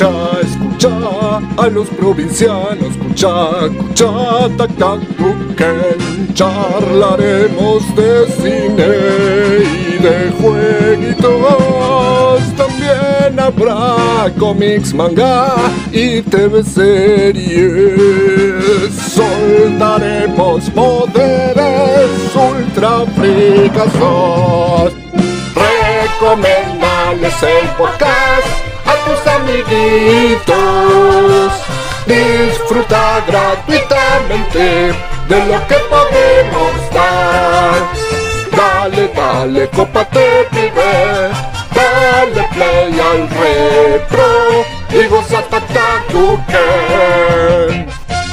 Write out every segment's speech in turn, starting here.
Escucha a los provincianos, escucha, tac tac Duken. Charlaremos de cine y de jueguitos. También habrá cómics, manga y TV series. Soltaremos poderes ultra fricazos. Recomendales el podcast a tus amiguitos. Disfruta gratuitamente de lo que podemos dar. Dale, cópate, pibe. Dale play al retro y goza tac tac Duken.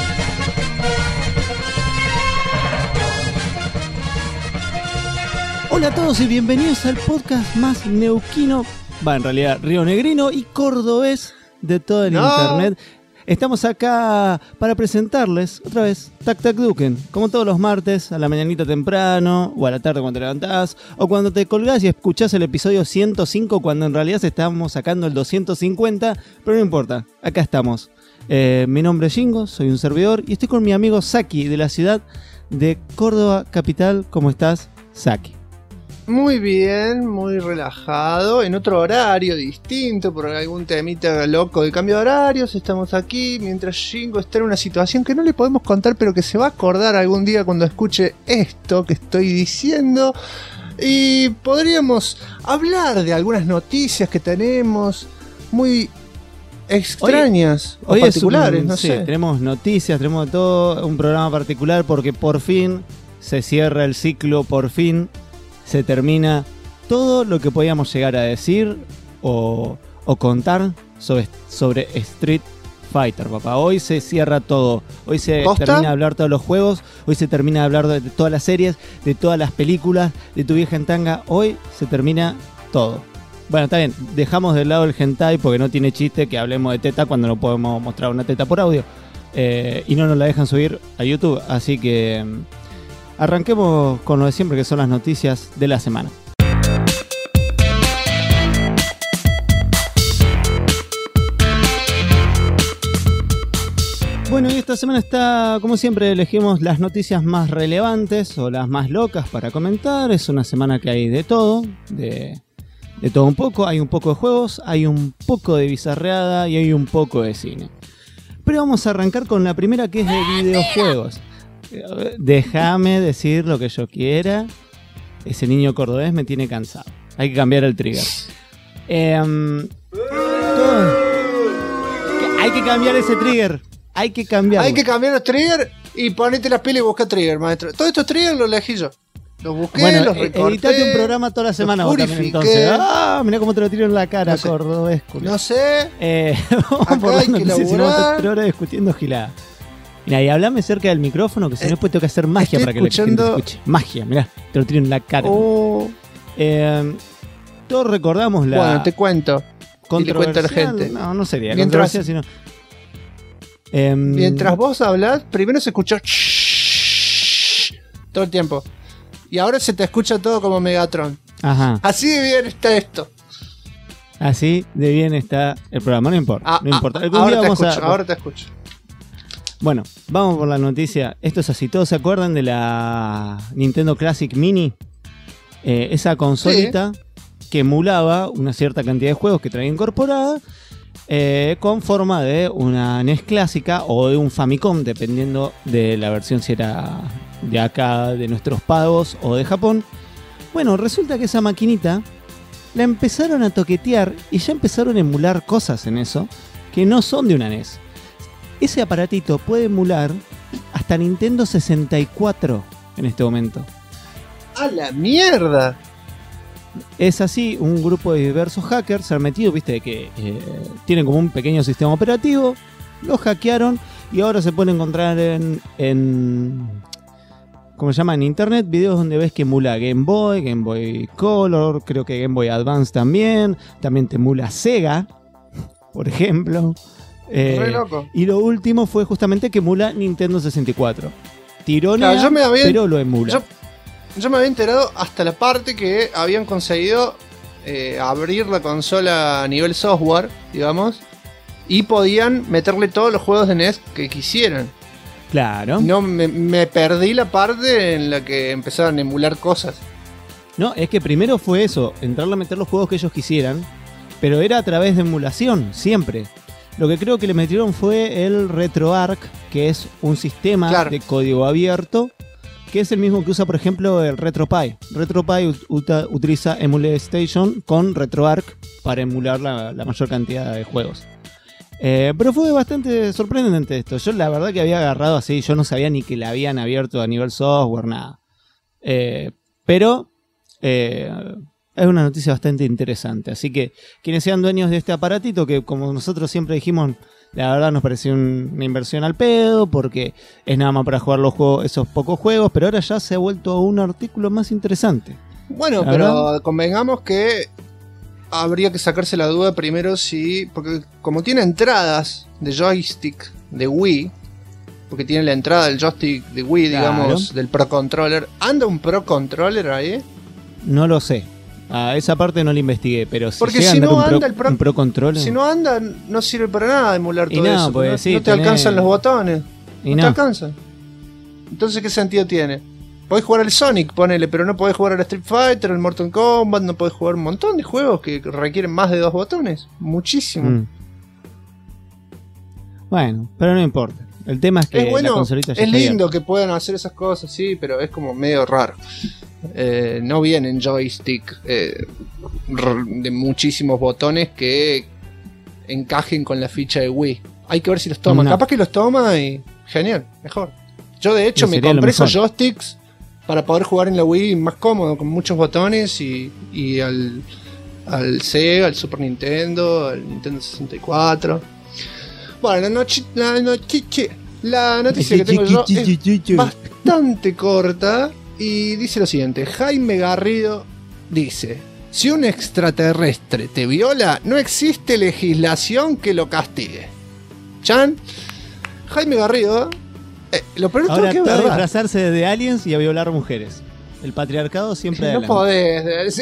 Hola a todos y bienvenidos al podcast más neuquino, en realidad rionegrino y cordobés de todo el internet. Estamos acá para presentarles otra vez Tac Tac Duken, como todos los martes, a la mañanita temprano, o a la tarde cuando te levantás, o cuando te colgás y escuchás el episodio 105, cuando en realidad estamos sacando el 250, pero no importa, acá estamos. Mi nombre es Jingo, soy un servidor, y estoy con mi amigo Saki, de la ciudad de Córdoba capital. ¿Cómo estás, Saki? Muy bien, muy relajado, en otro horario distinto, por algún temita loco de cambio de horarios. Estamos aquí mientras Jingo está en una situación que no le podemos contar, pero que se va a acordar algún día cuando escuche esto que estoy diciendo. Y podríamos hablar de algunas noticias que tenemos muy extrañas o particulares, no sé. Tenemos noticias, tenemos de todo, un programa particular porque por fin se cierra el ciclo, por fin se termina todo lo que podíamos llegar a decir o contar sobre Street Fighter, papá. Hoy se cierra todo. Hoy se termina de hablar de todos los juegos. Hoy se termina de hablar de todas las series, de todas las películas, de Tu vieja en tanga. Hoy se termina todo. Bueno, está bien. Dejamos de lado el hentai porque no tiene chiste que hablemos de teta cuando no podemos mostrar una teta por audio. Y no nos la dejan subir a YouTube. Así que arranquemos con lo de siempre, que son las noticias de la semana. Bueno, y esta semana está, como siempre, elegimos las noticias más relevantes o las más locas para comentar. Es una semana que hay de todo, de todo un poco. Hay un poco de juegos, hay un poco de bizarreada y hay un poco de cine. Pero vamos a arrancar con la primera, que es de videojuegos. Déjame decir lo que yo quiera. Ese niño cordobés me tiene cansado. Hay que cambiar el trigger. Hay que cambiar ese trigger. Hay que cambiarlo. Hay que cambiar los triggers y ponete las pilas y busca trigger, maestro. Todos estos triggers los elegí yo. Los busqué, los recorté. Editate un programa toda la semana vos también, entonces. Mirá cómo te lo tiro en la cara, no sé. Cordobés. No sé. Vamos por las noticias, si no vamos a estar 3 horas discutiendo gilada. Mirá, y hablame cerca del micrófono, que si no después tengo que hacer magia para que la gente escuche. Magia, mirá, te lo tiro en la cara. Todos recordamos la... Bueno, te cuento. Y le cuento a la gente. No sería controversia, sino... mientras vos hablás, primero se escuchó todo el tiempo. Y ahora se te escucha todo como Megatron. Ajá. Así de bien está esto. Así de bien está el programa, no importa. No importa. Ahora te escucho. Bueno, vamos por la noticia. Esto es así. ¿Todos se acuerdan de la Nintendo Classic Mini? Esa consolita que emulaba una cierta cantidad de juegos que traía incorporada, con forma de una NES clásica o de un Famicom, dependiendo de la versión, si era de acá, de nuestros pagos, o de Japón. Bueno, resulta que esa maquinita la empezaron a toquetear y ya empezaron a emular cosas en eso que no son de una NES. Ese aparatito puede emular hasta Nintendo 64 en este momento. ¡A la mierda! Es así, un grupo de diversos hackers se han metido, viste, que tienen como un pequeño sistema operativo, lo hackearon y ahora se pueden encontrar en ¿cómo se llama? En internet, videos donde ves que emula Game Boy Color, creo que Game Boy Advance también te emula Sega, por ejemplo. Re loco. Y lo último fue justamente que emula Nintendo 64. Tironea, claro, pero lo emula. Yo me había enterado hasta la parte que habían conseguido abrir la consola a nivel software, digamos, Y podían meterle todos los juegos de NES que quisieran. Claro. No, me perdí la parte en la que empezaron a emular cosas. No, es que primero fue eso, entrarle a meter los juegos que ellos quisieran, pero era a través de emulación, siempre. Lo que creo que le metieron fue el RetroArch, que es un sistema de código abierto, que es el mismo que usa, por ejemplo, el RetroPie. RetroPie utiliza Emulation con RetroArch para emular la mayor cantidad de juegos. Pero fue bastante sorprendente esto. Yo la verdad que había agarrado así, yo no sabía ni que la habían abierto a nivel software, nada. Pero es una noticia bastante interesante. Así que quienes sean dueños de este aparatito, que como nosotros siempre dijimos, la verdad nos pareció una inversión al pedo, porque es nada más para jugar los juegos, esos pocos juegos, pero ahora ya se ha vuelto un artículo más interesante. Bueno, pero convengamos que habría que sacarse la duda primero porque como tiene entradas de joystick de Wii, porque tiene la entrada del joystick de Wii, digamos, del Pro Controller, ¿anda un Pro Controller ahí? No lo sé. A esa parte no la investigué, pero si porque llega si a no andar anda un Pro Controller. Si no anda, no sirve para nada emular todo eso. Pues, no te alcanzan los botones. No te alcanzan. Entonces, ¿qué sentido tiene? Podés jugar al Sonic, ponele, pero no podés jugar al Street Fighter, al Mortal Kombat, no podés jugar un montón de juegos que requieren más de 2 botones. Muchísimo. Bueno, pero no importa. El tema es que la consolita ya es lindo que puedan hacer esas cosas, sí, pero es como medio raro. No vienen joystick de muchísimos botones que encajen con la ficha de Wii. Hay que ver si los toma. No. Capaz que los toma y genial, mejor. Yo de hecho me compré esos joysticks para poder jugar en la Wii más cómodo, con muchos botones y al Sega, al Super Nintendo, al Nintendo 64. Bueno, la noticia que tengo yo es bastante corta y dice lo siguiente. Jaime Garrido dice: si un extraterrestre te viola, no existe legislación que lo castigue. ¿Chan? Jaime Garrido, lo peor ahora que es todo verdad. Disfrazarse de aliens y a violar mujeres. El patriarcado siempre no adelante. Podés.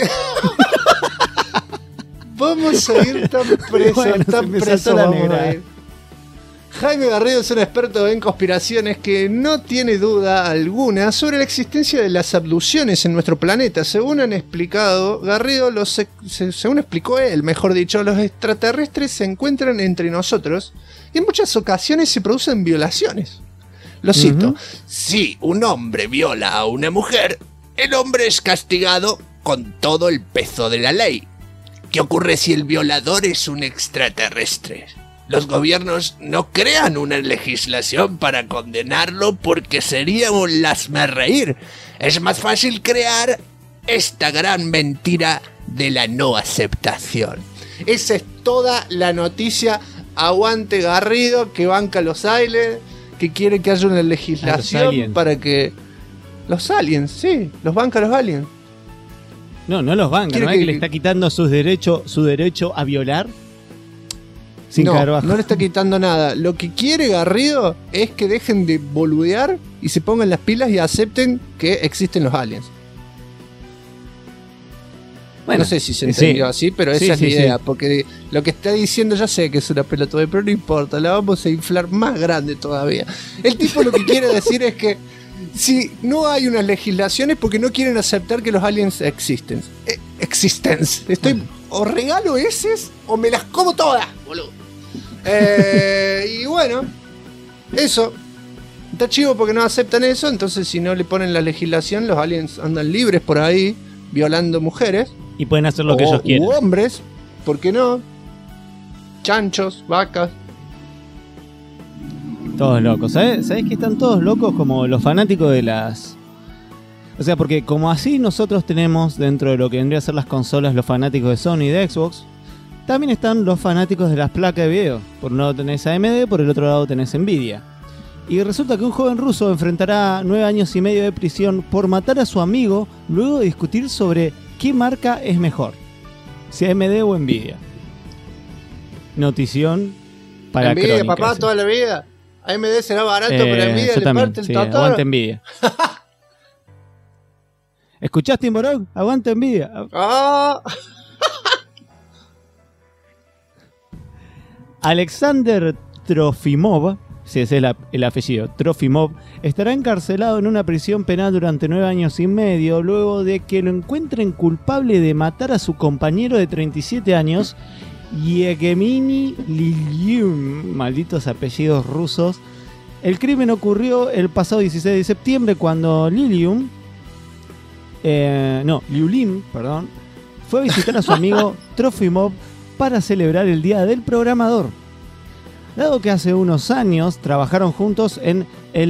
Vamos a ir tan presos, Bueno, tan presos la vamos negra. a ir. Jaime Garrido es un experto en conspiraciones que no tiene duda alguna sobre la existencia de las abducciones en nuestro planeta. Según han explicado, Garrido, según explicó él, mejor dicho, los extraterrestres se encuentran entre nosotros y en muchas ocasiones se producen violaciones. Lo cito: si un hombre viola a una mujer, el hombre es castigado con todo el peso de la ley. ¿Qué ocurre si el violador es un extraterrestre? Los gobiernos no crean una legislación para condenarlo porque sería un hazmerreír. Es más fácil crear esta gran mentira de la no aceptación. Esa es toda la noticia. Aguante Garrido, que banca los aliens, que quiere que haya una legislación para que... Los aliens, sí, los banca los aliens. No los banca, ¿no es que le está quitando su derecho a violar? No le está quitando nada. Lo que quiere Garrido es que dejen de boludear y se pongan las pilas y acepten que existen los aliens. Bueno, no sé si se entendió así, pero esa es la idea. Porque lo que está diciendo, ya sé que es una pelotuda, pero no importa, la vamos a inflar más grande todavía. El tipo lo que quiere decir es que si no hay unas legislaciones porque no quieren aceptar que los aliens existen. Estoy... O regalo heces o me las como todas, boludo. Y bueno, eso. Está chivo porque no aceptan eso. Entonces si no le ponen la legislación, los aliens andan libres por ahí violando mujeres. Y pueden hacer lo que ellos quieran. U hombres, ¿por qué no? Chanchos, vacas. Todos locos. ¿Sabés que están todos locos como los fanáticos de las... O sea, porque como así nosotros tenemos dentro de lo que vendría a ser las consolas los fanáticos de Sony y de Xbox, también están los fanáticos de las placas de video. Por un lado tenés AMD, por el otro lado tenés Nvidia. Y resulta que un joven ruso enfrentará 9 años y medio de prisión por matar a su amigo luego de discutir sobre qué marca es mejor, si AMD o Nvidia. Notición para Nvidia, Crónicas. papá, toda la vida. AMD será barato, pero Nvidia le parte el totoro. Aguante Nvidia. ¿Escuchaste, Timborog? Aguante Nvidia. Alexander Trofimov, si ese es el apellido, Trofimov, estará encarcelado en una prisión penal durante 9 años y medio luego de que lo encuentren culpable de matar a su compañero de 37 años, Yevgeny Lilyum, malditos apellidos rusos. El crimen ocurrió el pasado 16 de septiembre cuando Lilyum, fue a visitar a su amigo Trofimov para celebrar el Día del Programador. Dado que hace unos años trabajaron juntos en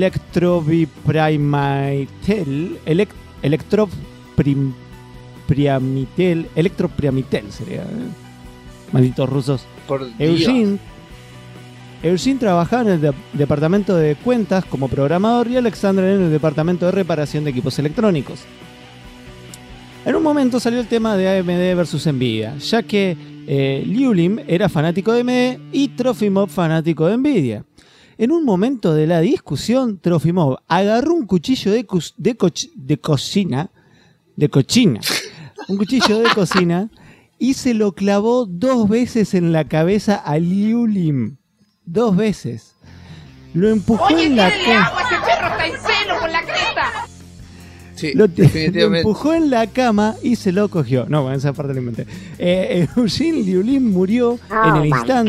Electropriamitel sería, malditos rusos. Eugene trabajaba en el departamento de cuentas como programador y Alexander en el departamento de reparación de equipos electrónicos. En un momento salió el tema de AMD versus Nvidia, ya que Liulim era fanático de AMD y Trofimov fanático de Nvidia. En un momento de la discusión, Trofimov agarró un cuchillo de cocina, un cuchillo de cocina, y se lo clavó 2 veces en la cabeza a Liulim. 2 veces. Lo empujó en la cama. ¡Ese perro está en celo con la cresta! Sí, Lo definitivamente. empujó en la cama y se lo cogió. No, bueno, esa parte la inventé. Eugene Liulim murió en el instante.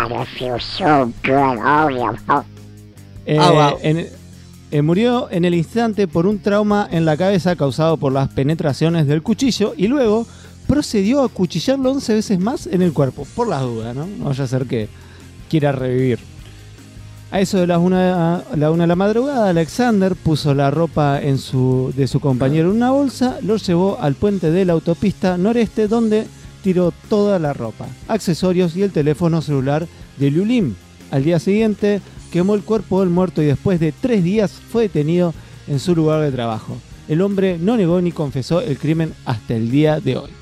Murió en el instante por un trauma en la cabeza causado por las penetraciones del cuchillo y luego procedió a cuchillarlo 11 veces más en el cuerpo, por las dudas, ¿no? No vaya a ser que quiera revivir. A eso de la 1 de la madrugada, Alexander puso la ropa de su compañero en una bolsa, lo llevó al puente de la autopista noreste donde tiró toda la ropa, accesorios y el teléfono celular de Liulim. Al día siguiente quemó el cuerpo del muerto y después de 3 días fue detenido en su lugar de trabajo. El hombre no negó ni confesó el crimen hasta el día de hoy.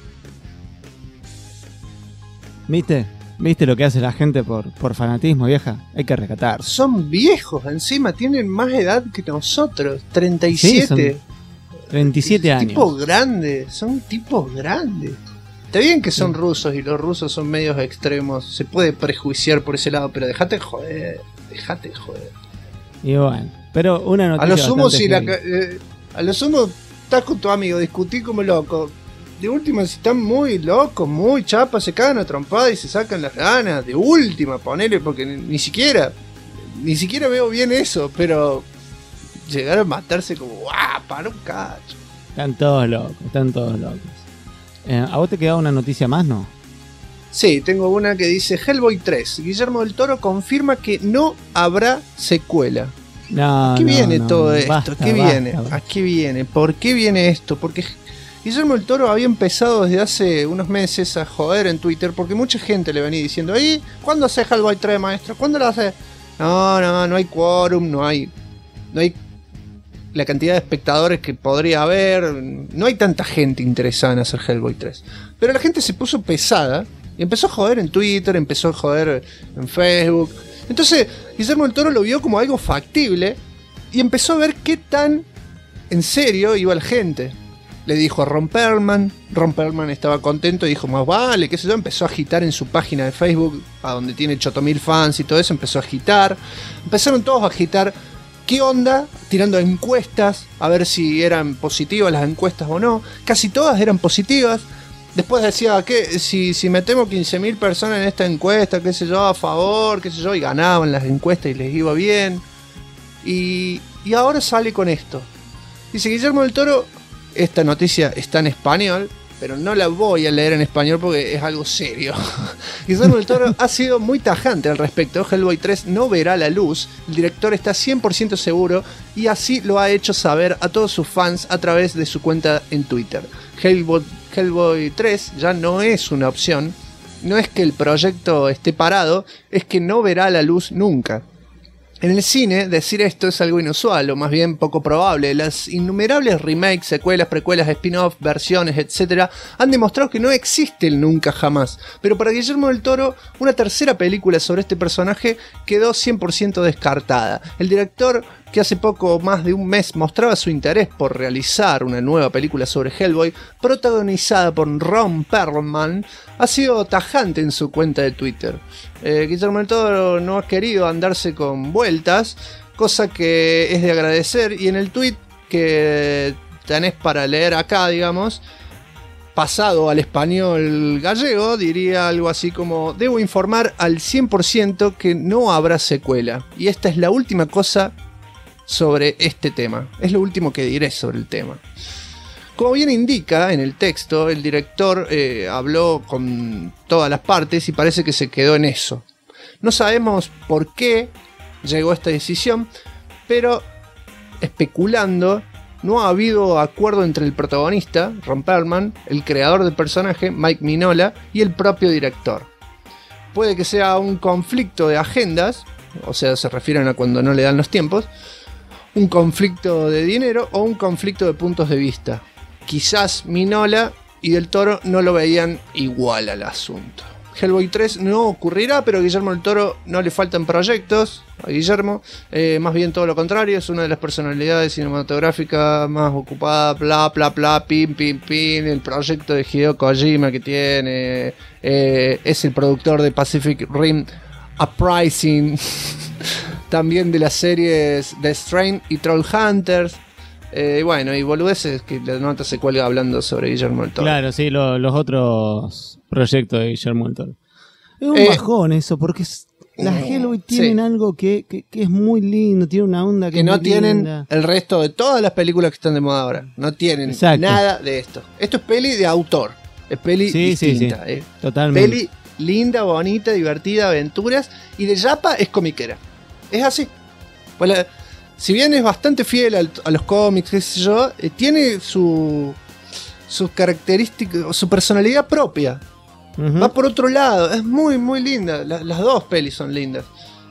¿Viste lo que hace la gente por fanatismo, vieja? Hay que rescatar. Son viejos, encima tienen más edad que nosotros. 37. Sí, 37 años. Son tipos grandes. Está bien que son rusos y los rusos son medios extremos. Se puede prejuiciar por ese lado, pero dejate de joder. Y bueno, pero una noticia. A lo sumo estás con tu amigo, discutí como loco. De última, si están muy locos, muy chapas, se cagan a trompada y se sacan las ganas. De última, ponele, porque ni siquiera veo bien eso, pero llegar a matarse como ¡guau! Para un cacho. Están todos locos. ¿A vos te quedaba una noticia más, no? Sí, tengo una que dice Hellboy 3. Guillermo del Toro confirma que no habrá secuela. ¿A qué viene todo esto? Basta, ¿A qué viene? ¿Por qué viene esto? Porque Guillermo del Toro había empezado desde hace unos meses a joder en Twitter porque mucha gente le venía diciendo: ¿y cuándo hace Hellboy 3, maestro? ¿Cuándo lo hace? No hay quórum, no hay la cantidad de espectadores que podría haber, no hay tanta gente interesada en hacer Hellboy 3. Pero la gente se puso pesada y empezó a joder en Twitter, empezó a joder en Facebook. Entonces Guillermo del Toro lo vio como algo factible y empezó a ver qué tan en serio iba la gente. Le dijo a Ron Perlman estaba contento y dijo: más vale, qué sé yo. Empezó a agitar en su página de Facebook, a donde tiene 8.000 fans y todo eso, empezó a agitar. Empezaron todos a agitar qué onda, tirando encuestas, a ver si eran positivas las encuestas o no. Casi todas eran positivas. Después decía que si metemos 15.000 personas en esta encuesta, qué sé yo, a favor, qué sé yo, y ganaban las encuestas y les iba bien. Y ahora sale con esto. Dice Guillermo del Toro: esta noticia está en español, pero no la voy a leer en español porque es algo serio. Guillermo del Toro ha sido muy tajante al respecto. Hellboy 3 no verá la luz. El director está 100% seguro y así lo ha hecho saber a todos sus fans a través de su cuenta en Twitter. Hellboy 3 ya no es una opción. No es que el proyecto esté parado, es que no verá la luz nunca. En el cine, decir esto es algo inusual, o más bien poco probable. Las innumerables remakes, secuelas, precuelas, spin-off, versiones, etc. han demostrado que no existe el nunca jamás. Pero para Guillermo del Toro, una tercera película sobre este personaje quedó 100% descartada. El director que hace poco más de un mes mostraba su interés por realizar una nueva película sobre Hellboy, protagonizada por Ron Perlman, ha sido tajante en su cuenta de Twitter. Guillermo del Toro no ha querido andarse con vueltas, cosa que es de agradecer, y en el tweet que tenés para leer acá, digamos, pasado al español gallego, diría algo así como: debo informar al 100% que no habrá secuela, y esta es la última cosa sobre este tema, es lo último que diré sobre el tema. Como bien indica en el texto, el director habló con todas las partes y parece que se quedó en eso. No sabemos por qué llegó a esta decisión, pero especulando, no ha habido acuerdo entre el protagonista, Ron Perlman, el creador del personaje, Mike Mignola, y el propio director. Puede que sea un conflicto de agendas, o sea, se refieren a cuando no le dan los tiempos, un conflicto de dinero o un conflicto de puntos de vista. Quizás Mignola y Del Toro no lo veían igual al asunto. Hellboy 3 no ocurrirá, pero a Guillermo del Toro no le faltan proyectos. A Guillermo, más bien todo lo contrario, es una de las personalidades cinematográficas más ocupadas, bla bla bla, pin pin pin, el proyecto de Hideo Kojima que tiene, es el productor de Pacific Rim Uprising, también de las series The Strain y Trollhunters. Bueno, y boludeces que la nota se cuelga hablando sobre Guillermo del Toro. Claro, sí, los otros proyectos de Guillermo del Toro. Es un bajón eso, porque las Hellboy tienen algo que es muy lindo, tiene una onda que no tienen linda. El resto de todas las películas que están de moda ahora. No tienen nada de esto. Esto es peli de autor, es peli distinta. Sí, totalmente. Peli linda, bonita, divertida, aventuras, y de Yapa es comiquera. Es así. Pues si bien es bastante fiel a los cómics, qué sé yo, tiene sus características, su personalidad propia. Va por otro lado, es muy muy linda. Las dos pelis son lindas.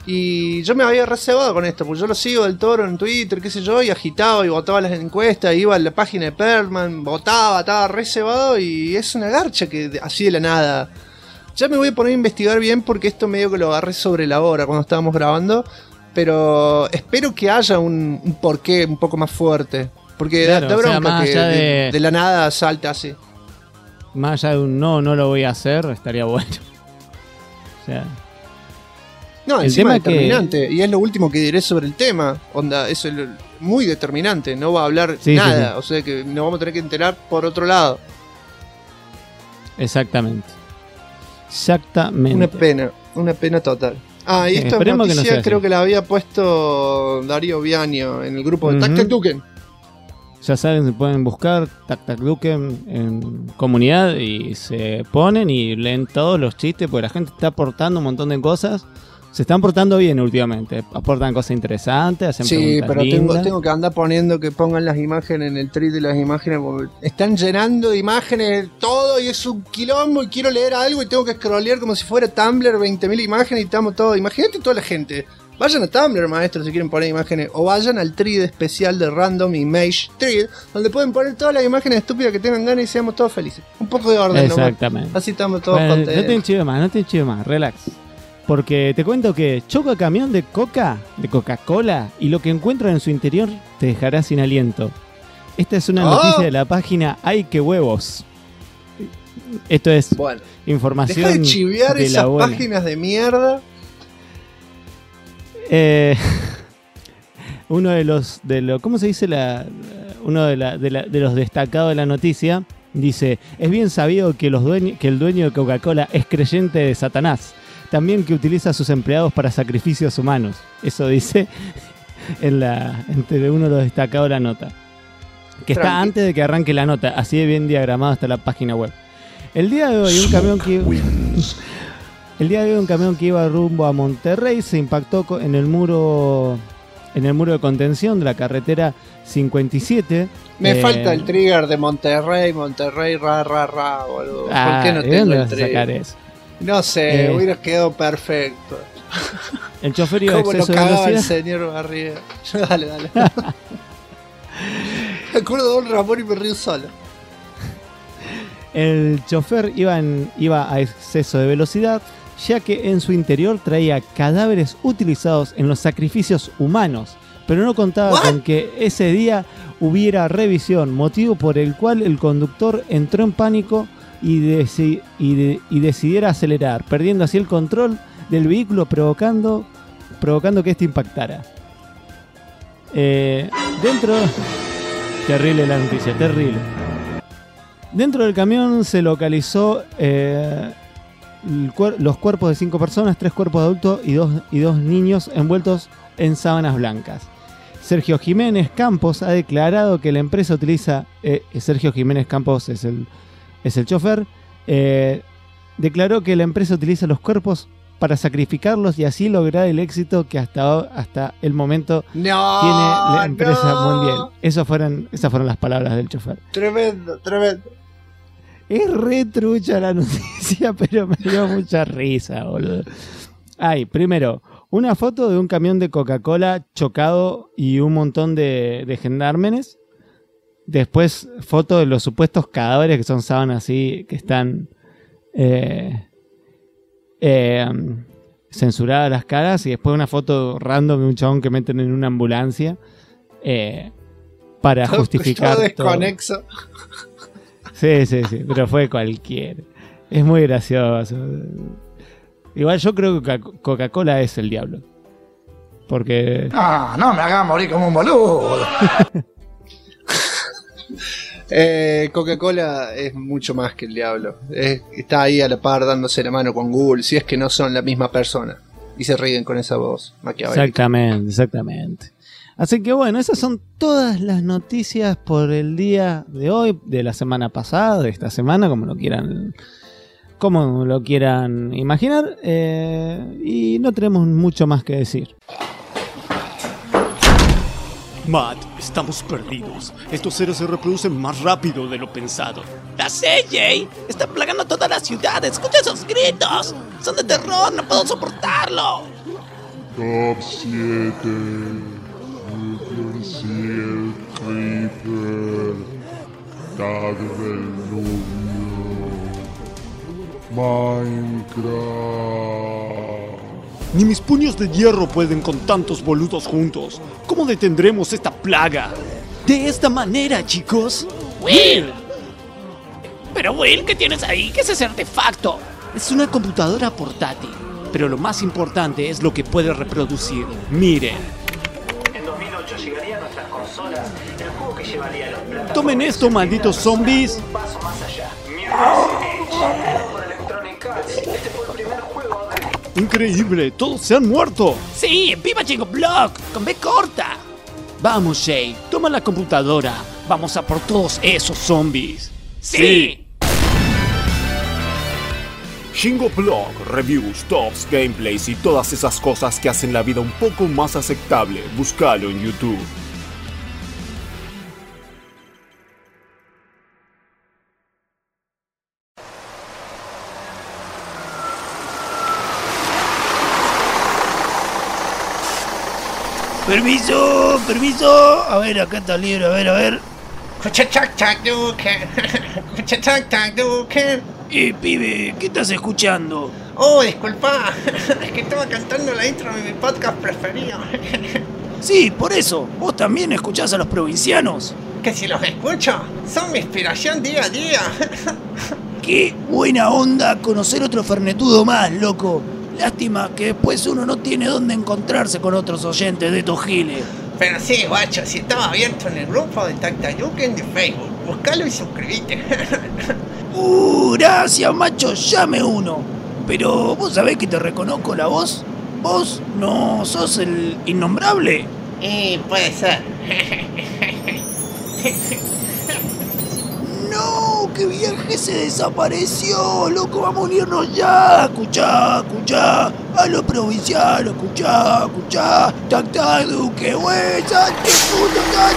Y yo me había reservado con esto, porque yo lo sigo del Toro en Twitter, qué sé yo, y agitaba y votaba las encuestas, iba a la página de Perlman, votaba, estaba reservado, y es una garcha que así de la nada. Ya me voy a poner a investigar bien, porque esto medio que lo agarré sobre la hora cuando estábamos grabando. Pero espero que haya un porqué un poco más fuerte. Porque claro, da bronca que de la nada salta así. Más allá de un no lo voy a hacer, estaría bueno. O sea, no, encima es determinante. Y es lo último que diré sobre el tema. Onda, eso es muy determinante. No va a hablar nada. Sí. O sea que nos vamos a tener que enterar por otro lado. Exactamente. Una pena total. Ah, y esta noticia creo que la había puesto Darío Viaño en el grupo de Tac Tac Duken. Ya saben, se pueden buscar Tac Tac Duken en comunidad y se ponen y leen todos los chistes, porque la gente está aportando un montón de cosas. Se están portando bien últimamente, aportan cosas interesantes, hacen preguntas pero lindas. tengo que andar poniendo que pongan las imágenes en el thread de las imágenes, porque están llenando de imágenes todo y es un quilombo, y quiero leer algo y tengo que scrollear como si fuera Tumblr, 20.000 imágenes y estamos todos. Imagínate toda la gente. Vayan a Tumblr, maestro, si quieren poner imágenes, o vayan al thread especial de Random Image Thread, donde pueden poner todas las imágenes estúpidas que tengan ganas y seamos todos felices. Un poco de orden, exactamente. Así estamos todos contentos. No te enchive más, relax. Porque te cuento que choca camión de Coca-Cola, y lo que encuentran en su interior te dejará sin aliento. Esta es una noticia de la página Ay que huevos. Esto es información. Deja de chivear de esas páginas de mierda. Uno de los ¿cómo se dice? Uno de los destacados de la noticia dice: es bien sabido que el dueño de Coca-Cola es creyente de Satanás. También que utiliza a sus empleados para sacrificios humanos. Eso dice entre uno de los destacados de la nota. Que está antes de que arranque la nota. Así de bien diagramado está la página web. El día de hoy un camión que iba rumbo a Monterrey se impactó en el muro de contención de la carretera 57. Me falta el trigger de Monterrey, boludo. ¿Por qué no tengo el trigger? Sacar eso? No sé, hubiera quedado perfecto. El chofer iba a exceso de velocidad. el señor Barriga. Dale. Me acuerdo de Don Ramón y me río solo. El chofer iba a exceso de velocidad, ya que en su interior traía cadáveres utilizados en los sacrificios humanos pero no contaba con que ese día hubiera revisión, motivo por el cual el conductor entró en pánico y decidiera acelerar, perdiendo así el control del vehículo, provocando que este impactara. Terrible la noticia, terrible. Dentro del camión se localizó los cuerpos de 5 personas, 3 cuerpos de adultos y dos niños envueltos en sábanas blancas. Sergio Jiménez Campos ha declarado que la empresa utiliza... Sergio Jiménez Campos es el chofer. Declaró que la empresa utiliza los cuerpos para sacrificarlos y así lograr el éxito que hasta el momento tiene la empresa mundial. Esas fueron las palabras del chofer. Tremendo. Es re trucha la noticia, pero me dio mucha risa, boludo. Primero, una foto de un camión de Coca-Cola chocado y un montón de gendarmes. Después, foto de los supuestos cadáveres, que son sábanas así, que están censuradas las caras. Y después una foto random de un chabón que meten en una ambulancia para justificar todo desconexo. Sí, pero fue cualquiera. Es muy gracioso. Igual yo creo que Coca-Cola es el diablo. Porque... No me hagas morir como un boludo. Coca-Cola es mucho más que el diablo. Está ahí a la par dándose la mano con Google, si es que no son la misma persona. Y se ríen con esa voz maquiavélica. Exactamente. Así que bueno, esas son todas las noticias por el día de hoy, de la semana pasada, de esta semana, como lo quieran imaginar. Y no tenemos mucho más que decir. Matt, estamos perdidos. Estos seres se reproducen más rápido de lo pensado. ¡La sé, Jay! ¡Están plagando toda la ciudad! ¡Escucha esos gritos! ¡Son de terror! ¡No puedo soportarlo! Top 7. Seal Creeper. Tag del novio. Minecraft. Ni mis puños de hierro pueden con tantos boludos juntos. ¿Cómo detendremos esta plaga? De esta manera, chicos. ¡Will! Pero Will, ¿qué tienes ahí? ¿Qué es ese artefacto? Es una computadora portátil, pero lo más importante es lo que puede reproducir. Miren. En 2008 llegaría a nuestras consolas el juego que llevaría a los plataformas. Tomen esto, malditos zombies. Un paso más allá. Mirror's Edge, por Electronic Arts. Este fue el primer juego de... Increíble, todos se han muerto. Sí, viva Chico Block, con B corta. Vamos, Jay, toma la computadora. Vamos a por todos esos zombies. Sí. Shingo Blog, reviews, tops, gameplays y todas esas cosas que hacen la vida un poco más aceptable. Búscalo en YouTube. Permiso. A ver, acá está el libro, a ver. Pibe, ¿qué estás escuchando? Oh, disculpa, es que estaba cantando la intro de mi podcast preferido. Sí, por eso, ¿vos también escuchás a los provincianos? Que si los escucho, son mi inspiración día a día. Qué buena onda conocer otro fernetudo más, loco. Lástima que después uno no tiene dónde encontrarse con otros oyentes de estos giles. Pero sí, guacho, si estaba abierto en el grupo de Tactayuken de Facebook, buscalo y suscribite. Gracias, macho, llame uno. Pero vos sabés que te reconozco la voz. ¿Vos no sos el innombrable? Puede ser. No, que viaje se desapareció, loco, vamos a unirnos ya. Escuchá, a los provincianos, escuchá. Tactaduque, güey, salte, puto,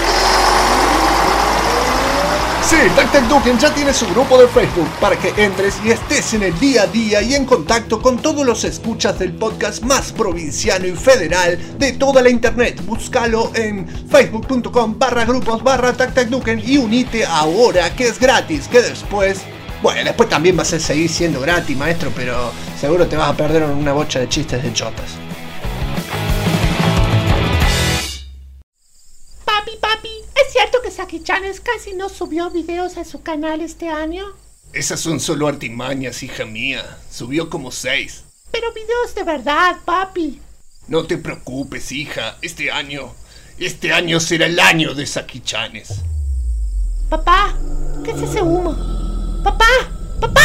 Sí, Tactaduken ya tiene su grupo de Facebook para que entres y estés en el día a día y en contacto con todos los escuchas del podcast más provinciano y federal de toda la internet. Búscalo en facebook.com/grupos/Tactaduken y unite ahora, que es gratis, que después también vas a seguir siendo gratis, maestro, pero seguro te vas a perder una bocha de chistes de chotas. Saki-Chanes casi no subió videos a su canal este año? Esas son solo artimañas, hija mía. Subió como 6. Pero videos de verdad, papi. No te preocupes, hija. Este año será el año de Saki-Chanes. Papá, ¿qué es ese humo? ¡Papá! ¡Papá!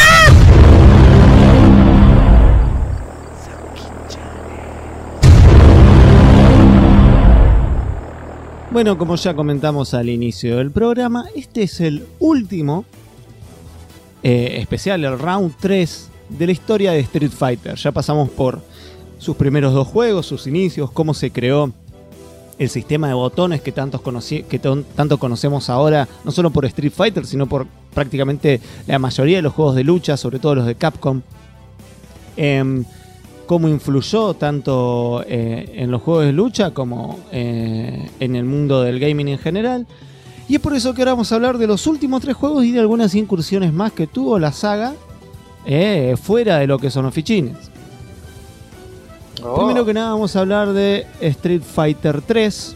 Bueno, como ya comentamos al inicio del programa, este es el último especial, el round 3 de la historia de Street Fighter. Ya pasamos por sus primeros 2 juegos, sus inicios, cómo se creó el sistema de botones que tanto conocemos ahora, no solo por Street Fighter, sino por prácticamente la mayoría de los juegos de lucha, sobre todo los de Capcom. Cómo influyó tanto en los juegos de lucha como en el mundo del gaming en general. Y es por eso que ahora vamos a hablar de los últimos 3 juegos y de algunas incursiones más que tuvo la saga fuera de lo que son los fichines. Primero que nada vamos a hablar de Street Fighter 3,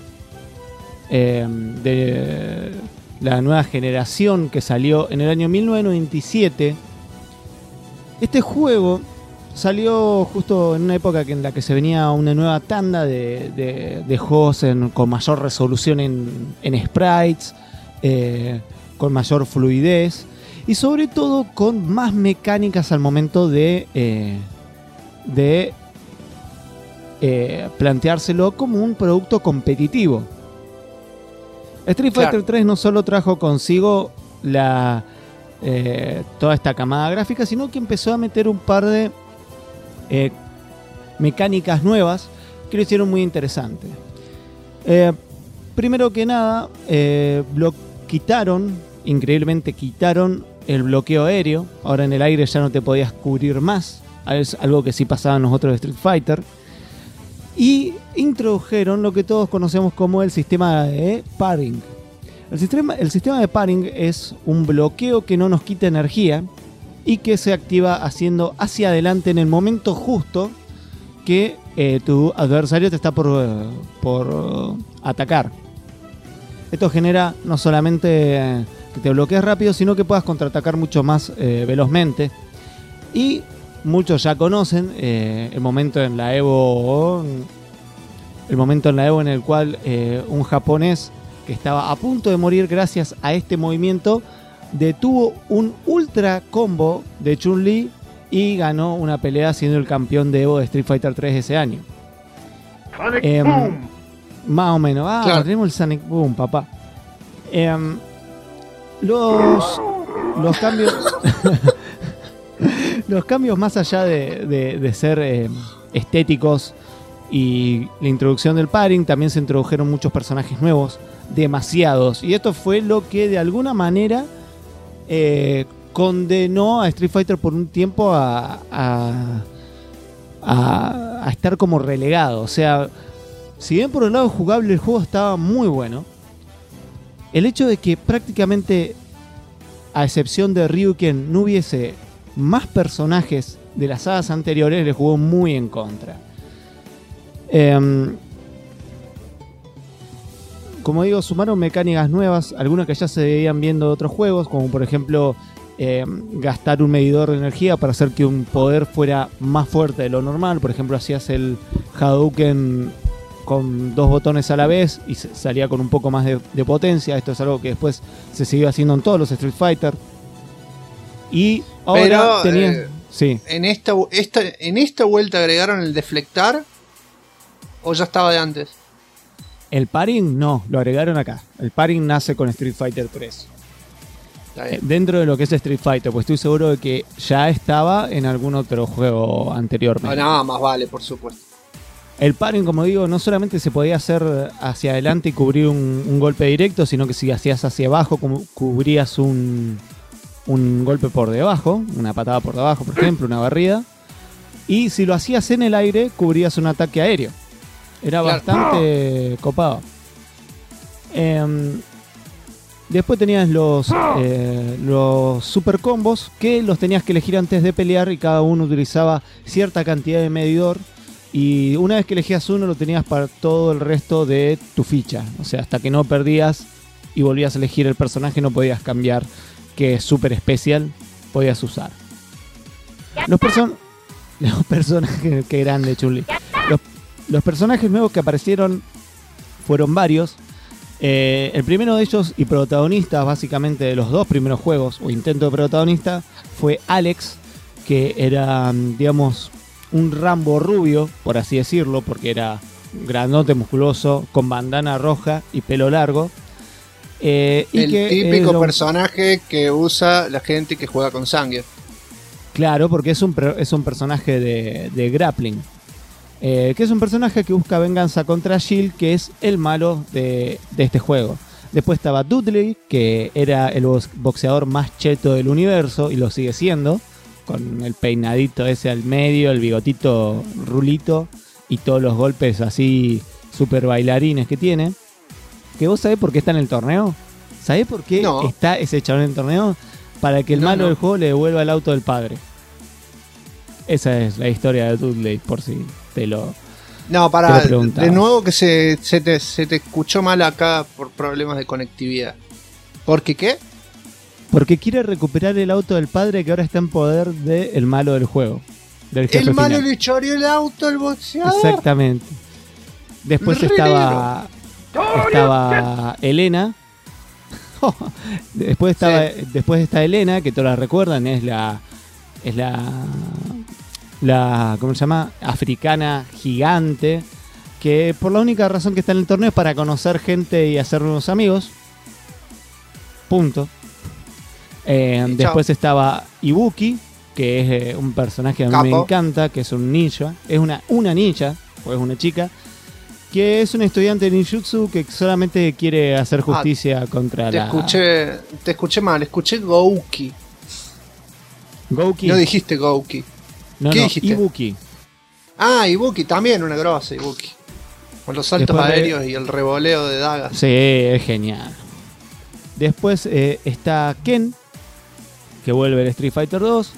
de la nueva generación que salió en el año 1997. Este juego salió justo en una época en la que se venía una nueva tanda de juegos con mayor resolución en sprites, con mayor fluidez y sobre todo con más mecánicas al momento de planteárselo como un producto competitivo. Street Fighter 3 no solo trajo consigo toda esta camada gráfica, sino que empezó a meter un par de mecánicas nuevas que lo hicieron muy interesante. Primero que nada, increíblemente quitaron el bloqueo aéreo. Ahora en el aire ya no te podías cubrir más, es algo que sí pasaba en los otros Street Fighter. Y introdujeron lo que todos conocemos como el sistema de parring. El sistema de parring es un bloqueo que no nos quita energía y que se activa haciendo hacia adelante en el momento justo que tu adversario te está por atacar. Esto genera no solamente que te bloquees rápido, sino que puedas contraatacar mucho más velozmente. Y muchos ya conocen el momento en la Evo en el cual un japonés que estaba a punto de morir gracias a este movimiento detuvo un ultra combo de Chun-Li y ganó una pelea siendo el campeón de Evo de Street Fighter 3 ese año. Más o menos. Claro. Tenemos el Sonic Boom, papá. Los cambios los cambios más allá de ser estéticos y la introducción del parring, también se introdujeron muchos personajes nuevos, demasiados, y esto fue lo que de alguna manera condenó a Street Fighter por un tiempo a estar como relegado. O sea, si bien por el lado jugable el juego estaba muy bueno, el hecho de que prácticamente, a excepción de Ryuken, no hubiese más personajes de las sagas anteriores, le jugó muy en contra. Como digo, sumaron mecánicas nuevas, algunas que ya se veían viendo de otros juegos, como por ejemplo gastar un medidor de energía para hacer que un poder fuera más fuerte de lo normal. Por ejemplo, hacías el Hadouken con 2 botones a la vez y salía con un poco más de potencia. Esto es algo que después se siguió haciendo en todos los Street Fighter. Y ahora tenías... sí. ¿En esta vuelta agregaron el deflectar o ya estaba de antes? El parring no, lo agregaron acá. El parring nace con Street Fighter 3. Dentro de lo que es Street Fighter, pues estoy seguro de que ya estaba en algún otro juego anteriormente. No, más vale, por supuesto. El parring, como digo, no solamente se podía hacer hacia adelante y cubrir un golpe directo, sino que si hacías hacia abajo, cubrías un golpe por debajo, una patada por debajo, por ejemplo, una barrida. Y si lo hacías en el aire, cubrías un ataque aéreo. Era bastante copado. Después tenías los super combos, que los tenías que elegir antes de pelear, y cada uno utilizaba cierta cantidad de medidor. Y una vez que elegías uno, lo tenías para todo el resto de tu ficha. O sea, hasta que no perdías y volvías a elegir el personaje, no podías cambiar qué super especial podías usar. Los personajes, qué grande Chun-Li. Los personajes nuevos que aparecieron fueron varios. El primero de ellos y protagonista básicamente de los dos primeros juegos, o intento de protagonista, fue Alex, que era, digamos, un Rambo rubio, por así decirlo, porque era grandote, musculoso, con bandana roja y pelo largo. El típico personaje que usa la gente que juega con sangre. Claro, porque es un personaje de grappling. Que es un personaje que busca venganza contra Jill, que es el malo de este juego. Después estaba Dudley, que era el boxeador más cheto del universo, y lo sigue siendo, con el peinadito ese al medio, el bigotito rulito, y todos los golpes así super bailarines que tiene. ¿Que vos sabés por qué está en el torneo? ¿Sabés por qué está ese chabón en el torneo? Para que el malo del juego le devuelva el auto del padre. Esa es la historia de Dudley, por si te lo... No, para, de nuevo que se te escuchó mal acá por problemas de conectividad. ¿Por qué? Porque quiere recuperar el auto del padre que ahora está en poder del malo del juego. Del jefe el malo final. le choreó el auto al boxeador. Exactamente. Después estaba Elena. Después está Elena, que todos la recuerdan, es la ¿cómo se llama? Africana gigante, que por la única razón que está en el torneo es para conocer gente y hacer nuevos amigos. Punto. Después estaba Ibuki, que es un personaje que a mí me encanta, que es un ninja. Es una ninja, o es una chica, que es un estudiante de ninjutsu que solamente quiere hacer justicia contra Te escuché mal, escuché Gouki. ¿Gouki? No dijiste Gouki. ¿Qué dijiste? Ibuki. Ah, Ibuki, también una grosa Ibuki. Con los saltos aéreos y el revoleo de dagas. Sí, es genial. Después está Ken, que vuelve el Street Fighter 2.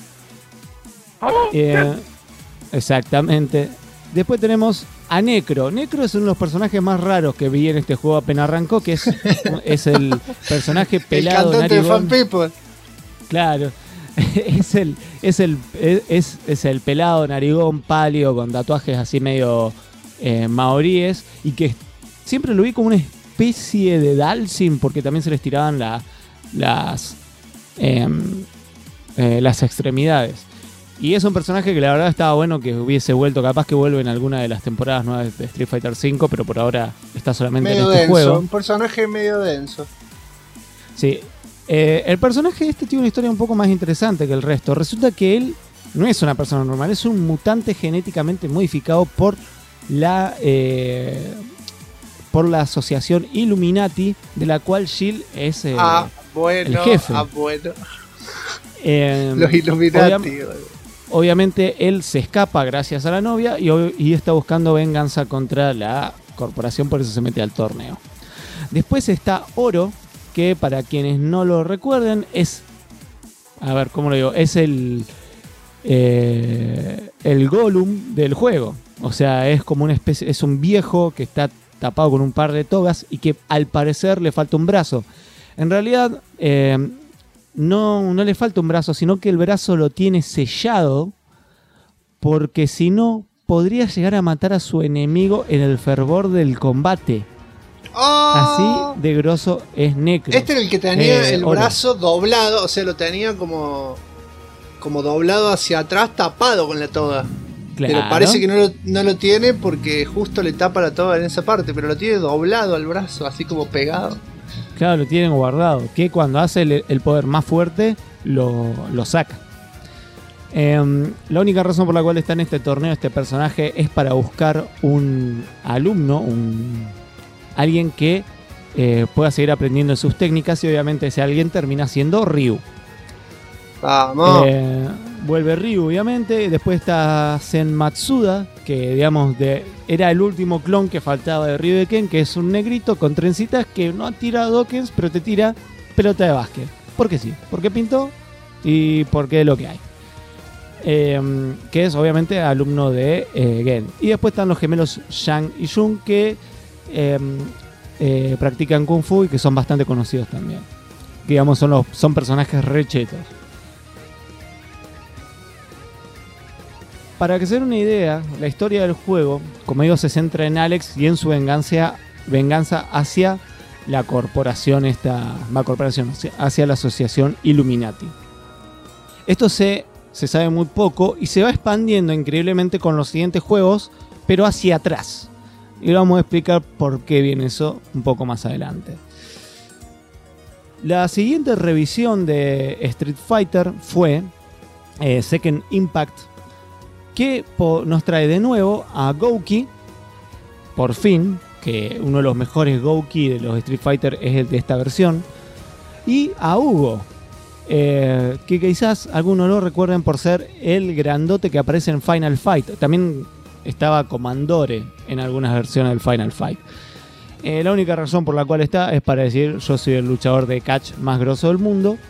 Exactamente. Después tenemos a Necro. Necro es uno de los personajes más raros que vi en este juego apenas arrancó, que es el personaje pelado. El cantante de Fan People. Claro. Es el pelado narigón pálido con tatuajes así medio maoríes, y que siempre lo vi como una especie de Dalsim, porque también se les tiraban las extremidades. Y es un personaje que la verdad estaba bueno que hubiese vuelto, capaz que vuelve en alguna de las temporadas nuevas de Street Fighter V, pero por ahora está solamente medio en este denso, juego. Un personaje medio denso. Sí. El personaje tiene una historia un poco más interesante que el resto. Resulta que él no es una persona normal, es un mutante genéticamente modificado por la asociación Illuminati, de la cual Jill es el jefe. Bueno. Los Illuminati. Obviamente él se escapa gracias a la novia y está buscando venganza contra la corporación, por eso se mete al torneo. Después está Oro, que para quienes no lo recuerden es, a ver, ¿cómo lo digo? Es el Gollum del juego. O sea, es como una especie, es un viejo que está tapado con un par de togas y que al parecer le falta un brazo. En realidad no le falta un brazo, sino que el brazo lo tiene sellado, porque si no podría llegar a matar a su enemigo en el fervor del combate. Así de grosso es Necro. Este era el que tenía el brazo doblado, o sea, lo tenía como doblado hacia atrás, tapado con la toga. Claro. Pero parece que no lo tiene porque justo le tapa la toga en esa parte, pero lo tiene doblado al brazo, así como pegado. Claro, lo tienen guardado, que cuando hace el poder más fuerte lo saca. La única razón por la cual está en este torneo este personaje es para buscar un alumno, alguien que pueda seguir aprendiendo sus técnicas, y obviamente ese alguien termina siendo Ryu. Vamos. Vuelve Ryu, obviamente. Después está Zen Matsuda, que digamos era el último clon que faltaba de Ryu de Ken, que es un negrito con trencitas que no tira Dokens, pero te tira pelota de básquet. Porque sí, porque pintó y porque es lo que hay. Que es obviamente alumno de Gen. Y después están los gemelos Shang y Jun, que practican Kung Fu y que son bastante conocidos también. Digamos, son personajes rechetos. Para que se den una idea, la historia del juego, como digo, se centra en Alex y en su venganza hacia la corporación hacia la asociación Illuminati. Esto se sabe muy poco y se va expandiendo increíblemente con los siguientes juegos, pero hacia atrás. Y vamos a explicar por qué viene eso un poco más adelante. La siguiente revisión de Street Fighter fue Second Impact, que nos trae de nuevo a Gouki, por fin, que uno de los mejores Gouki de los Street Fighter es el de esta versión, y a Hugo, que quizás algunos lo recuerden por ser el grandote que aparece en Final Fight. También estaba Comandore en algunas versiones del Final Fight. La única razón por la cual está es para decir: yo soy el luchador de catch más grosso del mundo.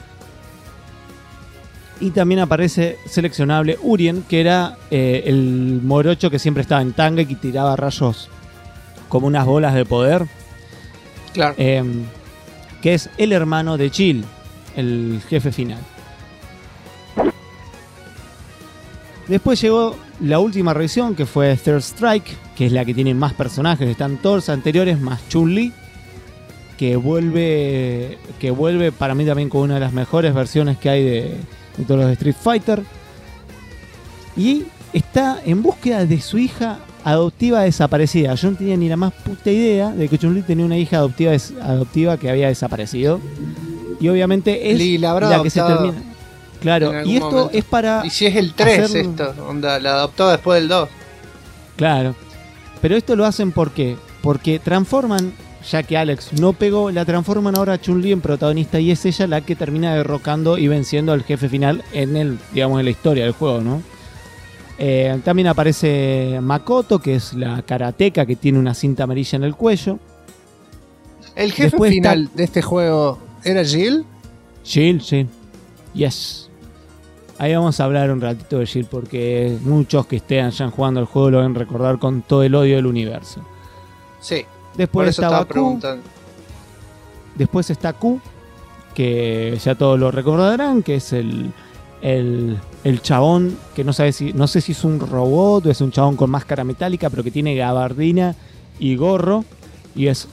Y también aparece seleccionable Urien, que era el morocho que siempre estaba en tanga y que tiraba rayos como unas bolas de poder. Claro. Que es el hermano de Chill, el jefe final. Después llegó la última revisión, que fue Third Strike, que es la que tiene más personajes. Están todos los anteriores más Chun-Li, que vuelve para mí también con una de las mejores versiones que hay de todos los Street Fighter. Y está en búsqueda de su hija adoptiva desaparecida. Yo no tenía ni la más puta idea de que Chun-Li tenía una hija adoptiva que había desaparecido. Y obviamente es la que se termina. Claro, y esto momento es para... Y si es el 3 esto, onda, la adoptó después del 2. Claro. Pero esto lo hacen ¿por qué? Porque transforman, ya que Alex no pegó, la transforman ahora a Chun-Li en protagonista y es ella la que termina derrocando y venciendo al jefe final en la historia del juego, ¿no? También aparece Makoto, que es la karateca que tiene una cinta amarilla en el cuello. ¿El jefe Después final de este juego era Jill? Jill, sí. Yes. Ahí vamos a hablar un ratito de Jill, porque muchos que estén ya jugando el juego lo deben recordar con todo el odio del universo. Sí. Después estaba Q. Después está Q, que ya todos lo recordarán, que es el chabón que no sé si es un robot o es un chabón con máscara metálica, pero que tiene gabardina y gorro y es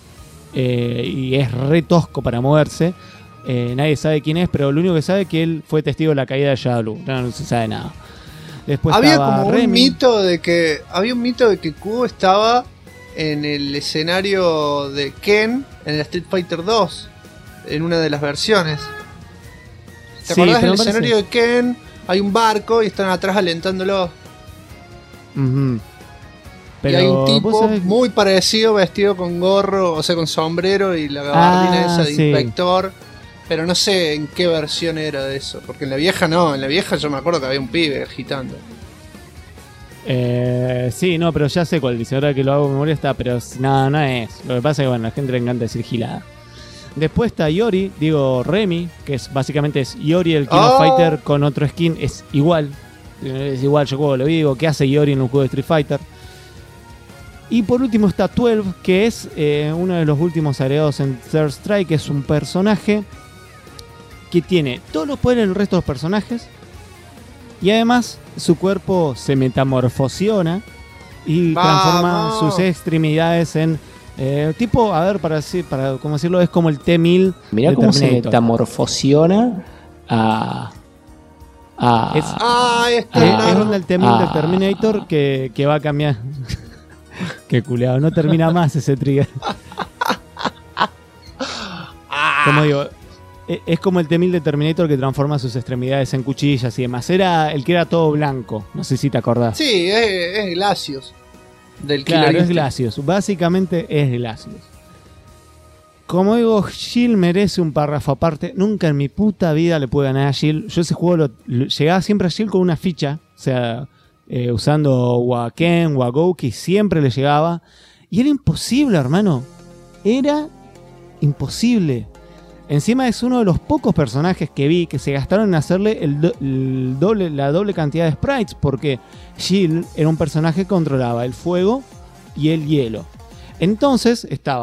re tosco para moverse. Nadie sabe quién es, pero lo único que sabe es que él fue testigo de la caída de Shadaloo. No se sabe nada. Después había estaba como Remy. un mito de que Q estaba en el escenario de Ken en el Street Fighter 2, en una de las versiones. ¿Te acordás del escenario de Ken? Hay un barco y están atrás alentándolo. Uh-huh. Pero y hay un tipo muy parecido, vestido con gorro, o sea, con sombrero y la gabardina esa de inspector. Pero no sé en qué versión era de eso. Porque en la vieja no, en la vieja yo me acuerdo que había un pibe agitando. Sí, no, pero ya sé cuál dice. Ahora que lo hago de memoria está, pero no es. Lo que pasa es que bueno, a la gente le encanta decir gilada. Después está Remy, que básicamente es Yori el King of Fighter con otro skin. Es igual, yo juego lo digo. ¿Qué hace Yori en un juego de Street Fighter? Y por último está 12, que es uno de los últimos agregados en Third Strike, que es un personaje que tiene todos los poderes del resto de los personajes y además su cuerpo se metamorfosiona y transforma sus extremidades en tipo, a ver, para cómo decirlo, es como el T-1000. Mirá cómo se metamorfosiona es donde el T-1000 del Terminator que va a cambiar. Qué culeado, no termina más ese trigger. Como digo, es como el T-1000 de Terminator que transforma sus extremidades en cuchillas y demás. Era el que era todo blanco, no sé si te acordás. Sí, es Glacius. Claro, es Glacius. Básicamente es Glacius. Como digo, Jill merece un párrafo aparte. Nunca en mi puta vida le pude ganar a Jill. Yo ese juego llegaba siempre a Jill con una ficha. O sea, usando o a Ken o a Gouki, siempre le llegaba. Y era imposible, hermano. Era imposible. Encima es uno de los pocos personajes que vi que se gastaron en hacerle la doble cantidad de sprites, porque Jill era un personaje que controlaba el fuego y el hielo. Entonces estaba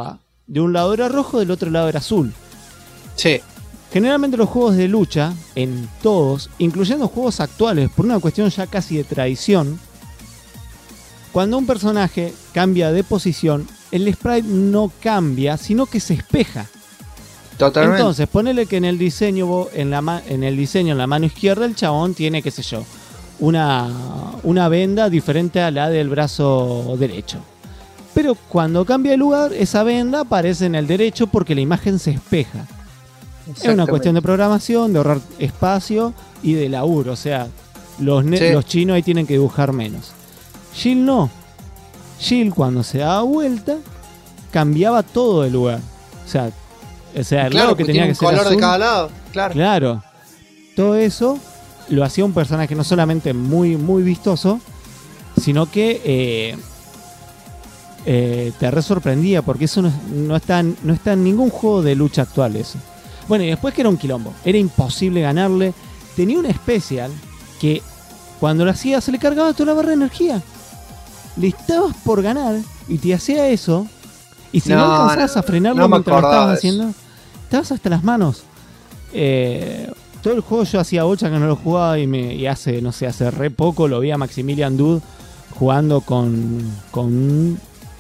de un lado era rojo, del otro lado era azul. Sí. Generalmente los juegos de lucha, en todos, incluyendo juegos actuales, por una cuestión ya casi de tradición, cuando un personaje cambia de posición, el sprite no cambia, sino que se espeja. Totalmente. Entonces, ponele que en el diseño, en la mano izquierda, el chabón tiene, qué sé yo, una venda diferente a la del brazo derecho. Pero cuando cambia de lugar, esa venda aparece en el derecho porque la imagen se espeja. Es una cuestión de programación, de ahorrar espacio y de laburo. O sea, los chinos ahí tienen que dibujar menos. Jill no. Jill, cuando se daba vuelta, cambiaba todo de lugar. O sea, el lado que tenía que ser color azul, de cada lado. Claro. Todo eso lo hacía un personaje no solamente muy, muy vistoso, sino que te re sorprendía, porque eso no está en ningún juego de lucha actual eso. Bueno, y después que era un quilombo, era imposible ganarle. Tenía una especial que cuando lo hacía se le cargaba toda la barra de energía. Le estabas por ganar y te hacía eso, y si no alcanzabas a frenarlo mientras lo estabas haciendo, estabas hasta las manos. Todo el juego yo hacía bocha que no lo jugaba, y hace re poco lo vi a Maximilian Dood jugando con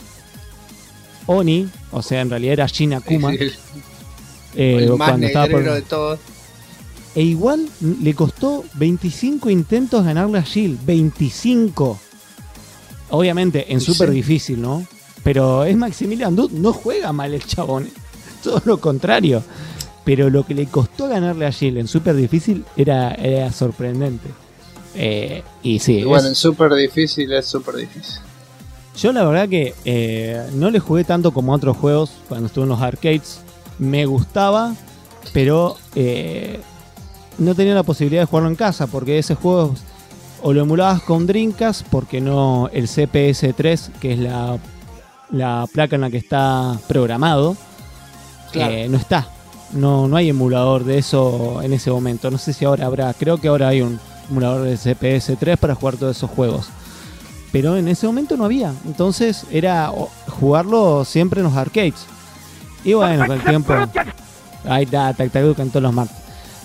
Oni, o sea, en realidad era Shin Akuma. El más cuando negrero de todos. E igual le costó 25 intentos ganarle a Jill. 25. Obviamente en súper difícil, ¿no? Pero es Maximilian Dood, no juega mal el chabón. Todo lo contrario. Pero lo que le costó ganarle a Jill en súper difícil era sorprendente. Y sí. Bueno, en súper difícil es súper difícil. Yo la verdad que no le jugué tanto como a otros juegos cuando estuve en los arcades. Me gustaba, pero no tenía la posibilidad de jugarlo en casa, porque ese juego o lo emulabas con Dreamcast, porque no el CPS3, que es la placa en la que está programado, no está. No hay emulador de eso en ese momento. No sé si ahora habrá, creo que ahora hay un emulador de CPS3 para jugar todos esos juegos. Pero en ese momento no había. Entonces era jugarlo siempre en los arcades. Y bueno, con el tiempo. Ahí está, Tactaduca en todos los martes.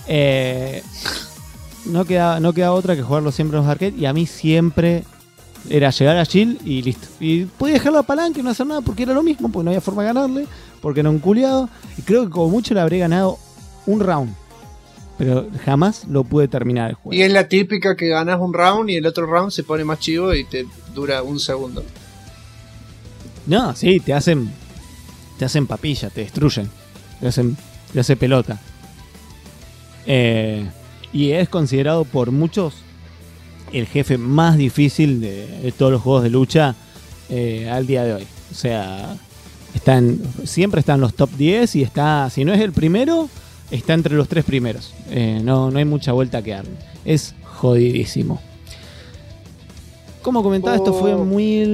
No queda otra que jugarlo siempre en los arcades. Y a mí siempre era llegar a Jill y listo. Y podía dejar la palanca y no hacer nada porque era lo mismo, porque no había forma de ganarle, porque era un culiado. Y creo que como mucho le habré ganado un round. Pero jamás lo pude terminar el juego. Y es la típica que ganas un round y el otro round se pone más chivo y te dura un segundo. No, sí, te hacen papilla, te destruyen, te hacen pelota. Y es considerado por muchos el jefe más difícil de todos los juegos de lucha al día de hoy. O sea, siempre está en los top 10 y si no es el primero, está entre los 3 primeros. No hay mucha vuelta que darle. Es jodidísimo. Como comentaba, esto fue en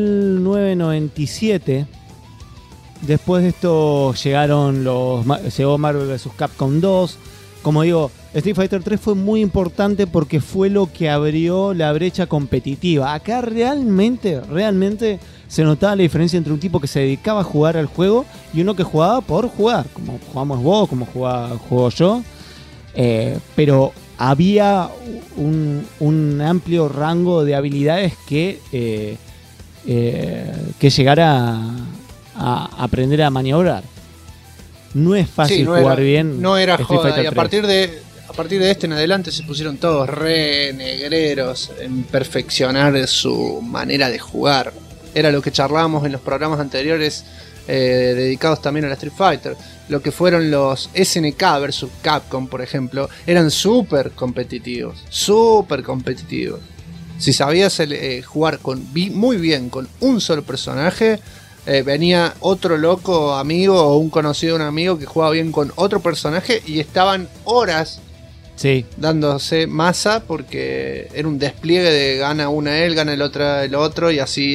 1997. Después de esto llegó Marvel vs. Capcom 2. Como digo, Street Fighter 3 fue muy importante porque fue lo que abrió la brecha competitiva. Acá realmente se notaba la diferencia entre un tipo que se dedicaba a jugar al juego y uno que jugaba por jugar, como jugamos vos, como juego yo. Pero había un amplio rango de habilidades que llegar a aprender a maniobrar. No es fácil jugar bien. No era Street joda. Fighter Y a partir de este en adelante se pusieron todos re negreros en perfeccionar su manera de jugar. Era lo que charlábamos en los programas anteriores dedicados también a la Street Fighter. Lo que fueron los SNK vs. Capcom, por ejemplo, eran súper competitivos. Súper competitivos. Si sabías jugar muy bien con un solo personaje, venía otro loco amigo o un conocido de un amigo que jugaba bien con otro personaje y estaban horas dándose masa porque era un despliegue de gana una él, gana el otro y así.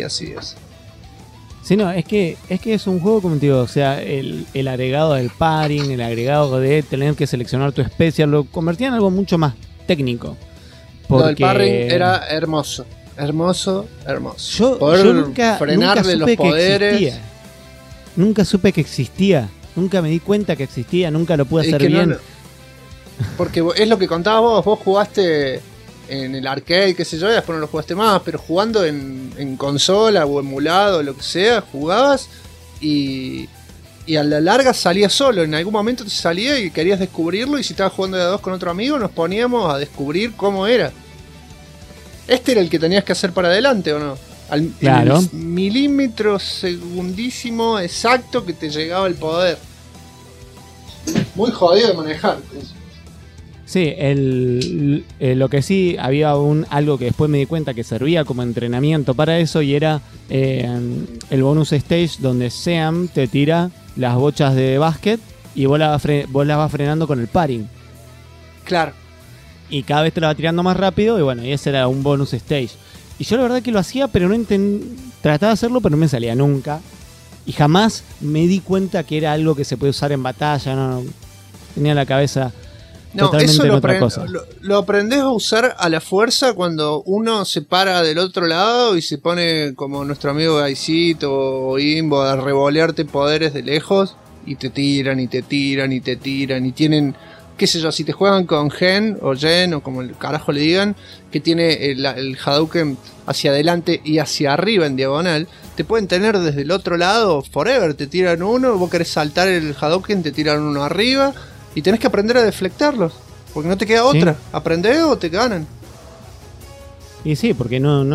Sí, no, es que es un juego, como te digo, o sea, el agregado del paring, el agregado de tener que seleccionar tu especie, lo convertía en algo mucho más técnico. Lo del paring era hermoso. Yo nunca frenarle supe los poderes. nunca supe que existía. Nunca me di cuenta que existía, nunca lo pude hacer bien. No, porque es lo que contabas vos jugaste en el arcade, qué sé yo, y después no lo jugaste más, pero jugando en consola o emulado, lo que sea, jugabas y a la larga salía solo. En algún momento te salía y querías descubrirlo, y si estabas jugando de a dos con otro amigo, nos poníamos a descubrir cómo era. Este era el que tenías que hacer para adelante, ¿o no? Claro. El milímetro segundísimo exacto que te llegaba el poder. Muy jodido de manejar. Sí, lo que sí había algo que después me di cuenta que servía como entrenamiento para eso, y era el bonus stage donde Sam te tira las bochas de básquet y vos las vas frenando con el paring. Claro. Y cada vez te la va tirando más rápido, y bueno, y ese era un bonus stage. Y yo la verdad que lo hacía, pero trataba de hacerlo, pero no me salía nunca. Y jamás me di cuenta que era algo que se puede usar en batalla, no tenía la cabeza totalmente eso en otra cosa. Lo aprendés a usar a la fuerza cuando uno se para del otro lado y se pone como nuestro amigo Gaisito o Imbo a revolearte poderes de lejos, y te tiran y te tiran y te tiran, y tienen, qué sé yo, si te juegan con Gen o Gen o como el carajo le digan, que tiene el Hadouken hacia adelante y hacia arriba en diagonal, te pueden tener desde el otro lado forever. Te tiran uno, vos querés saltar el Hadouken, te tiran uno arriba, y tenés que aprender a deflectarlos, porque no te queda otra. ¿Sí? Aprendés o te ganan. Y sí, porque no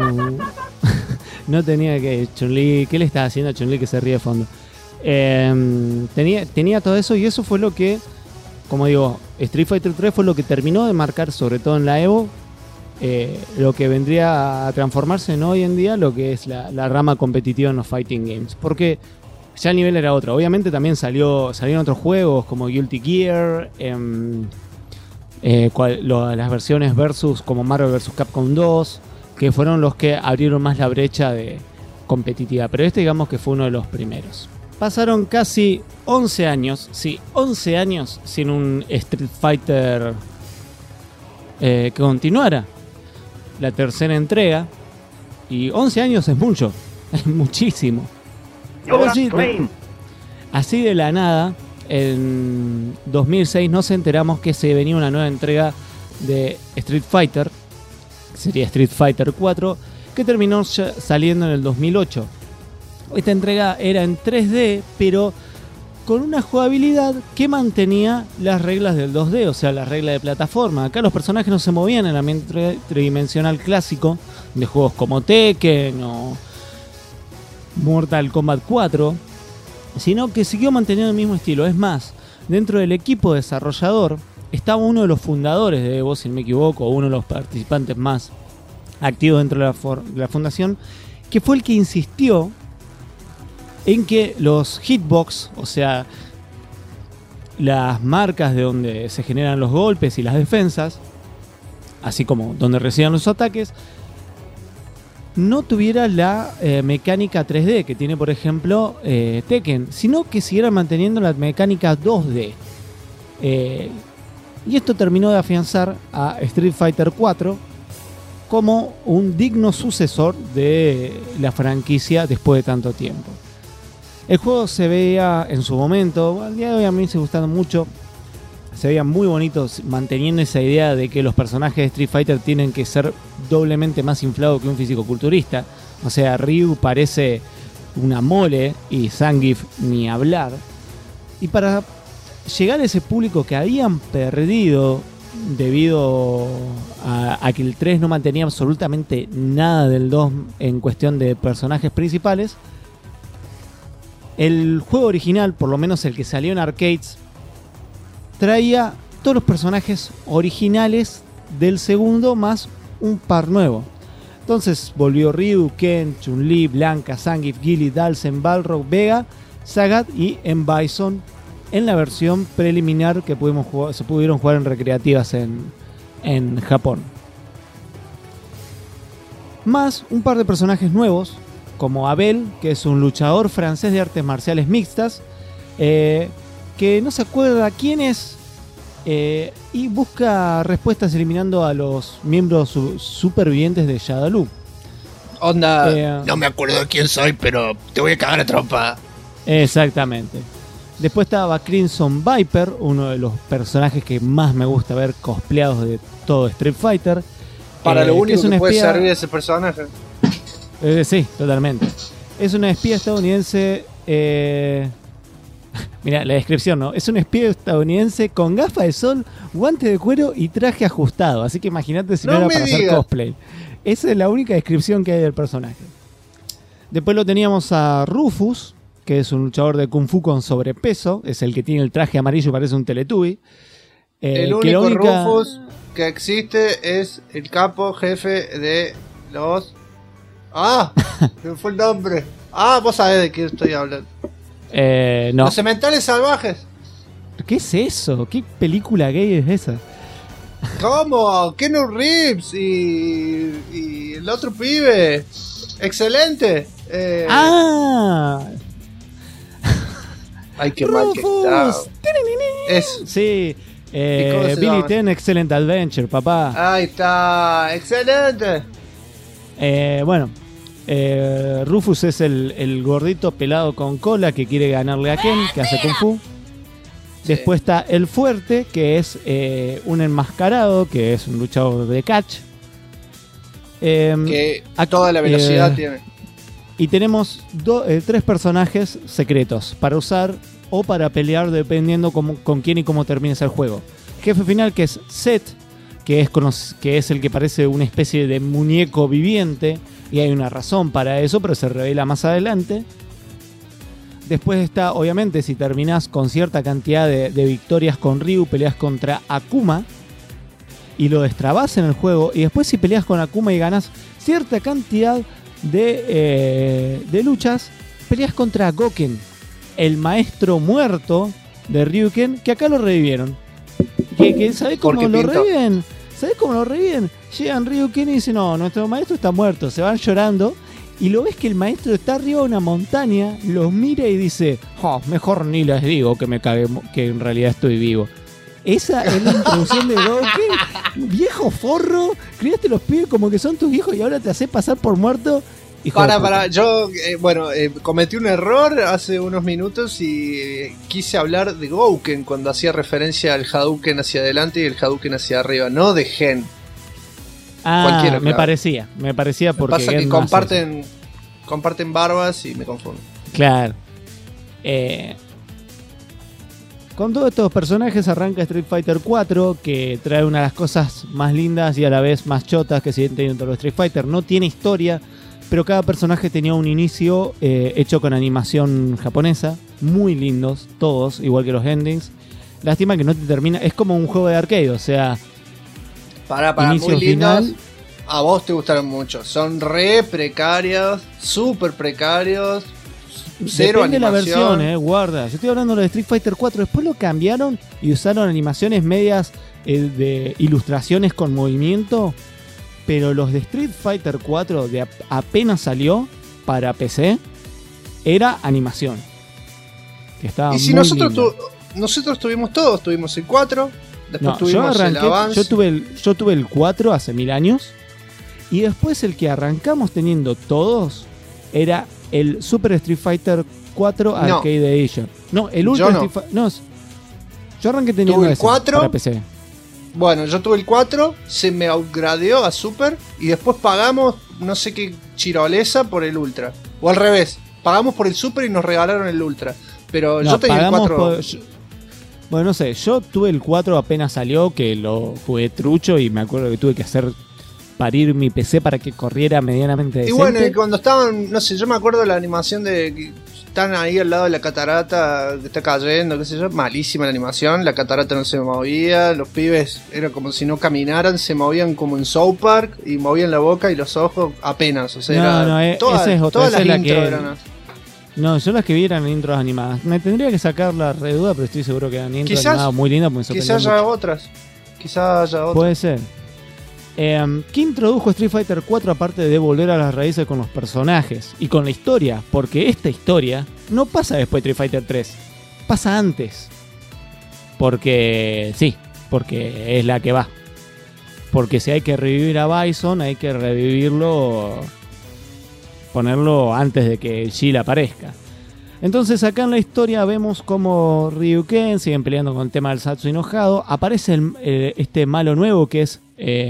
tenía que Chun-Li, ¿qué le estaba haciendo a Chun-Li que se ríe de fondo? Tenía todo eso, y eso fue lo que, como digo, Street Fighter 3 fue lo que terminó de marcar, sobre todo en la Evo, lo que vendría a transformarse en hoy en día lo que es la rama competitiva en los fighting games. Porque ya el nivel era otro. Obviamente también salieron otros juegos como Guilty Gear, las versiones versus como Marvel vs. Capcom 2, que fueron los que abrieron más la brecha de competitiva. Pero digamos que fue uno de los primeros. Pasaron casi 11 años, sí, 11 años sin un Street Fighter que continuara la tercera entrega. Y 11 años es mucho, es muchísimo. Así de la nada, en 2006 nos enteramos que se venía una nueva entrega de Street Fighter, que sería Street Fighter 4, que terminó saliendo en el 2008. Esta entrega era en 3D, pero con una jugabilidad que mantenía las reglas del 2D, o sea, las reglas de plataforma. Acá los personajes no se movían en el ambiente tridimensional clásico de juegos como Tekken o Mortal Kombat 4, sino que siguió manteniendo el mismo estilo. Es más, dentro del equipo desarrollador estaba uno de los fundadores de Evo, si no me equivoco, uno de los participantes más activos dentro de la fundación, que fue el que insistió en que los hitbox, o sea, las marcas de donde se generan los golpes y las defensas, así como donde reciben los ataques, no tuviera la mecánica 3D que tiene, por ejemplo, Tekken, sino que siguiera manteniendo la mecánica 2D. Y esto terminó de afianzar a Street Fighter 4 como un digno sucesor de la franquicia después de tanto tiempo. El juego se veía en su momento, al día de hoy a mí me sigue gustando mucho, se veía muy bonito, manteniendo esa idea de que los personajes de Street Fighter tienen que ser doblemente más inflados que un fisicoculturista. O sea, Ryu parece una mole y Zangief ni hablar. Y para llegar a ese público que habían perdido debido a que el 3 no mantenía absolutamente nada del 2 en cuestión de personajes principales, el juego original, por lo menos el que salió en arcades, traía todos los personajes originales del segundo más un par nuevo. Entonces volvió Ryu, Ken, Chun-Li, Blanca, Zangief, Guile, Dalsen, Balrog, Vega, Sagat y M-Bison en la versión preliminar que se pudieron jugar en recreativas en Japón. Más un par de personajes nuevos, como Abel, que es un luchador francés de artes marciales mixtas, que no se acuerda quién es, y busca respuestas eliminando a los miembros supervivientes de Shadaloo. Onda, no me acuerdo de quién soy, pero te voy a cagar a trompa. Exactamente. Después estaba Crimson Viper, uno de los personajes que más me gusta ver cospleados de todo Street Fighter. Para lo único que puede espía... servir ese personaje. Sí, totalmente. Es una espía estadounidense. Mira, la descripción, ¿no? Es un espía estadounidense con gafas de sol, guante de cuero y traje ajustado. Así que imagínate si no era para hacer cosplay. Esa es la única descripción que hay del personaje. Después lo teníamos a Rufus, que es un luchador de Kung Fu con sobrepeso. Es el que tiene el traje amarillo y parece un Teletubby. El único Rufus que existe es el capo jefe de los... ¡Ah! ¿Qué fue el nombre? Ah, vos sabés de qué estoy hablando. No. Los Sementales Salvajes. ¿Qué es eso? ¿Qué película gay es esa? ¿Cómo? Keanu Reeves y el otro pibe. Excelente. Ay, qué mal que está. Sí. Billy Ten Excellent Adventure, papá. Ahí está. Excelente. Bueno. Rufus es el gordito pelado con cola que quiere ganarle a Ken, que hace Kung Fu. Después está el fuerte, que es un enmascarado, que es un luchador de catch. Que toda la velocidad tiene. Y tenemos 3 personajes secretos para usar o para pelear dependiendo con quién y cómo termines el juego. Jefe final, que es Set, que es el que parece una especie de muñeco viviente. Y hay una razón para eso, pero se revela más adelante. Después está, obviamente, si terminás con cierta cantidad de victorias con Ryu, peleas contra Akuma y lo destrabás en el juego. Y después si peleas con Akuma y ganás cierta cantidad de luchas, peleas contra Goken, el maestro muerto de Ryuken, que acá lo revivieron. ¿Sabés cómo lo reviven? ¿Sabés cómo lo reviven? Llegan Ryuken y dicen, no, nuestro maestro está muerto. Se van llorando y lo ves que el maestro está arriba de una montaña, los mira y dice, mejor ni les digo que me cague, que en realidad estoy vivo. Esa es la introducción de Goku. Viejo forro, criaste los pibes como que son tus hijos y ahora te haces pasar por muerto. Yo, cometí un error hace unos minutos y quise hablar de Gouken cuando hacía referencia al Hadouken hacia adelante y el Hadouken hacia arriba, no de Gen. Cualquiera, me parecía porque pasa que comparten barbas y me confundo. Claro. Con todos estos personajes arranca Street Fighter 4, que trae una de las cosas más lindas y a la vez más chotas que siguen teniendo los Street Fighter. No tiene historia, pero cada personaje tenía un inicio hecho con animación japonesa, muy lindos, todos, igual que los endings. Lástima que no te termina, es como un juego de arcade, o sea... Para muy lindos, a vos te gustaron mucho. Son re precarios, súper precarios, cero depende animación. De la versión, guarda. Yo estoy hablando de Street Fighter 4, después lo cambiaron y usaron animaciones medias de ilustraciones con movimiento. Pero los de Street Fighter 4 de apenas salió para PC era animación. Que estaba y si muy nosotros tuvimos todos, tuvimos el 4, después tuvimos el Advance. Yo tuve el 4 hace 1000 años y después el que arrancamos teniendo todos era el Super Street Fighter 4 Arcade Edition. No, el Ultra Street Fighter. No, yo arranqué teniendo el ese 4 para PC. Bueno, yo tuve el 4, se me upgradeó a Super y después pagamos no sé qué chirolesa por el Ultra. O al revés, pagamos por el Super y nos regalaron el Ultra. Pero yo tenía el 4. Bueno, no sé, yo tuve el 4 apenas salió, que lo jugué trucho y me acuerdo que tuve que hacer parir mi PC para que corriera medianamente decente. Y bueno, cuando estaban, no sé, yo me acuerdo de la animación de que están ahí al lado de la catarata que está cayendo, qué sé yo, malísima la animación, la catarata no se movía, los pibes era como si no caminaran, se movían como en South Park y movían la boca y los ojos apenas, o sea, todas las intros eran... No, yo las que vi eran intros animadas. Me tendría que sacar la reduda, pero estoy seguro que eran intros animadas muy lindas. Quizás haya otras. Puede ser. ¿Qué introdujo Street Fighter 4 aparte de volver a las raíces con los personajes y con la historia? Porque esta historia no pasa después de Street Fighter 3, pasa antes. Porque es la que va. Porque si hay que revivir a Bison, hay que revivirlo, ponerlo antes de que Jill aparezca. Entonces acá en la historia vemos como Ryuken siguen peleando con el tema del Satsu enojado. Aparece este malo nuevo que es,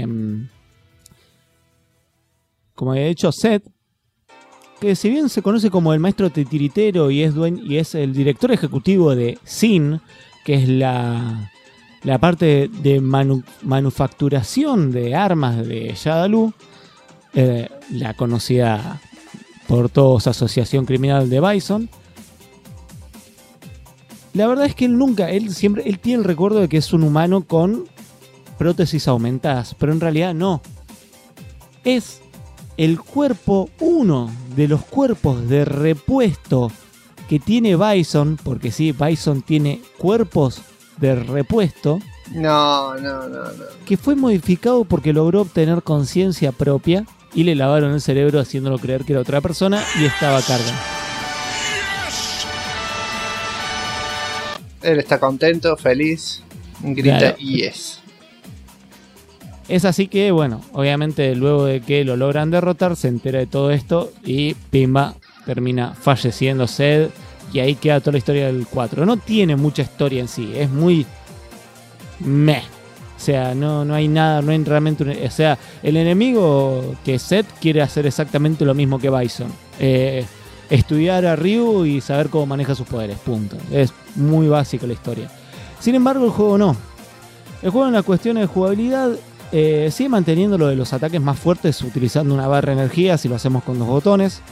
como había dicho, Seth, que si bien se conoce como el maestro titiritero y es el director ejecutivo de SIN, que es la parte de manufacturación de armas de Shadaloo, la conocida por todos asociación criminal de Bison. La verdad es que él tiene el recuerdo de que es un humano con prótesis aumentadas, pero en realidad no. Es uno de los cuerpos de repuesto que tiene Bison, porque sí, Bison tiene cuerpos de repuesto. No. Que fue modificado porque logró obtener conciencia propia y le lavaron el cerebro haciéndolo creer que era otra persona y estaba a cargo. Él está contento, feliz, grita claro. yes. Es así que, bueno, obviamente luego de que lo logran derrotar, se entera de todo esto y pimba, termina falleciendo Zed y ahí queda toda la historia del 4. No tiene mucha historia en sí, es muy meh. O sea, no hay nada, no hay realmente... O sea, el enemigo que es Zed quiere hacer exactamente lo mismo que Bison. Estudiar a Ryu y saber cómo maneja sus poderes, punto. Es muy básica la historia. Sin embargo, el juego no. El juego en las cuestiones de jugabilidad sigue manteniendo lo de los ataques más fuertes utilizando una barra de energía si lo hacemos con 2 botones.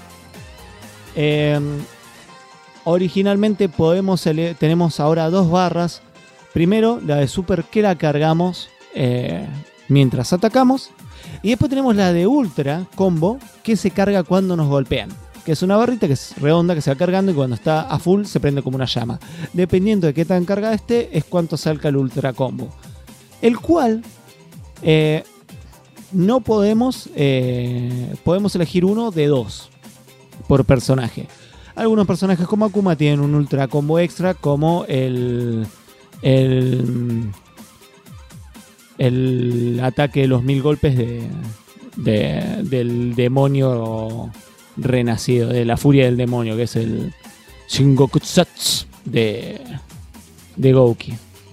Originalmente tenemos ahora 2 barras. Primero, la de Super que la cargamos mientras atacamos. Y después tenemos la de Ultra Combo que se carga cuando nos golpean. Que es una barrita que es redonda, que se va cargando y cuando está a full se prende como una llama. Dependiendo de qué tan cargada esté, es cuánto salga el Ultra Combo. El cual no podemos elegir uno de 2 por personaje. Algunos personajes como Akuma tienen un Ultra Combo extra, como el ataque de los 1000 golpes del demonio renacido, de la furia del demonio, que es el Shingokutsatsu de Gouki.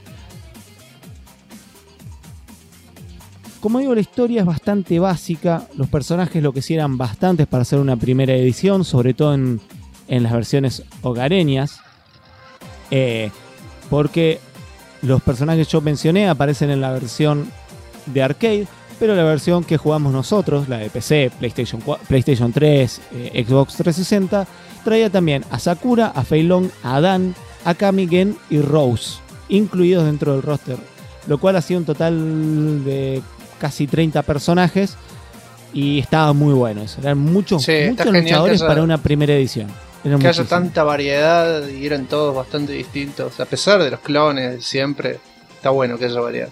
Como digo, la historia es bastante básica. Los personajes lo que sí eran bastantes para hacer una primera edición, sobre todo en las versiones hogareñas, porque los personajes que yo mencioné aparecen en la versión de arcade, pero la versión que jugamos nosotros, la de PC, PlayStation 3, Xbox 360, traía también a Sakura, a Fei Long, a Dan, a Kami, Gen y Rose, incluidos dentro del roster, lo cual hacía un total de casi 30 personajes y estaba muy bueno eso. Eran muchos luchadores para una primera edición. Que haya tanta variedad y eran todos bastante distintos, a pesar de los clones de siempre. Está bueno que haya variedad.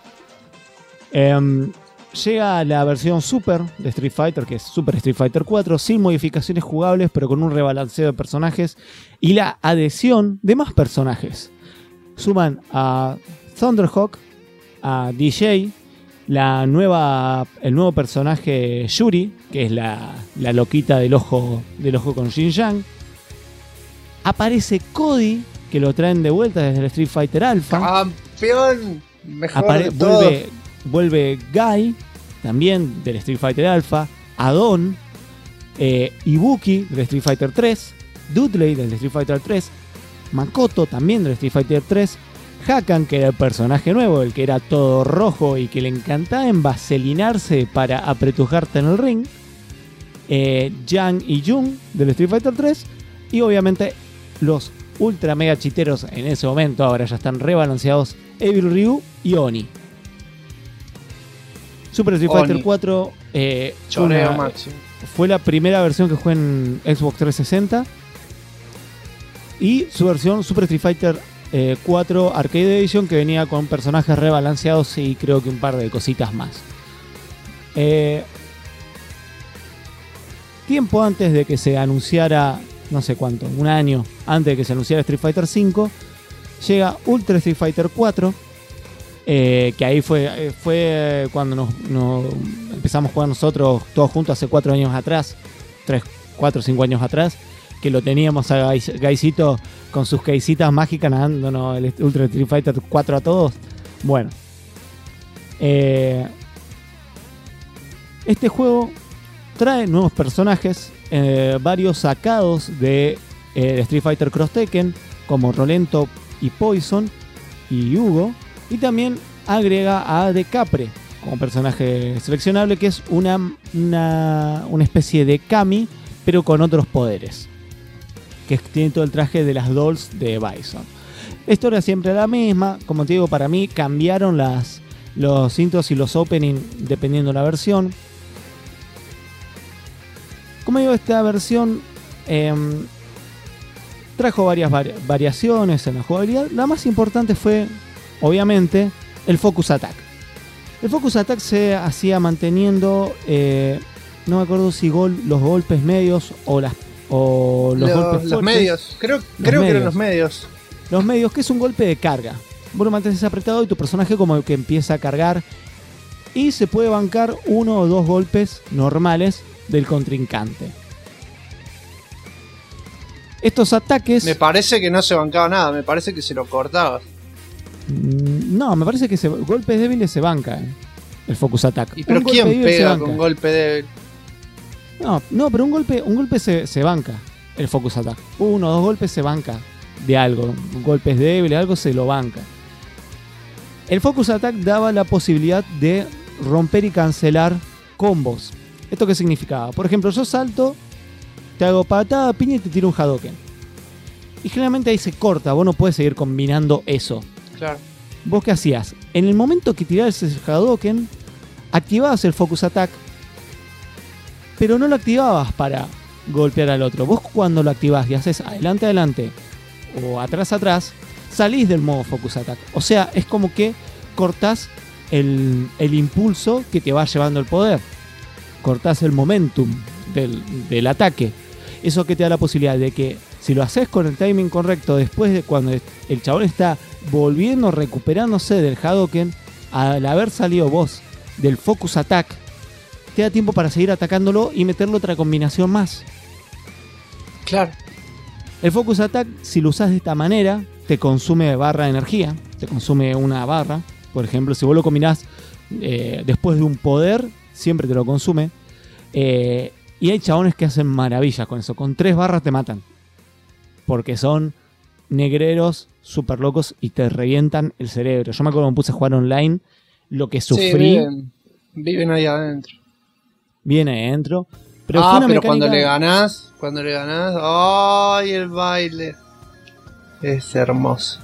Llega la versión Super de Street Fighter, que es Super Street Fighter 4, sin modificaciones jugables, pero con un rebalanceo de personajes y la adhesión de más personajes. Suman a Thunderhawk, a DJ, el nuevo personaje Yuri, que es la loquita del ojo con Xinjiang. Aparece Cody, que lo traen de vuelta desde el Street Fighter Alpha. ¡Campeón! Mejor de todo. Vuelve Guy, también del Street Fighter Alpha, Adon, Ibuki del Street Fighter 3, Dudley del Street Fighter 3, Makoto también del Street Fighter 3, Hakan, que era el personaje nuevo, el que era todo rojo y que le encantaba envaselinarse para apretujarte en el ring, Yang y Jun del Street Fighter 3, y obviamente los ultra mega chiteros en ese momento, ahora ya están rebalanceados, Evil Ryu y Oni. Super Street Fighter 4 fue la primera versión que jugué en Xbox 360 y su versión Super Street Fighter 4 Arcade Edition, que venía con personajes rebalanceados y creo que un par de cositas más. Tiempo antes de que se anunciara, no sé cuánto, un año antes de que se anunciara Street Fighter 5, llega Ultra Street Fighter 4, que ahí fue cuando nos empezamos a jugar nosotros todos juntos hace 4 años atrás, 3, 4, 5 años atrás, que lo teníamos a Gaisito con sus keisitas mágicas nadándonos el Ultra Street Fighter 4 a todos. Bueno, este juego trae nuevos personajes, varios sacados de Street Fighter Cross Tekken, como Rolento y Poison y Hugo, y también agrega a Decapre como personaje seleccionable, que es una especie de Kami, pero con otros poderes, que tiene todo el traje de las dolls de Bison. La historia siempre la misma, como te digo, para mí cambiaron los intros y los opening dependiendo de la versión. Como digo, esta versión trajo varias variaciones en la jugabilidad. La más importante fue, obviamente, el Focus Attack. El Focus Attack se hacía manteniendo, no me acuerdo si los golpes medios o los golpes fuertes. Los medios, creo que eran los medios. Los medios, que es un golpe de carga. Vos lo mantienes apretado y tu personaje como que empieza a cargar. Y se puede bancar 1 o 2 golpes normales del contrincante. Estos ataques... Me parece que no se bancaba nada, me parece que se lo cortabas. No, me parece que golpes débiles se banca, el Focus Attack. ¿Y pero quién pega con golpe débil? No, pero un golpe se banca, el Focus Attack. 1 o 2 golpes se banca de algo. Golpes débiles, algo se lo banca. El Focus Attack daba la posibilidad de romper y cancelar combos. ¿Esto qué significaba? Por ejemplo, yo salto, te hago patada, piña y te tiro un Hadouken. Y generalmente ahí se corta, vos no puedes seguir combinando eso. Claro. ¿Vos qué hacías? En el momento que tirabas ese Hadouken, activabas el Focus Attack, pero no lo activabas para golpear al otro. Vos cuando lo activás y haces adelante o atrás, salís del modo Focus Attack. O sea, es como que cortás el impulso que te va llevando el poder. Cortás el momentum del ataque. Eso que te da la posibilidad de que si lo haces con el timing correcto, después de cuando el chabón está recuperándose del Hadouken, al haber salido vos del Focus Attack, te da tiempo para seguir atacándolo y meterle otra combinación más. Claro. El Focus Attack, si lo usás de esta manera, te consume barra de energía, te consume una barra. Por ejemplo, si vos lo combinás después de un poder, siempre te lo consume. Y hay chabones que hacen maravillas con eso. Con 3 barras te matan. Porque son negreros súper locos y te revientan el cerebro. Yo me acuerdo cuando me puse a jugar online, lo que sufrí. Sí, viven ahí adentro. Viene ahí adentro. Pero pero mecánica... cuando le ganás, ¡ay, el baile! Es hermoso.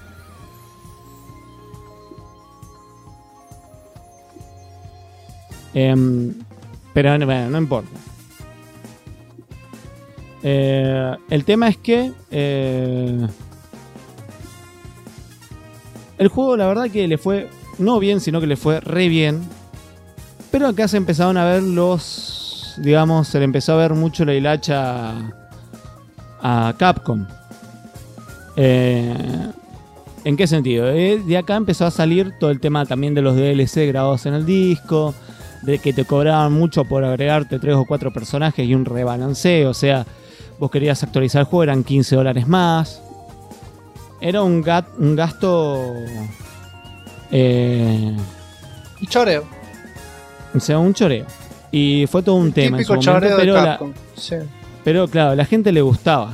Pero bueno, no importa. El tema es que el juego, la verdad que le fue no bien, sino que le fue re bien. Pero acá se empezaron a ver se le empezó a ver mucho la hilacha a Capcom. ¿En qué sentido? De acá empezó a salir todo el tema también de los DLC grabados en el disco, de que te cobraban mucho por agregarte 3 o 4 personajes y un rebalanceo. O sea, vos querías actualizar el juego, eran $15 más. Era un gasto... y choreo. O sea, un choreo. Y fue todo un tema en su momento, choreo pero de Capcom. Sí. Pero claro, a la gente le gustaba.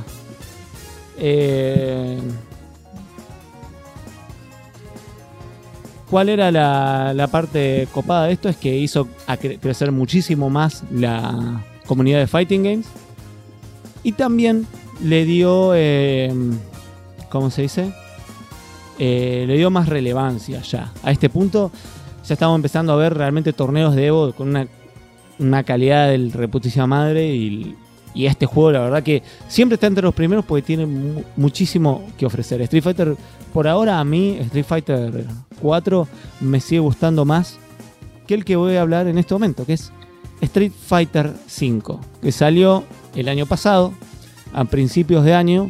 ¿Cuál era la parte copada de esto? Es que hizo crecer muchísimo más la comunidad de Fighting Games. Y también le dio... ¿cómo se dice? Le dio más relevancia ya. A este punto ya estamos empezando a ver realmente torneos de Evo con una calidad del reputísima madre. Y este juego, la verdad que siempre está entre los primeros porque tiene muchísimo que ofrecer. Street Fighter, por ahora a mí, Street Fighter 4 me sigue gustando más que el que voy a hablar en este momento, que es Street Fighter 5, que salió el año pasado, a principios de año.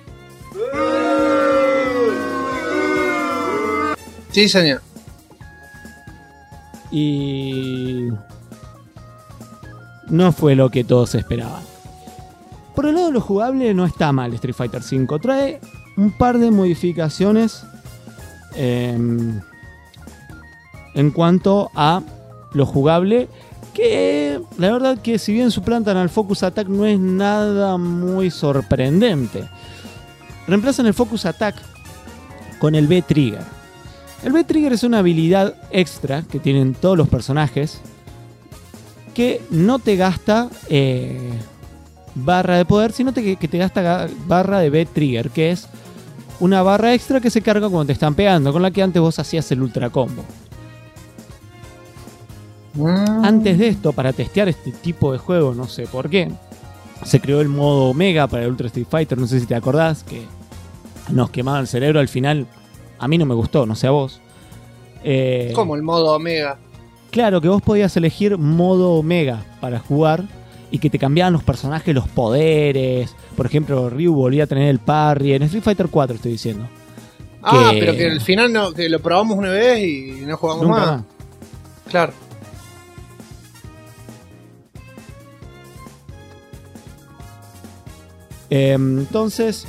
Sí, señor. Y no fue lo que todos esperaban. Por el lado de lo jugable no está mal Street Fighter V. Trae un par de modificaciones en cuanto a lo jugable, que la verdad que si bien suplantan al Focus Attack no es nada muy sorprendente. Reemplazan el Focus Attack con el B-Trigger. El B-Trigger es una habilidad extra que tienen todos los personajes que no te gasta barra de poder, sino que te gasta barra de B-Trigger, que es una barra extra que se carga cuando te están pegando, con la que antes vos hacías el ultra combo. Antes de esto, para testear este tipo de juego, no sé por qué, se creó el modo Omega para el Ultra Street Fighter. No sé si te acordás que nos quemaban el cerebro al final. A mí no me gustó, no sé a vos. ¿Cómo el modo Omega? Claro, que vos podías elegir modo Omega para jugar y que te cambiaban los personajes, los poderes. Por ejemplo, Ryu volvía a tener el parry. En Street Fighter 4 estoy diciendo. Pero que al final no, que lo probamos una vez y no jugamos nunca más. Claro. Entonces,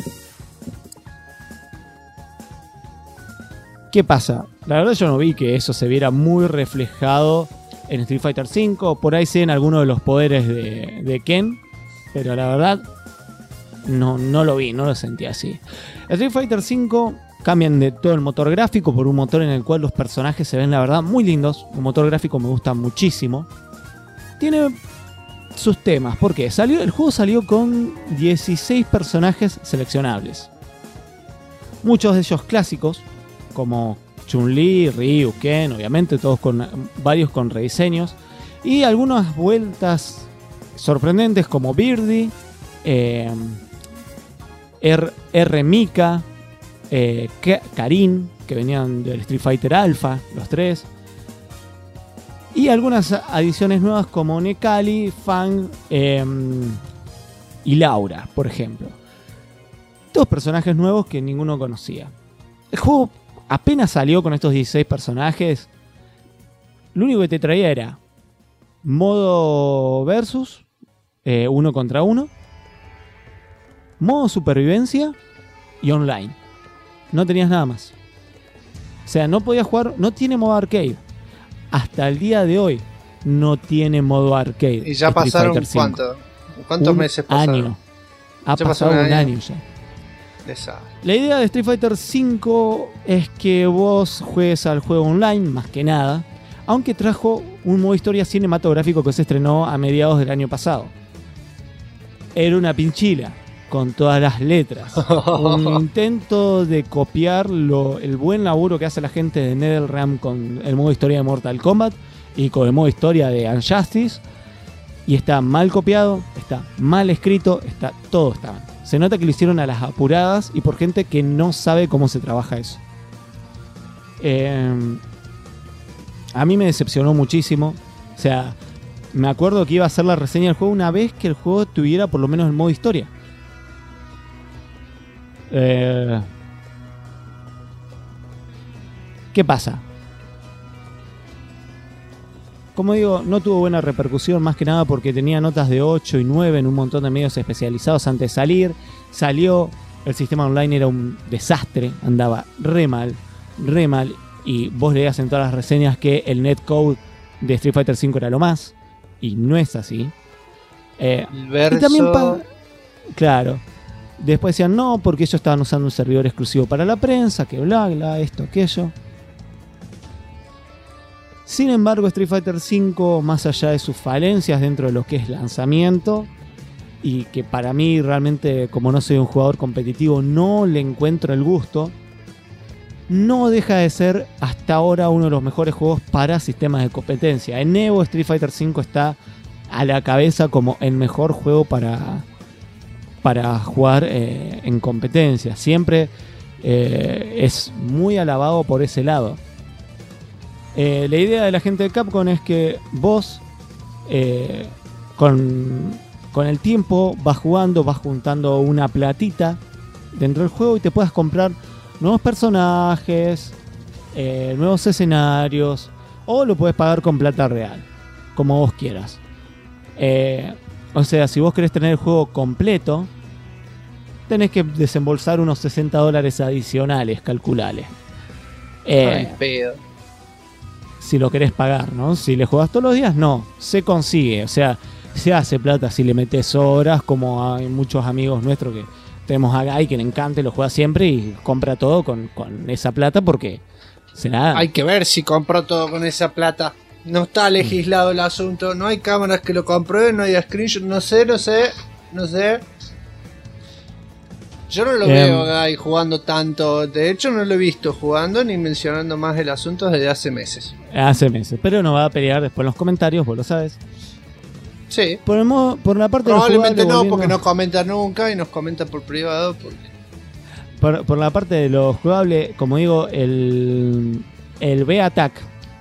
¿qué pasa? La verdad yo no vi que eso se viera muy reflejado en Street Fighter V. Por ahí se ven algunos de los poderes de Ken, pero la verdad no lo vi, no lo sentí así. Street Fighter V cambian de todo el motor gráfico por un motor en el cual los personajes se ven la verdad muy lindos. Un motor gráfico me gusta muchísimo. Tiene sus temas, porque el juego salió con 16 personajes seleccionables. Muchos de ellos clásicos, como Chun-Li, Ryu, Ken, obviamente todos varios con rediseños, y algunas vueltas sorprendentes como Birdie, Mika, Karin, que venían del Street Fighter Alpha, los tres. Y algunas adiciones nuevas como Nekali, Fang y Laura, por ejemplo. Todos personajes nuevos que ninguno conocía. El juego apenas salió con estos 16 personajes. Lo único que te traía era modo versus, 1 contra 1, modo supervivencia y online. No tenías nada más. O sea, no podías jugar, no tiene modo arcade. Hasta el día de hoy no tiene modo arcade. ¿Y ya pasaron cuántos meses pasaron? Año. Ha pasado un año ya. La idea de Street Fighter V es que vos juegues al juego online, más que nada, aunque trajo un modo historia cinematográfico que se estrenó a mediados del año pasado. Era una pinchila con todas las letras. Un intento de copiar el buen laburo que hace la gente de NetherRealm con el modo historia de Mortal Kombat y con el modo historia de Injustice. Y está mal copiado, está mal escrito, todo está mal. Se nota que lo hicieron a las apuradas y por gente que no sabe cómo se trabaja eso. A mí me decepcionó muchísimo. O sea, me acuerdo que iba a hacer la reseña del juego una vez que el juego tuviera por lo menos el modo historia. ¿Qué pasa? Como digo, no tuvo buena repercusión, más que nada porque tenía notas de 8 y 9 en un montón de medios especializados antes de salir. Salió, el sistema online era un desastre, andaba re mal, y vos leías en todas las reseñas que el netcode de Street Fighter V era lo más, y no es así. El verso... Y también claro. Después decían no, porque ellos estaban usando un servidor exclusivo para la prensa, que bla, esto, aquello. Sin embargo, Street Fighter V, más allá de sus falencias dentro de lo que es lanzamiento, y que para mí realmente, como no soy un jugador competitivo, no le encuentro el gusto, no deja de ser hasta ahora uno de los mejores juegos para sistemas de competencia. En Evo, Street Fighter V está a la cabeza como el mejor juego para jugar en competencia. Siempre es muy alabado por ese lado. La idea de la gente de Capcom es que vos con el tiempo vas jugando, vas juntando una platita dentro del juego y te puedas comprar nuevos personajes, nuevos escenarios, o lo puedes pagar con plata real, como vos quieras. O sea, si vos querés tener el juego completo, tenés que desembolsar unos $60 adicionales, calculales. Pedo. Si lo querés pagar, ¿no? Si le jugás todos los días, no. Se consigue. O sea, se hace plata si le metes horas, como hay muchos amigos nuestros que tenemos a Guy que le encanta y lo juega siempre y compra todo con esa plata porque será... Hay que ver si compró todo con esa plata. No está legislado el asunto. No hay cámaras que lo comprueben, no hay screenshot. No sé. Yo no lo veo a Guy jugando tanto. De hecho, no lo he visto jugando ni mencionando más el asunto desde hace meses. Pero no va a pelear después en los comentarios, vos lo sabes. Sí. Por la parte probablemente de lo jugable, porque no comenta nunca y nos comenta por privado. Por la parte de lo jugable, como digo, el B-Attack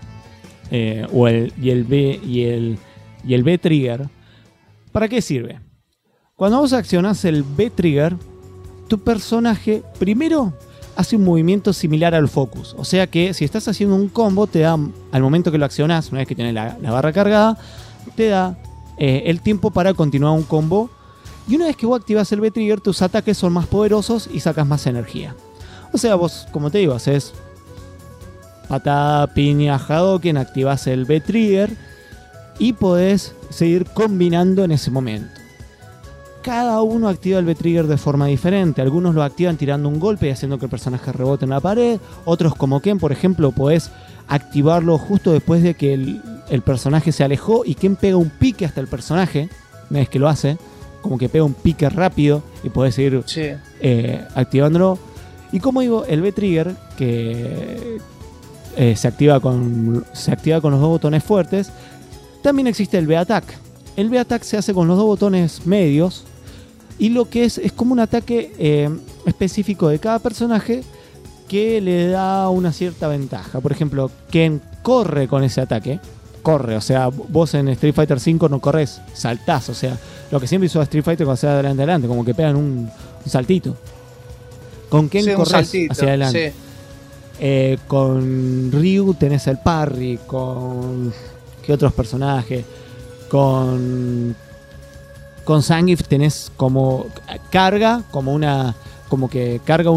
y el B-Trigger, ¿para qué sirve? Cuando vos accionás el B-Trigger, tu personaje primero hace un movimiento similar al focus. O sea que si estás haciendo un combo, te da, al momento que lo accionás, una vez que tenés la barra cargada, te da el tiempo para continuar un combo. Y una vez que vos activas el B-Trigger, tus ataques son más poderosos y sacas más energía. O sea, vos, como te digo, haces patada, piña, Hadouken, activas el B-Trigger y podés seguir combinando en ese momento. Cada uno activa el B-Trigger de forma diferente. Algunos lo activan tirando un golpe y haciendo que el personaje rebote en la pared. Otros, como Ken, por ejemplo, podés activarlo justo después de que el personaje se alejó y Ken pega un pique hasta el personaje. Una vez que lo hace, como que pega un pique rápido y podés seguir activándolo. Y como digo, el B-Trigger, que se activa con los dos botones fuertes. También existe el B-Attack. El B-Attack se hace con los dos botones medios y lo que es como un ataque específico de cada personaje que le da una cierta ventaja. Por ejemplo, Ken corre con ese ataque. Corre, o sea, vos en Street Fighter V no corres, saltás. O sea, lo que siempre hizo Street Fighter cuando se va adelante, como que pegan un saltito. Con Ken corres hacia adelante. Sí. Con Ryu tenés el parry, con... ¿qué otros personajes? Con Zangief tenés como carga, como que carga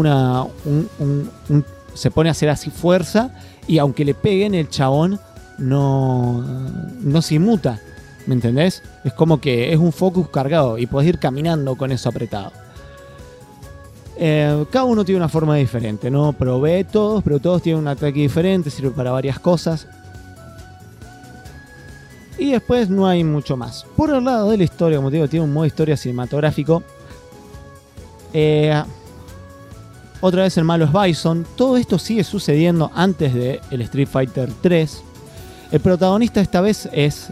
se pone a hacer así fuerza y aunque le peguen el chabón no se inmuta, ¿me entendés? Es como que es un focus cargado y podés ir caminando con eso apretado. Cada uno tiene una forma diferente, no probé todos, pero todos tienen un ataque diferente, sirve para varias cosas. Y después no hay mucho más. Por el lado de la historia, como te digo, tiene un modo historia cinematográfico. Otra vez el malo es Bison. Todo esto sigue sucediendo antes de el Street Fighter 3. El protagonista esta vez es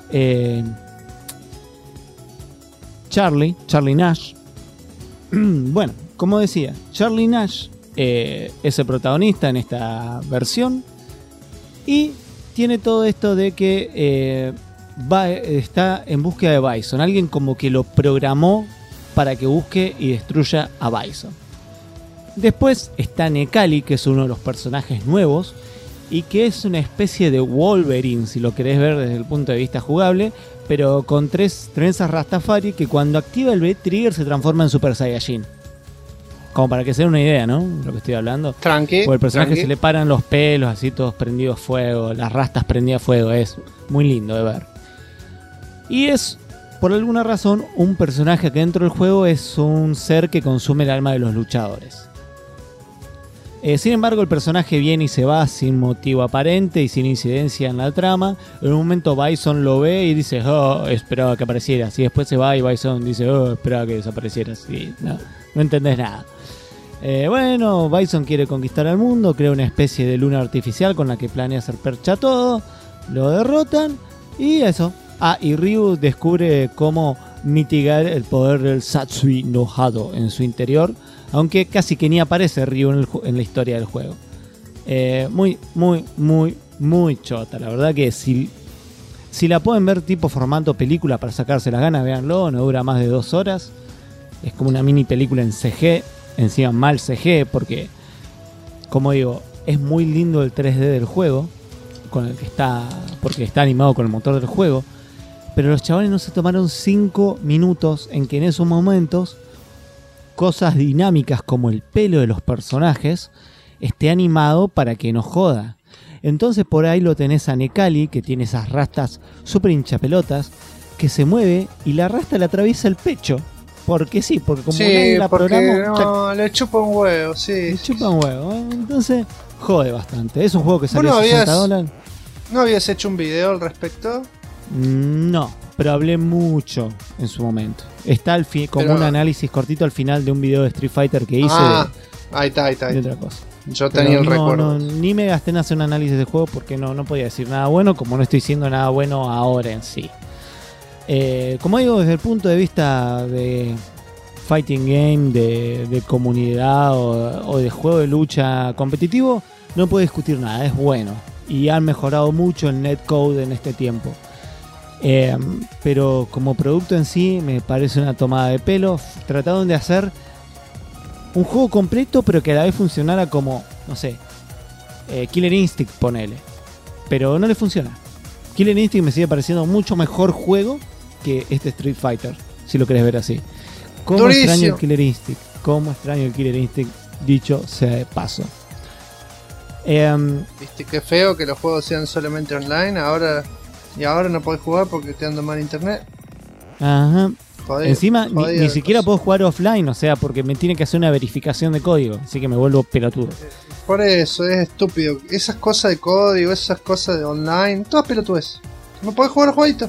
Charlie Nash. Bueno, como decía, Charlie Nash es el protagonista en esta versión. Y tiene todo esto de que... está en búsqueda de Bison. Alguien como que lo programó para que busque y destruya a Bison. Después está Necalli, que es uno de los personajes nuevos y que es una especie de Wolverine, si lo querés ver desde el punto de vista jugable, pero con tres trenzas Rastafari que cuando activa el B-Trigger se transforma en Super Saiyajin. Como para que se den una idea, ¿no? Lo que estoy hablando. Tranqui. Porque el personaje se le paran los pelos así todos prendidos fuego, las rastas prendidas fuego, es muy lindo de ver. Y es, por alguna razón, un personaje que dentro del juego es un ser que consume el alma de los luchadores. Sin embargo, el personaje viene y se va sin motivo aparente y sin incidencia en la trama. En un momento Bison lo ve y dice, oh, esperaba que aparecieras. Y después se va y Bison dice, oh, esperaba que desaparecieras. Y no entendés nada. Bueno, Bison quiere conquistar al mundo, crea una especie de luna artificial con la que planea hacer percha todo. Lo derrotan y eso. Y Ryu descubre cómo mitigar el poder del Satsui no Hado en su interior, aunque casi que ni aparece Ryu en la historia del juego. Muy chota. La verdad que si la pueden ver tipo formato película para sacarse las ganas, véanlo, no dura más de 2 horas. Es como una mini película en CG, encima mal CG, porque, como digo, es muy lindo el 3D del juego, con el que está, porque está animado con el motor del juego. pero los chavales no se tomaron 5 minutos en que en esos momentos cosas dinámicas como el pelo de los personajes esté animado para que no joda. Entonces por ahí lo tenés a Necali, que tiene esas rastas súper hinchapelotas, que se mueve y la rasta le atraviesa el pecho. Porque sí, porque como nadie la programó, no, le chupa un huevo, sí. Le chupa un huevo. Entonces jode bastante. Es un juego que salió a $60. ¿No habías hecho un video al respecto? No, pero hablé mucho en su momento. Está como un análisis cortito al final de un video de Street Fighter que hice ahí está. de otra cosa. Yo tenía el recuerdo. Ni me gasté en hacer un análisis de juego porque no podía decir nada bueno, como no estoy diciendo nada bueno ahora en sí. Como digo, desde el punto de vista de fighting game, de comunidad o de juego de lucha competitivo, no puedo discutir nada, es bueno. Y han mejorado mucho el netcode en este tiempo. Pero como producto en sí me parece una tomada de pelo. Trataron de hacer un juego completo pero que a la vez funcionara como, no sé, Killer Instinct, ponele. Pero no le funciona. Killer Instinct me sigue pareciendo mucho mejor juego que este Street Fighter, si lo querés ver así. ¿Cómo extraño el Killer Instinct? ¿Cómo extraño el Killer Instinct? Dicho sea de paso. Viste qué feo que los juegos sean solamente online. Ahora no podés jugar porque te anda mal internet. Ajá. Encima ni siquiera puedo jugar offline, o sea, porque me tiene que hacer una verificación de código, así que me vuelvo pelotudo. Por eso es estúpido. Esas cosas de código, esas cosas de online, todas pelotudes. No podés jugar jueguitos.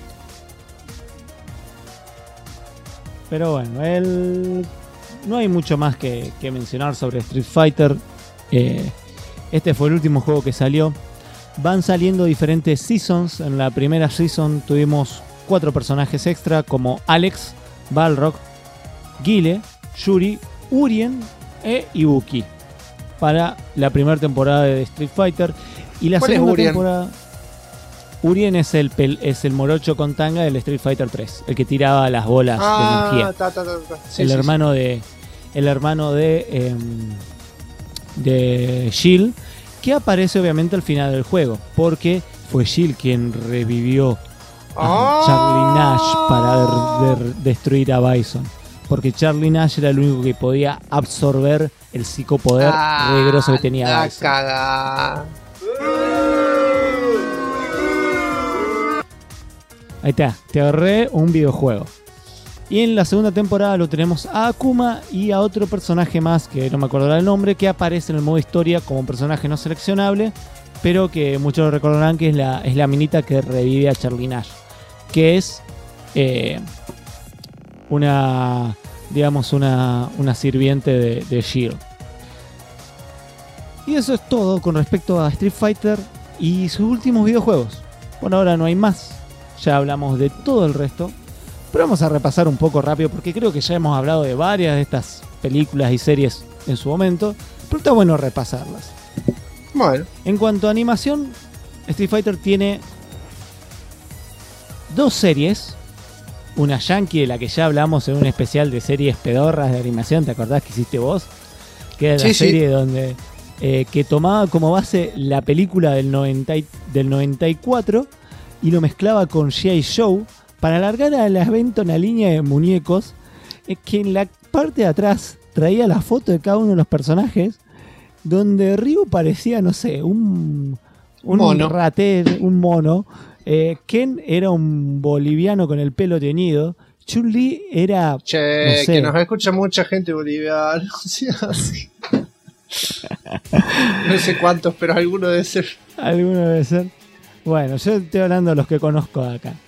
Pero bueno, no hay mucho más que mencionar sobre Street Fighter. Este fue el último juego que salió. Van saliendo diferentes seasons. En la primera season tuvimos 4 personajes extra como Alex, Balrog, Guile, Yuri, Urien e Ibuki para la primera temporada de Street Fighter. Y la segunda temporada, Urien es el morocho con tanga del Street Fighter 3, el que tiraba las bolas de energía. Sí, el hermano de Jill, que aparece obviamente al final del juego, porque fue Jill quien revivió a Charlie Nash para destruir a Bison, porque Charlie Nash era el único que podía absorber el psicopoder regroso que tenía Bison. Ahí está, te ahorré un videojuego. Y en la segunda temporada lo tenemos a Akuma y a otro personaje más que no me acordará el nombre, que aparece en el modo historia como un personaje no seleccionable, pero que muchos lo recordarán que es la minita que revive a Charlie Nash, que es una sirviente de Shield. Y eso es todo con respecto a Street Fighter y sus últimos videojuegos. Por ahora no hay más, ya hablamos de todo el resto. Pero vamos a repasar un poco rápido porque creo que ya hemos hablado de varias de estas películas y series en su momento, pero está bueno repasarlas. Bueno. En cuanto a animación, Street Fighter tiene 2 series. Una yankee de la que ya hablamos en un especial de series pedorras de animación, ¿te acordás que hiciste vos? Que era la serie donde que tomaba como base la película del 94 y lo mezclaba con G.I. Joe para alargar al evento una línea de muñecos que en la parte de atrás traía la foto de cada uno de los personajes, donde Ryu parecía, no sé, un mono. Un mono. Ken era un boliviano con el pelo teñido. Chun-Li era... no sé, que nos escucha mucha gente boliviana. No sé cuántos, pero alguno debe ser. Alguno debe ser. Bueno, yo estoy hablando de los que conozco de acá.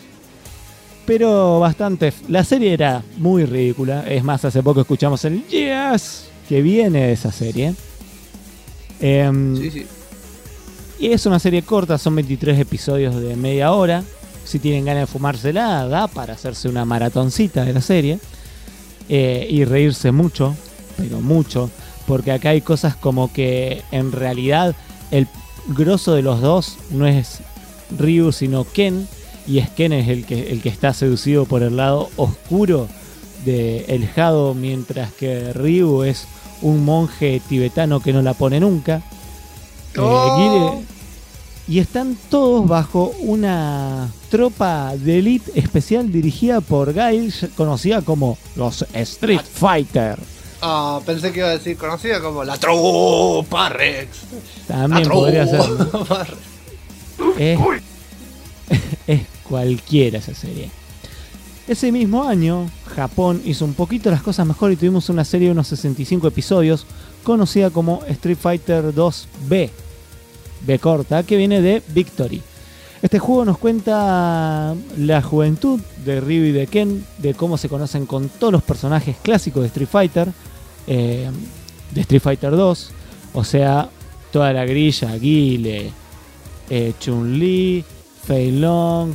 Pero bastante... La serie era muy ridícula. Es más, hace poco escuchamos el Yes que viene de esa serie. Sí. Y es una serie corta, son 23 episodios de media hora. Si tienen ganas de fumársela, da para hacerse una maratoncita de la serie. Y reírse mucho, pero mucho. Porque acá hay cosas como que en realidad el grosso de los dos no es Ryu sino Ken. Y es Ken es el que está seducido por el lado oscuro del Jado, mientras que Ryu es Y están todos bajo una tropa de élite especial dirigida por Guile, conocida como los Street Fighter. Ah, pensé que iba a decir conocida como la Tropa Rex. También podría ser, ¿no? Es cualquiera esa serie. Ese mismo año, Japón hizo un poquito las cosas mejor y tuvimos una serie de unos 65 episodios conocida como Street Fighter 2 B corta, que viene de Victory. Este juego nos cuenta la juventud de Ryu y de Ken, de cómo se conocen con todos los personajes clásicos de Street Fighter 2, o sea, toda la grilla, Guile, Chun-Li, Fei Long,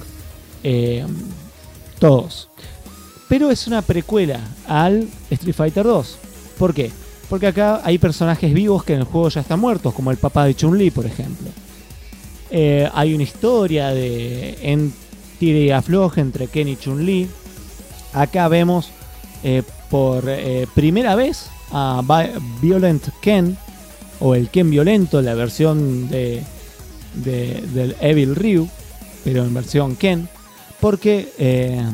todos. Pero es una precuela al Street Fighter 2. ¿Por qué? Porque acá hay personajes vivos que en el juego ya están muertos, como el papá de Chun-Li, por ejemplo. Hay una historia de tira y afloje entre Ken y Chun-Li. Acá vemos por primera vez a Violent Ken, o el Ken violento, la versión del Evil Ryu, pero en versión Ken, porque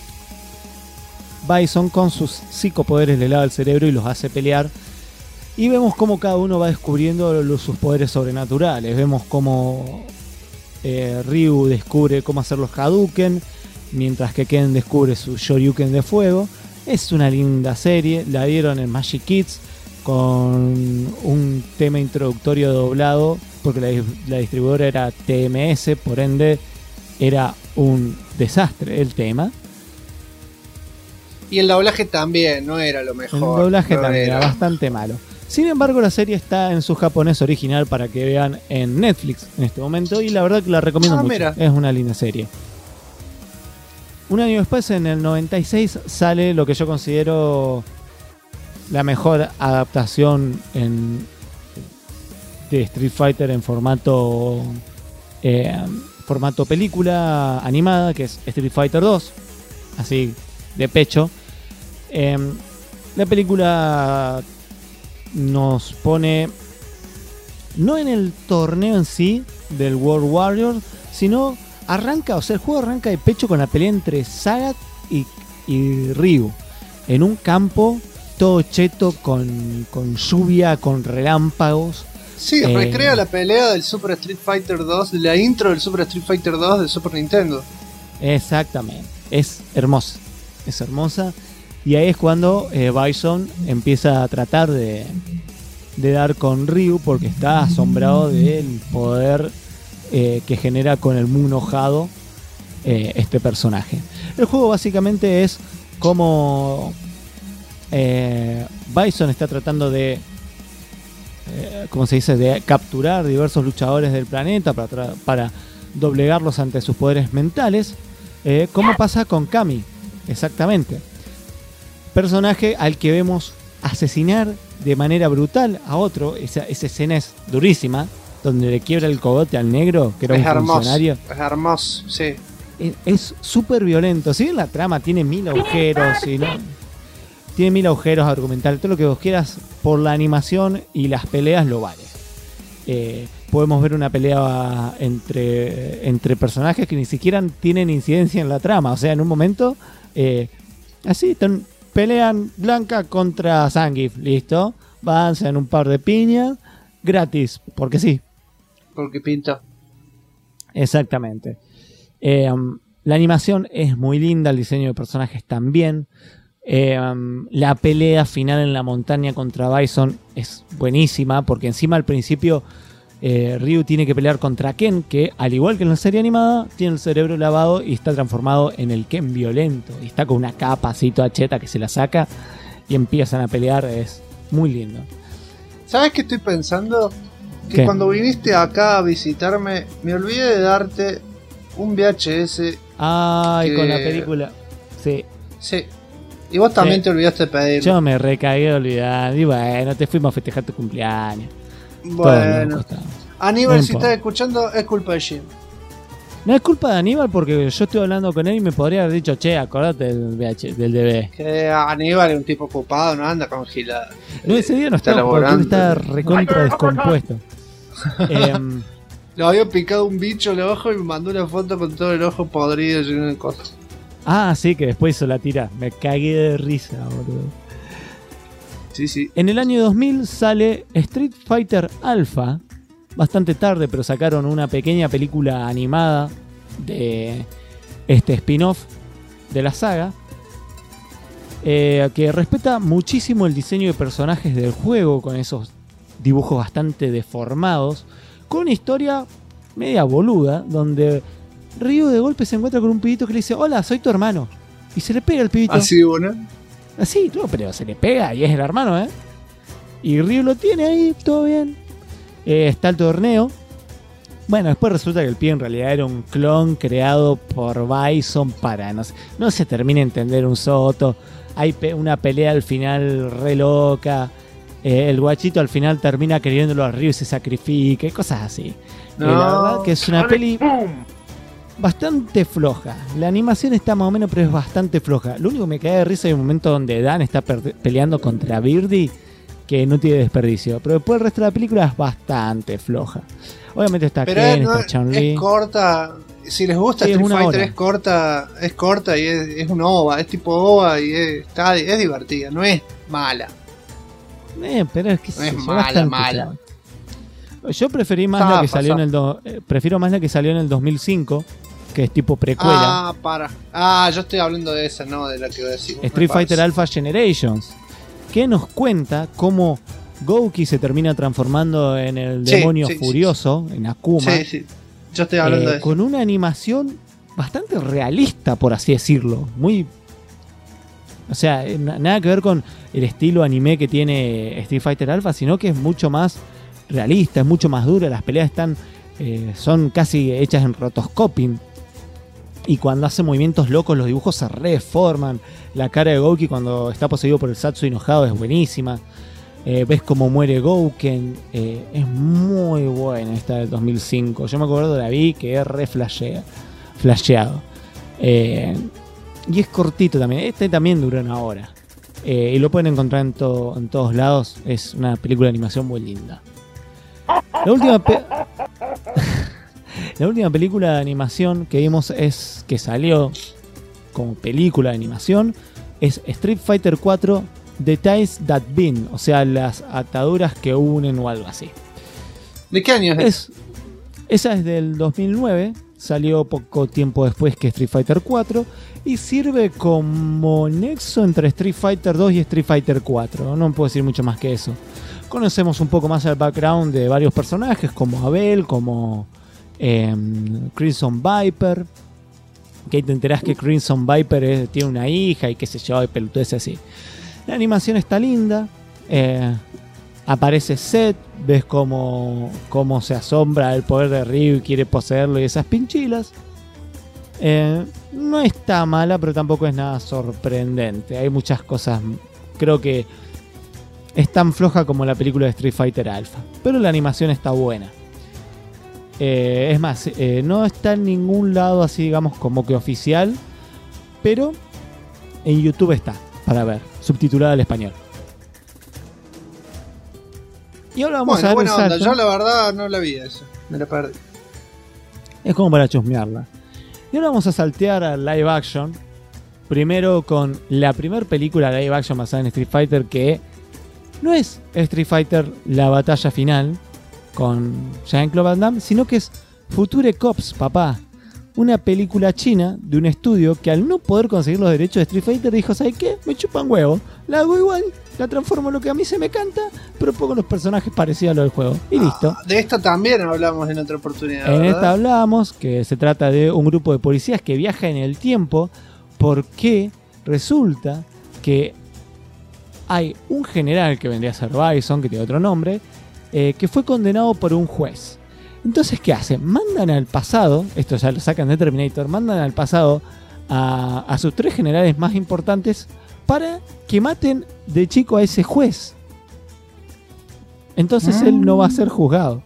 Bison con sus psicopoderes le lava el cerebro y los hace pelear. Y vemos cómo cada uno va descubriendo sus poderes sobrenaturales. Vemos cómo Ryu descubre cómo hacer los Hadouken, mientras que Ken descubre su Shoryuken de fuego. Es una linda serie, la dieron en Magic Kids con un tema introductorio doblado, porque la distribuidora era TMS, por ende era un desastre el tema. Y el doblaje también no era lo mejor. El doblaje también era bastante malo. Sin embargo, la serie está en su japonés original para que vean en Netflix en este momento, y la verdad que la recomiendo mucho. Mira. Es una linda serie. Un año después, en el 96, sale lo que yo considero la mejor adaptación de Street Fighter en formato película animada, que es Street Fighter 2, así de pecho. La película nos pone no en el torneo en sí del World Warrior, sino el juego arranca de pecho con la pelea entre Sagat y Ryu en un campo todo cheto, con lluvia, con relámpagos. Sí, recrea la pelea del Super Street Fighter 2, la intro del Super Street Fighter 2 de Super Nintendo. Exactamente, es hermosa. Es hermosa. Y ahí es cuando Bison empieza a tratar de dar con Ryu, porque está asombrado del poder que genera con el mu enojado este personaje. El juego básicamente es como Bison está tratando de ¿cómo se dice? De capturar diversos luchadores del planeta para doblegarlos ante sus poderes mentales, como pasa con Kami. Exactamente. Personaje al que vemos asesinar de manera brutal a otro. Esa escena es durísima, donde le quiebra el cogote al negro, que era un funcionario. Es hermoso, sí. Es súper violento. Si bien la trama tiene 1000 agujeros, y no, tiene 1000 agujeros argumentales, todo lo que vos quieras, por la animación y las peleas lo vale. Podemos ver una pelea entre personajes que ni siquiera tienen incidencia en la trama. O sea, en un momento así pelean Blanca contra Zangief, listo, van, se dan un par de piñas gratis, porque sí, porque pinta. Exactamente. La animación es muy linda, el diseño de personajes también. La pelea final en la montaña contra Bison es buenísima, porque encima al principio Ryu tiene que pelear contra Ken, que al igual que en la serie animada tiene el cerebro lavado y está transformado en el Ken violento, y está con una capa así toda cheta que se la saca y empiezan a pelear. Es muy lindo. ¿Sabes qué estoy pensando? Que ¿qué? Cuando viniste acá a visitarme me olvidé de darte un VHS. Ay, con la película. Sí. Y vos también te olvidaste de pedirlo. Yo me recagué de olvidar. Y bueno, te fuimos a festejar tu cumpleaños. Bueno, Aníbal, si estás escuchando, es culpa de Jim. No es culpa de Aníbal, porque yo estoy hablando con él y me podría haber dicho, che, acordate del DVD. Que Aníbal es un tipo ocupado, no anda con gilada. No, ese día no está, porque él está recontra descompuesto. Lo había picado un bicho el ojo y me mandó una foto con todo el ojo podrido lleno de cosas. Ah, sí, que después hizo la tira. Me cagué de risa, boludo. Sí, sí. En el año 2000 sale Street Fighter Alpha. Bastante tarde, pero sacaron una pequeña película animada de este spin-off de la saga. Que respeta muchísimo el diseño de personajes del juego, con esos dibujos bastante deformados, con una historia media boluda, donde Ryu de golpe se encuentra con un pibito que le dice: hola, soy tu hermano, y se le pega el pibito. Así, bueno. Así, no, pero se le pega y es el hermano, y Ryu lo tiene ahí, todo bien. Está el torneo. Bueno, después resulta que el pibe en realidad era un clon creado por Bison para... No se termina de entender un soto. Hay una pelea al final re loca. El guachito al final termina queriéndolo a Ryu y se sacrifica y cosas así. No. La verdad que es una peli bastante floja. La animación está más o menos, pero es bastante floja. Lo único que me cae de risa es un momento donde Dan está peleando contra Birdie, que no tiene desperdicio. Pero después el resto de la película es bastante floja. Obviamente está Ken, está Chun-Li. Es corta. Si les gusta, sí, Street Fighter es corta y es un OVA, es tipo OVA y es divertida, no es mala. Pero es que no es mala. Yo preferí más la que salió prefiero más la que salió en el 2005, que es tipo precuela. Yo estoy hablando de esa, no de la que voy a decir. Street Fighter Alpha Generations, que nos cuenta cómo Gouki se termina transformando en el demonio furioso, en Akuma. Sí. Yo estoy hablando de eso. Con una animación bastante realista, por así decirlo. Muy... O sea, nada que ver con el estilo anime que tiene Street Fighter Alpha, sino que es mucho más realista, es mucho más dura. Las peleas son casi hechas en rotoscoping. Y cuando hace movimientos locos, los dibujos se reforman. La cara de Gouki cuando está poseído por el Satsu enojado es buenísima. Ves cómo muere Gouken. Es muy buena esta del 2005. Yo me acuerdo de la vi que es re flasheado. Y es cortito también. Este también dura 1 hora. Y lo pueden encontrar en todos lados. Es una película de animación muy linda. La última película de animación que vimos que salió como película de animación es Street Fighter 4 The Ties That Bind, o sea, las ataduras que unen o algo así. ¿De qué año es? Esa es del 2009, salió poco tiempo después que Street Fighter 4 y sirve como nexo entre Street Fighter 2 y Street Fighter 4. No puedo decir mucho más que eso. Conocemos un poco más el background de varios personajes como Abel, como Crimson Viper, que ahí te enterás que Crimson Viper tiene una hija y qué sé yo, y pelotudeces así. La animación está linda, aparece Seth, ves cómo se asombra el poder de Ryu y quiere poseerlo y esas pinchilas. No está mala, pero tampoco es nada sorprendente. Hay muchas cosas, creo que es tan floja como la película de Street Fighter Alpha, pero la animación está buena. Es más, no está en ningún lado así, digamos, como que oficial, pero en YouTube está para ver, subtitulada al español. Y ahora vamos a ver buena el salto. Onda. Yo la verdad no la vi eso, me la perdí. Es como para chusmearla. Y ahora vamos a saltear al live action. Primero con la primera película live action basada en Street Fighter, que no es Street Fighter la batalla final con Jean-Claude Van Damme, sino que es Future Cops, papá. Una película china de un estudio que al no poder conseguir los derechos de Street Fighter dijo: ¿sabes qué? Me chupan huevo. La hago igual, la transformo en lo que a mí se me canta, pero pongo los personajes parecidos a los del juego. Y listo. De esta también hablamos en otra oportunidad, En ¿verdad? esta hablamos que se trata de un grupo de policías que viaja en el tiempo porque resulta que hay un general que vendría a ser Bison, que tiene otro nombre, que fue condenado por un juez. Entonces, ¿qué hacen? Mandan al pasado, esto ya lo sacan de Terminator, mandan al pasado a sus 3 generales más importantes para que maten de chico a ese juez. Entonces él no va a ser juzgado.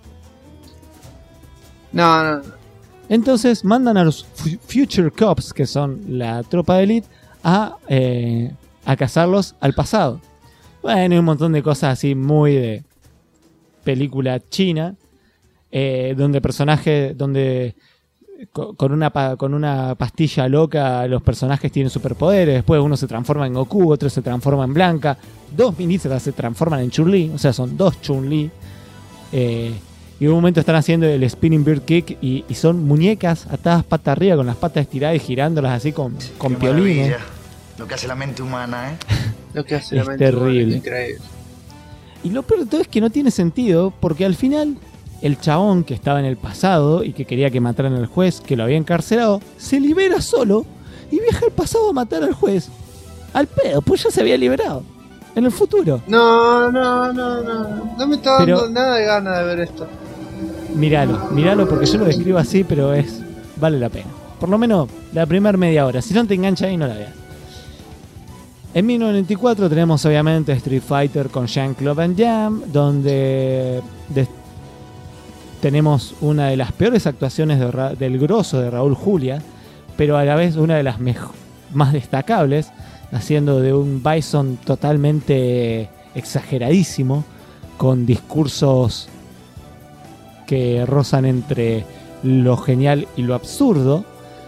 No. Entonces mandan a los Future Cops, que son la tropa de élite, a cazarlos al pasado. Bueno, hay un montón de cosas así muy de película china. donde personajes, con una pastilla loca los personajes tienen superpoderes, después uno se transforma en Goku, otro se transforma en Blanca, 2 ministras se transforman en Chun-Li, o sea, son 2 Chun-Li, y en un momento están haciendo el Spinning Bird Kick y son muñecas atadas pata arriba con las patas estiradas y girándolas así con piolines. Lo que hace la mente humana, Lo que hace es la mente terrible. humana, increíble. Y lo peor de todo es que no tiene sentido, porque al final el chabón que estaba en el pasado y que quería que mataran al juez que lo había encarcelado, se libera solo y viaja al pasado a matar al juez. Al pedo, pues ya se había liberado. En el futuro. No me está dando nada de ganas de ver esto. Míralo porque yo lo describo así, pero vale la pena. Por lo menos la primera media hora. Si no te engancha ahí, no la veas. En 1994 tenemos obviamente Street Fighter con Jean-Claude Van Damme, donde tenemos una de las peores actuaciones del grosso de Raúl Julia, pero a la vez una de las más destacables, haciendo de un Bison totalmente exageradísimo, con discursos que rozan entre lo genial y lo absurdo.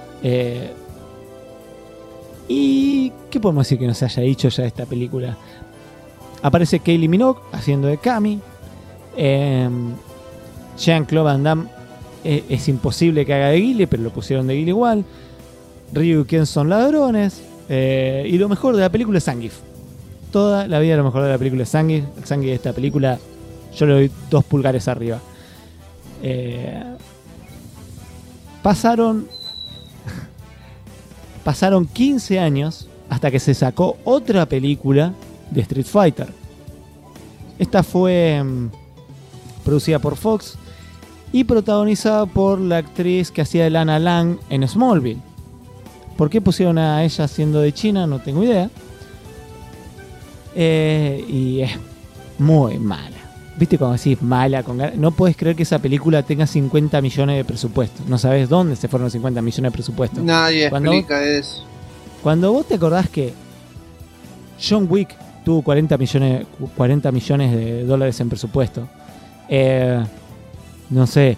¿Y qué podemos decir que no se haya dicho ya de esta película? Aparece Kylie Minogue haciendo de Cammy. Jean-Claude Van Damme es imposible que haga de Guile, pero lo pusieron de Guile igual. Ryu y Ken son ladrones. Y lo mejor de la película es Zangief. Toda la vida lo mejor de la película es Zangief. El Zangief de esta película yo le doy 2 pulgares arriba. Pasaron 15 años hasta que se sacó otra película de Street Fighter. Esta fue producida por Fox y protagonizada por la actriz que hacía de Lana Lang en Smallville. ¿Por qué pusieron a ella siendo de China? No tengo idea. Y es muy mala. ¿Viste cuando decís mala? No puedes creer que esa película tenga 50 millones de presupuesto. No sabes dónde se fueron los 50 millones de presupuesto. Nadie explica eso. Cuando vos te acordás que John Wick tuvo 40 millones de dólares en presupuesto. No sé.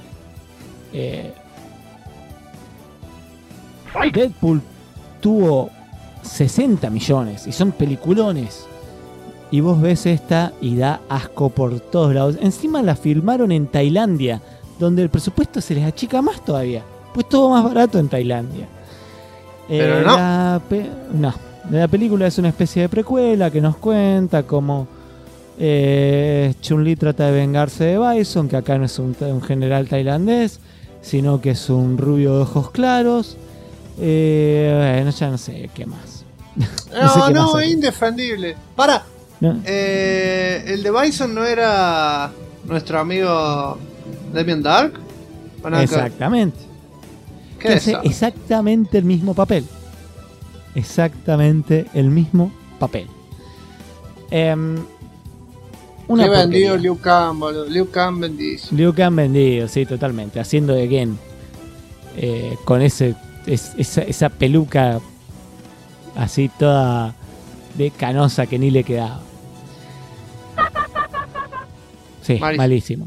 Deadpool tuvo 60 millones y son peliculones. Y vos ves esta y da asco por todos lados. Encima la filmaron en Tailandia, donde el presupuesto se les achica más todavía. Pues todo más barato en Tailandia. Pero no. La película es una especie de precuela que nos cuenta cómo Chun-Li trata de vengarse de Bison, que acá no es un general tailandés, sino que es un rubio de ojos claros. Ya no sé qué más. No, es indefendible. Para. ¿No? El de Bison no era nuestro amigo Damien Dark. Exactamente. ¿Qué es eso? Exactamente el mismo papel. Exactamente el mismo papel. Qué vendido Liu Kang, boludo. Liu Kang vendidísimo. Liu Kang vendido, sí, totalmente. Haciendo de Gen. Con esa peluca así toda de canosa que ni le quedaba. Sí, malísimo.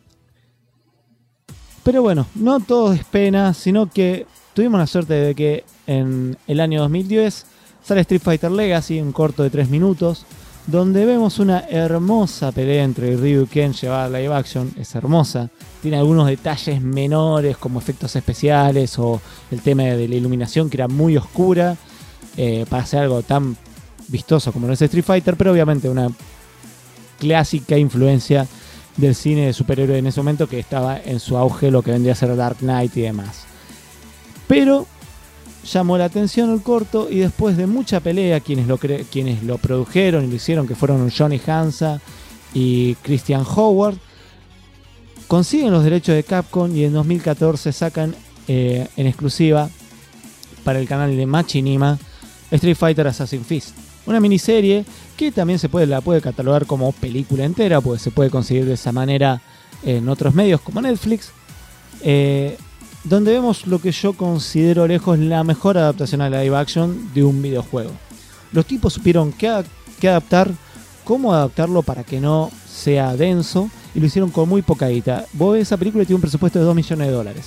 Pero bueno, no todo es pena, sino que tuvimos la suerte de que en el año 2010 sale Street Fighter Legacy, un corto de 3 minutos, donde vemos una hermosa pelea entre Ryu y Ken llevada a live action. Es hermosa. Tiene algunos detalles menores como efectos especiales o el tema de la iluminación que era muy oscura para hacer algo tan vistoso como no es Street Fighter, pero obviamente una clásica influencia del cine de superhéroe en ese momento, que estaba en su auge lo que vendría a ser Dark Knight y demás. Pero llamó la atención el corto y después de mucha pelea, quienes lo produjeron y lo hicieron, que fueron Johnny Hansa y Christian Howard, consiguen los derechos de Capcom y en 2014 sacan en exclusiva para el canal de Machinima Street Fighter Assassin's Fist, una miniserie que también la puede catalogar como película entera, porque se puede conseguir de esa manera en otros medios como Netflix, donde vemos lo que yo considero lejos la mejor adaptación a live action de un videojuego. Los tipos supieron qué adaptar, cómo adaptarlo para que no sea denso y lo hicieron con muy poca guita. Vos ves esa película y tiene un presupuesto de $2 millones.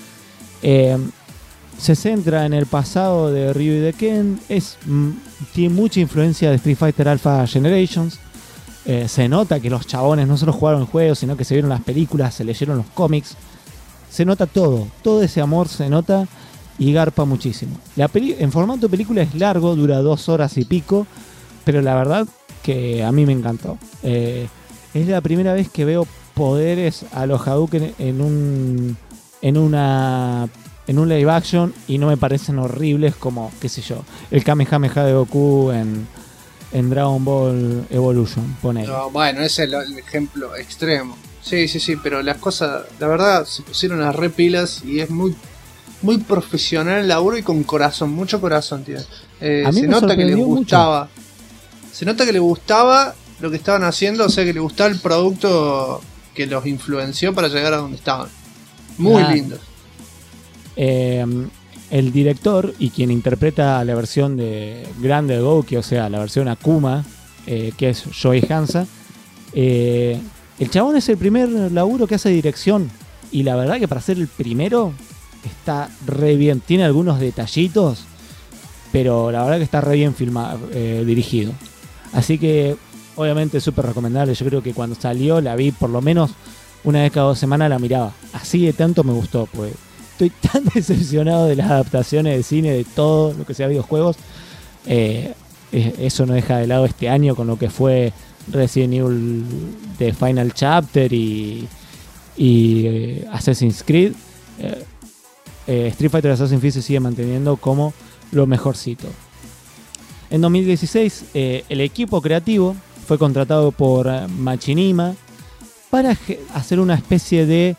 Se centra en el pasado de Ryu y de Ken. Tiene mucha influencia de Street Fighter Alpha Generations. Se nota que los chabones no solo jugaron el juego, sino que se vieron las películas, se leyeron los cómics. Se nota todo ese amor se nota y garpa muchísimo. En formato de película es largo, dura 2 horas y pico, pero la verdad que a mí me encantó. Es la primera vez que veo poderes a los Hadouken en un live action y no me parecen horribles como, qué sé yo, el Kamehameha de Goku en Dragon Ball Evolution, ponele. No, bueno, ese es el ejemplo extremo. Sí, pero las cosas, la verdad, se pusieron las repilas y es muy, muy profesional el laburo y con corazón, mucho corazón, tío. Se nota que les gustaba. Mucho. Se nota que les gustaba lo que estaban haciendo, o sea, que les gustaba el producto que los influenció para llegar a donde estaban. Muy lindos. El director y quien interpreta la versión de Grande Gouki, o sea, la versión Akuma, que es Joey Hansa, el chabón es el primer laburo que hace dirección y la verdad que para ser el primero está re bien. Tiene algunos detallitos, pero la verdad que está re bien dirigido. Así que obviamente es súper recomendable. Yo creo que cuando salió la vi por lo menos una vez cada 2 semanas, la miraba. Así de tanto me gustó, pues estoy tan decepcionado de las adaptaciones de cine, de todo lo que sea videojuegos. Eso no deja de lado este año con lo que fue Resident Evil The Final Chapter y Assassin's Creed. Street Fighter Assassin's Creed se sigue manteniendo como lo mejorcito. En 2016 el equipo creativo fue contratado por Machinima para hacer una especie de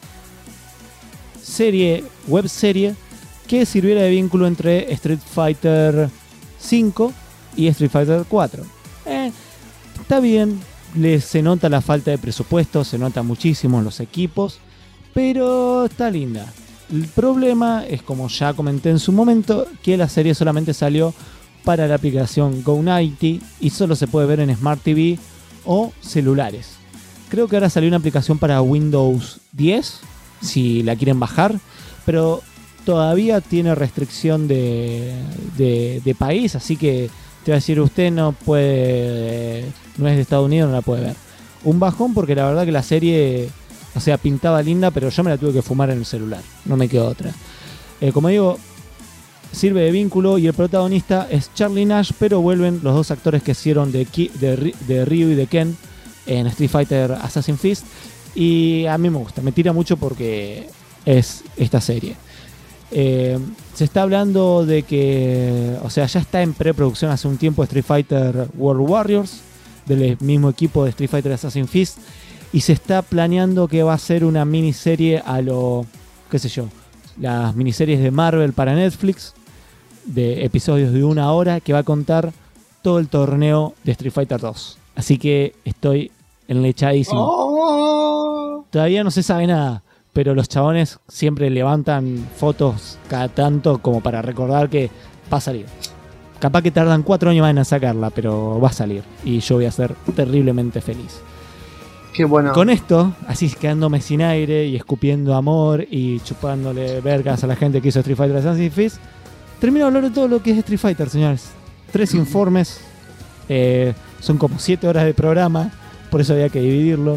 web serie que sirviera de vínculo entre Street Fighter V y Street Fighter 4. Está bien, se nota la falta de presupuesto, se nota muchísimo en los equipos, pero está linda. El problema es, como ya comenté en su momento, que la serie solamente salió para la aplicación Go90 y solo se puede ver en Smart TV o celulares. Creo que ahora salió una aplicación para Windows 10, si la quieren bajar, pero todavía tiene restricción de país, así que te va a decir, usted no puede, no es de Estados Unidos, no la puede ver. Un bajón porque la verdad que la serie, o sea, pintaba linda, pero yo me la tuve que fumar en el celular, no me quedó otra. Como digo, sirve de vínculo y el protagonista es Charlie Nash, pero vuelven los 2 actores que hicieron de Ryu y de Ken en Street Fighter Assassin's Creed, y a mí me gusta, me tira mucho porque es esta serie. Se está hablando de que, o sea, ya está en preproducción hace un tiempo Street Fighter World Warriors, del mismo equipo de Street Fighter Assassin's Creed, y se está planeando que va a ser una miniserie a lo, qué sé yo, las miniseries de Marvel para Netflix, de episodios de 1 hora, que va a contar todo el torneo de Street Fighter 2. Así que estoy enlechadísimo. Todavía no se sabe nada, pero los chabones siempre levantan fotos cada tanto como para recordar que va a salir. Capaz que tardan 4 años más en sacarla, pero va a salir. Y yo voy a ser terriblemente feliz. Qué bueno. Con esto, así quedándome sin aire y escupiendo amor y chupándole vergas a la gente que hizo Street Fighter Assassin's Creed, termino de hablar de todo lo que es Street Fighter, señores. 3 informes. Son como 7 horas de programa, por eso había que dividirlo.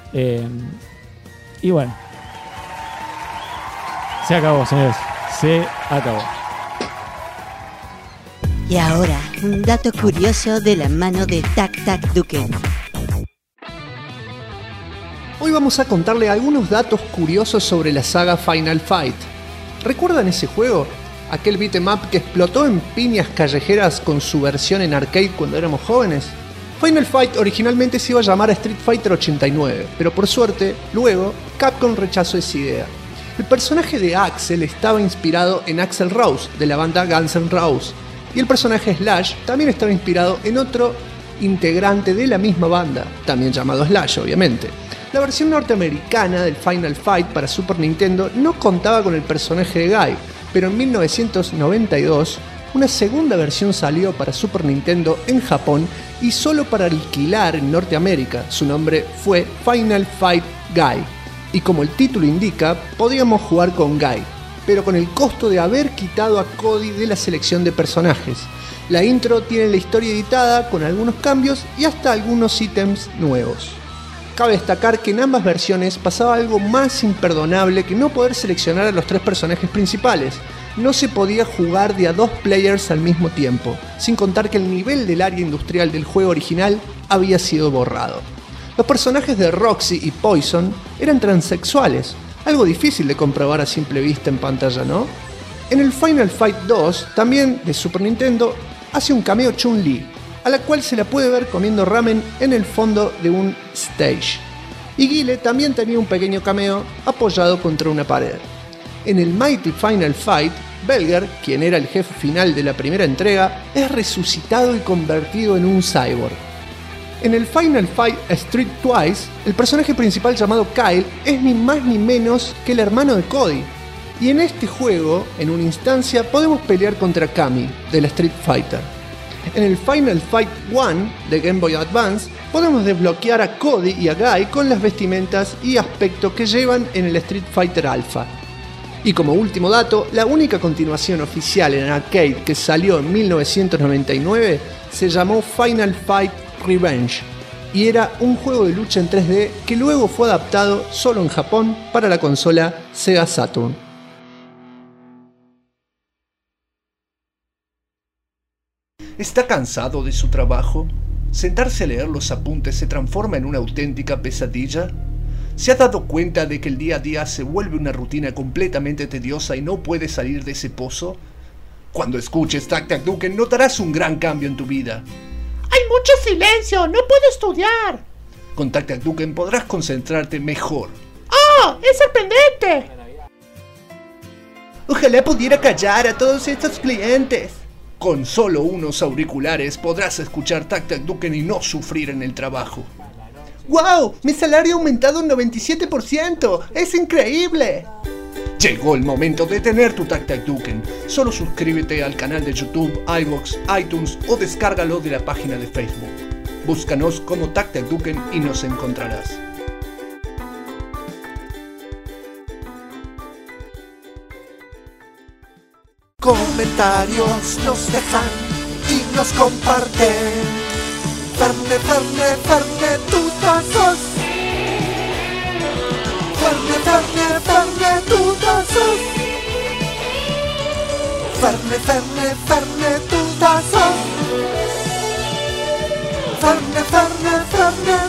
Y bueno, se acabó, señores. Se acabó. Y ahora, un dato curioso de la mano de Tac Tac Duken. Hoy vamos a contarle algunos datos curiosos sobre la saga Final Fight. ¿Recuerdan ese juego? Aquel beat'em up que explotó en piñas callejeras con su versión en arcade cuando éramos jóvenes. Final Fight originalmente se iba a llamar Street Fighter 89, pero por suerte, luego, Capcom rechazó esa idea. El personaje de Axel estaba inspirado en Axl Rose, de la banda Guns N' Roses, y el personaje Slash también estaba inspirado en otro integrante de la misma banda, también llamado Slash, obviamente. La versión norteamericana del Final Fight para Super Nintendo no contaba con el personaje de Guy, pero en 1992 una segunda versión salió para Super Nintendo en Japón y solo para alquilar en Norteamérica. Su nombre fue Final Fight Guy. Y como el título indica, podíamos jugar con Guy, pero con el costo de haber quitado a Cody de la selección de personajes. La intro tiene la historia editada con algunos cambios y hasta algunos ítems nuevos. Cabe destacar que en ambas versiones pasaba algo más imperdonable que no poder seleccionar a los 3 personajes principales. No se podía jugar de a 2 players al mismo tiempo, sin contar que el nivel del área industrial del juego original había sido borrado. Los personajes de Roxy y Poison eran transexuales, algo difícil de comprobar a simple vista en pantalla, ¿no? En el Final Fight 2, también de Super Nintendo, hace un cameo Chun-Li, a la cual se la puede ver comiendo ramen en el fondo de un stage. Y Guile también tenía un pequeño cameo apoyado contra una pared. En el Mighty Final Fight, Belger, quien era el jefe final de la primera entrega, es resucitado y convertido en un cyborg. En el Final Fight Street Twice, el personaje principal llamado Kyle es ni más ni menos que el hermano de Cody. Y en este juego, en una instancia, podemos pelear contra Kami, de la Street Fighter. En el Final Fight 1 de Game Boy Advance, podemos desbloquear a Cody y a Guy con las vestimentas y aspecto que llevan en el Street Fighter Alpha. Y como último dato, la única continuación oficial en arcade que salió en 1999 se llamó Final Fight Revenge y era un juego de lucha en 3D que luego fue adaptado solo en Japón para la consola Sega Saturn. ¿Está cansado de su trabajo? ¿Sentarse a leer los apuntes se transforma en una auténtica pesadilla? ¿Se ha dado cuenta de que el día a día se vuelve una rutina completamente tediosa y no puede salir de ese pozo? Cuando escuches Tac Tac Duken notarás un gran cambio en tu vida. ¡Hay mucho silencio! ¡No puedo estudiar! Con Tac Tac Duken podrás concentrarte mejor. ¡Oh! ¡Es sorprendente! Ojalá pudiera callar a todos estos clientes. Con solo unos auriculares podrás escuchar Tac Tac Duken y no sufrir en el trabajo. ¡Wow! ¡Mi salario ha aumentado un 97%! ¡Es increíble! Llegó el momento de tener tu Tac Tac Duken. Solo suscríbete al canal de YouTube, iVoox, iTunes o descárgalo de la página de Facebook. Búscanos como Tac Tac Duken y nos encontrarás. Comentarios nos dejan y nos comparten. Ferne, Ferne, Ferne, tutazos. Ferne, Ferne, Ferne, tutazos. Ferne, Ferne, Ferne, tutazos. Ferne, Ferne, Ferne,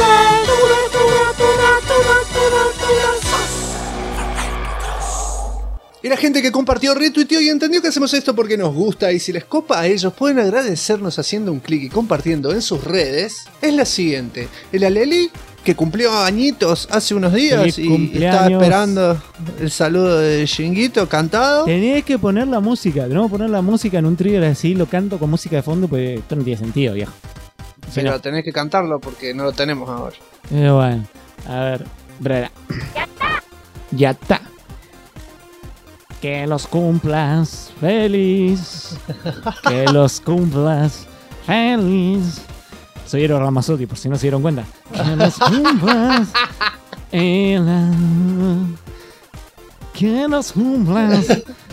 Y la gente que compartió, retuiteó y entendió que hacemos esto porque nos gusta y si les copa a ellos pueden agradecernos haciendo un clic y compartiendo en sus redes, es la siguiente. El Aleli, que cumplió añitos hace unos días y estaba esperando el saludo de Shinguito cantado. Tenés que poner la música, tenemos que poner la música en un trigger así, lo canto con música de fondo, pues esto no tiene sentido, viejo. Pero tenés que cantarlo porque no lo tenemos ahora. Bueno, a ver, brera. Ya está. Que los cumplas feliz. Que los cumplas feliz. Soy Eero Ramazzotti, por si no se dieron cuenta. Que los cumplas. Que los cumplas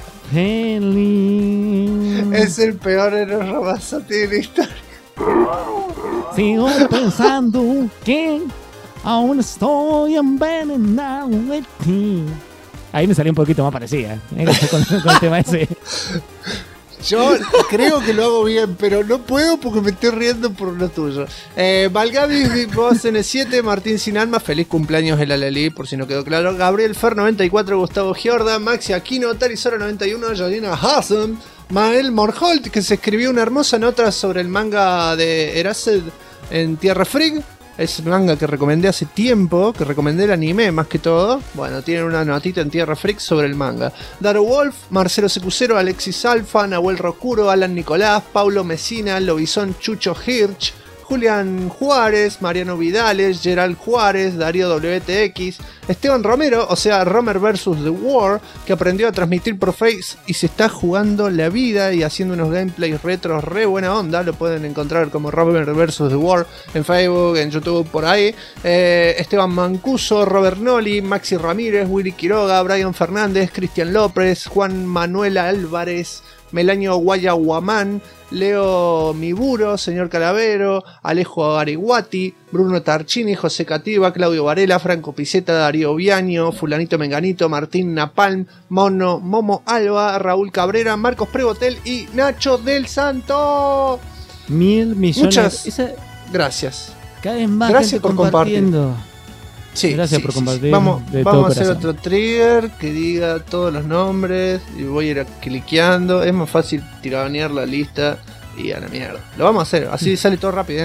feliz. Es el peor Eero Ramazzotti de la historia. Sigo pensando que aún estoy envenenado de ti. Ahí me salió un poquito más parecida con el tema ese. Yo creo que lo hago bien, pero no puedo porque me estoy riendo por lo tuyo. Valgavi, vos N7, Martín Sin Alma, feliz cumpleaños el Aleli, por si no quedó claro. Gabriel Fer 94, Gustavo Giorda, Maxi Aquino, Tarizora 91, Janina Hassan, Mael Morholt, que se escribió una hermosa nota sobre el manga de Erased en Tierra Freak. Es un manga que recomendé hace tiempo, que recomendé el anime más que todo. Bueno, tienen una notita en Tierra Freak sobre el manga. Daro Wolf, Marcelo Secucero, Alexis Alfa, Nahuel Rocuro, Alan Nicolás, Paulo Mesina, Lobizón Chucho Hirsch, Julián Juárez, Mariano Vidales, Gerald Juárez, Darío WTX, Esteban Romero, o sea, Romer vs. The War, que aprendió a transmitir por Face y se está jugando la vida y haciendo unos gameplays retros re buena onda. Lo pueden encontrar como Romer vs. The War en Facebook, en YouTube, por ahí. Esteban Mancuso, Robert Noli, Maxi Ramírez, Willy Quiroga, Brian Fernández, Cristian López, Juan Manuel Álvarez, Melanio Guayaguamán, Leo Miburo, Señor Calavero, Alejo Ariguati, Bruno Tarchini, José Cativa, Claudio Varela, Franco Piceta, Darío Viaño, Fulanito Menganito, Martín Napalm, Momo Alba, Raúl Cabrera, Marcos Prevotel y Nacho del Santo. 1.000 millones. Muchas gracias. Cada vez más gracias gente por compartiendo. compartir. Sí, gracias por compartir. Vamos a hacer corazón. otro trigger que diga todos los nombres y voy a ir cliqueando. Es más fácil tiranear la lista y a la mierda. Lo vamos a hacer, así sale todo rápido.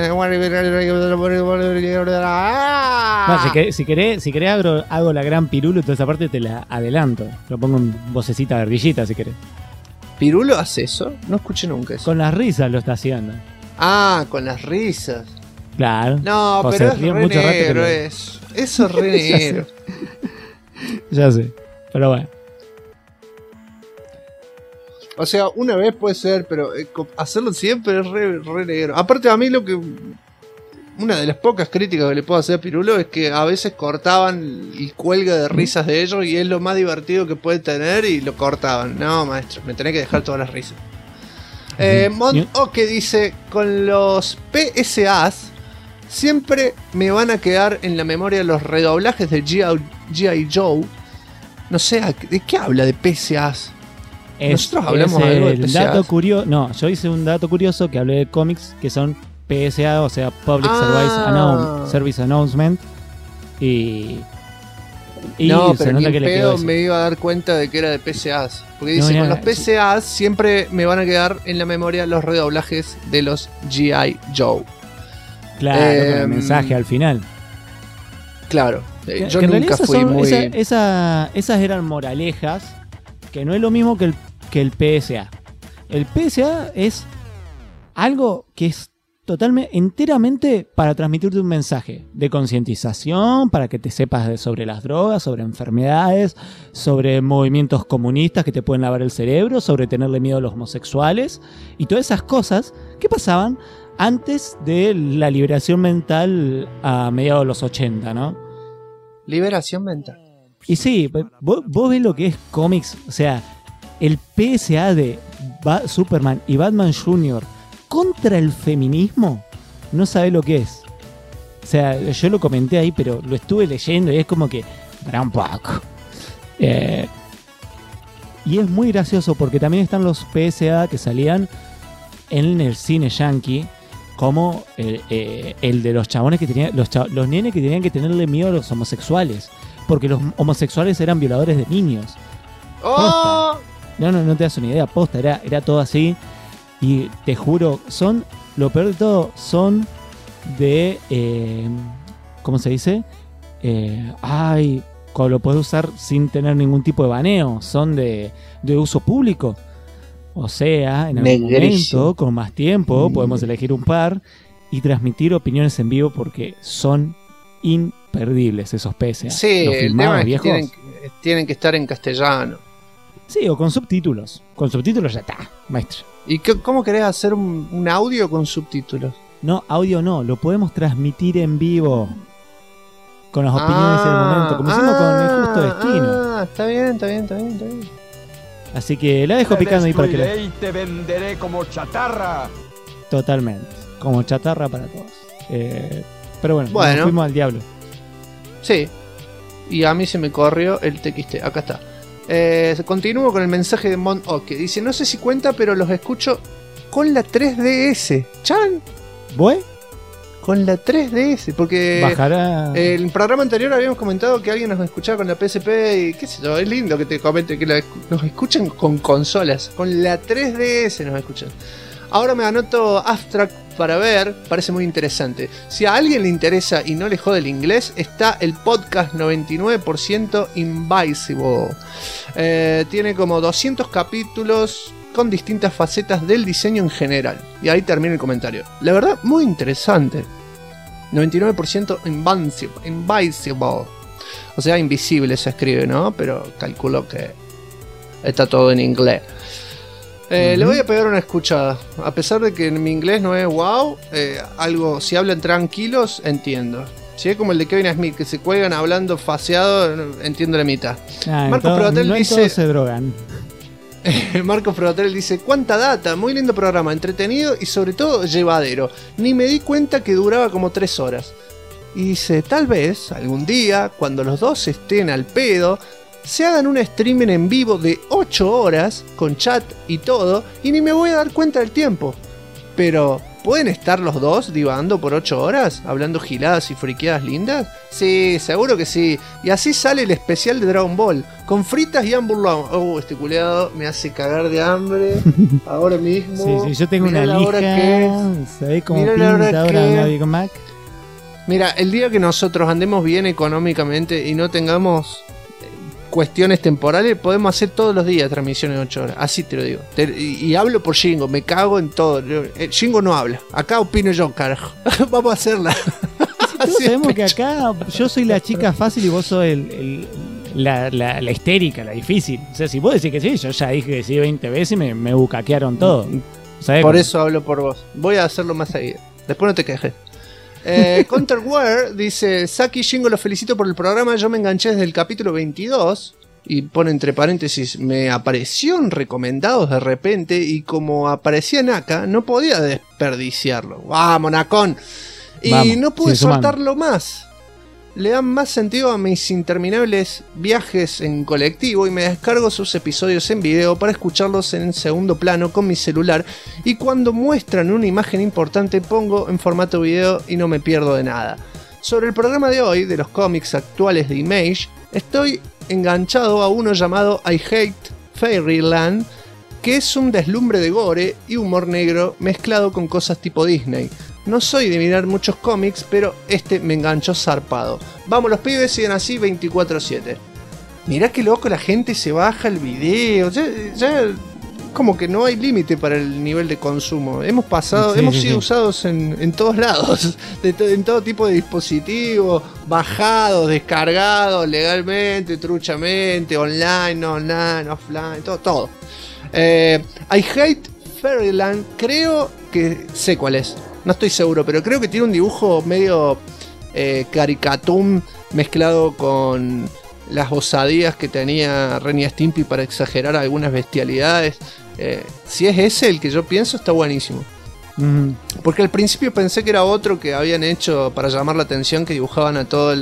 Si querés hago la gran pirulo, toda esa parte te la adelanto. Lo pongo en vocecita de ardillita si querés. ¿Pirulo hace eso? No escuché nunca eso. Con las risas lo está haciendo. Ah, con las risas. Claro. No, o pero es ríe re mucho rato que negro lo- eso. Eso es re negro. Ya sé, pero bueno. O sea, una vez puede ser, pero hacerlo siempre es re negro. Aparte, a mí una de las pocas críticas que le puedo hacer a Pirulo es que a veces cortaban el cuelga de risas de ellos y es lo más divertido que puede tener y lo cortaban. No, maestro, me tenés que dejar todas las risas. Montoque dice, con los PSAs siempre me van a quedar en la memoria los redoblajes de G.I. Joe. No sé, ¿de qué habla de PSAs? Nosotros hablamos algo de PSAs. Dato curioso. No, yo hice un dato curioso que hablé de cómics que son PSA, o sea, Public Service Announcement. Y no, se pero nota ni que en le quedó pedo eso. me iba a dar cuenta de que era de PSAs. Porque No, dice, mira, con los PSAs siempre me van a quedar en la memoria los redoblajes de los G.I. Joe. Claro, con el mensaje al final. Claro, yo que en nunca realidad fui muy... esas eran moralejas, que no es lo mismo que el PSA. El PSA es algo que es enteramente para transmitirte un mensaje de concientización, para que te sepas sobre las drogas, sobre enfermedades, sobre movimientos comunistas que te pueden lavar el cerebro, sobre tenerle miedo a los homosexuales y todas esas cosas que pasaban antes de la liberación mental a mediados de los 80, ¿no? Liberación mental. Y sí, vos ves lo que es cómics, o sea, el PSA de Superman y Batman Jr. contra el feminismo, no sabe lo que es. O sea, yo lo comenté ahí, pero lo estuve leyendo y es como que... Gran poco. Y es muy gracioso porque también están los PSA que salían en el cine yankee, como el de los chabones que tenían, los nenes que tenían que tenerle miedo a los homosexuales, porque los homosexuales eran violadores de niños. ¡Oh! No te das una idea, posta, era todo así. Y te juro, lo peor de todo, son de, ¿cómo se dice? Lo puedes usar sin tener ningún tipo de baneo, son de uso público. O sea, en algún momento, con más tiempo, podemos elegir un par y transmitir opiniones en vivo porque son imperdibles esos PSA. Sí, los el tema es viejos. que tienen que estar en castellano. Sí, o con subtítulos. Con subtítulos ya está, maestro. ¿Y cómo querés hacer un audio con subtítulos? No, audio no, lo podemos transmitir en vivo. Con las opiniones del momento, como hicimos con El Justo Destino. Está bien. Así que la dejo picando ahí para que y te venderé como chatarra. Totalmente, como chatarra para todos. Pero bueno, nos fuimos al diablo. Sí, y a mí se me corrió el TXT, acá está. Continúo con el mensaje de Montoque. Dice, no sé si cuenta, pero los escucho con la 3DS. ¿Chan? ¿Voy? Con la 3DS, porque bajará. El programa anterior habíamos comentado que alguien nos escuchaba con la PSP y qué sé yo, es lindo que te comente que nos escuchan con consolas, con la 3DS nos escuchan. Ahora me anoto Abstract para ver, parece muy interesante. Si a alguien le interesa y no le jode el inglés, está el podcast 99% Invisible. Tiene como 200 capítulos con distintas facetas del diseño en general. Y ahí termina el comentario. La verdad, muy interesante. 99% invisible. O sea, invisible se escribe, ¿no? Pero calculo que está todo en inglés. Le voy a pegar una escuchada. A pesar de que mi inglés no es wow, algo, si hablan tranquilos, entiendo. Si es como el de Kevin Smith, que se cuelgan hablando faseado, entiendo la mitad. Marcos Provatel no dice... todos se drogan. Marcos Provatel dice: cuánta data, muy lindo programa, entretenido y sobre todo llevadero. Ni me di cuenta que duraba como 3 horas. Y dice: tal vez, algún día, cuando los dos estén al pedo, se hagan un streaming en vivo de 8 horas, con chat y todo, y ni me voy a dar cuenta del tiempo. Pero... ¿pueden estar los dos divagando por 8 horas? ¿Hablando giladas y friqueadas lindas? Sí, seguro que sí. Y así sale el especial de Dragon Ball. Con fritas y hamburguesas. Oh, este culeado me hace cagar de hambre. Ahora mismo. Sí, yo tengo una lija. ¿Sabés cómo pinta ahora una Big Mac? Mira, el día que nosotros andemos bien económicamente y no tengamos cuestiones temporales, podemos hacer todos los días transmisiones de 8 horas. Así te lo digo. Y hablo por Shingo, me cago en todo. Shingo no habla. Acá opino yo, carajo. Vamos a hacerla. Todos sabemos que acá yo soy la chica fácil y vos sos la histérica, la difícil. O sea, si vos decís que sí, yo ya dije que sí 20 veces y me bucaquearon todo. Por eso hablo por vos. Voy a hacerlo más seguido. Después no te quejes. Counterware dice: Saki, Shingo, los felicito por el programa. Yo me enganché desde el capítulo 22. Y pone entre paréntesis: me apareció en recomendados de repente. Y como aparecía Naka, no podía desperdiciarlo. ¡Vamos, Nacón! Y vamos, no pude soltarlo más. Le dan más sentido a mis interminables viajes en colectivo y me descargo sus episodios en video para escucharlos en segundo plano con mi celular, y cuando muestran una imagen importante pongo en formato video y no me pierdo de nada. Sobre el programa de hoy, de los cómics actuales de Image, estoy enganchado a uno llamado I Hate Fairyland, que es un deslumbre de gore y humor negro mezclado con cosas tipo Disney. No soy de mirar muchos cómics, pero este me enganchó zarpado. Vamos, los pibes siguen así 24/7. Mirá qué loco, la gente se baja el video. Ya como que no hay límite para el nivel de consumo. Hemos sido usados en todos lados. En todo tipo de dispositivos. Bajados, descargados, legalmente, truchamente, online, no online, offline, todo. I Hate Fairyland, creo que sé cuál es. No estoy seguro, pero creo que tiene un dibujo medio caricatún mezclado con las osadías que tenía Ren y Stimpy para exagerar algunas bestialidades. Si es ese el que yo pienso, está buenísimo. Porque al principio pensé que era otro que habían hecho para llamar la atención, que dibujaban a todas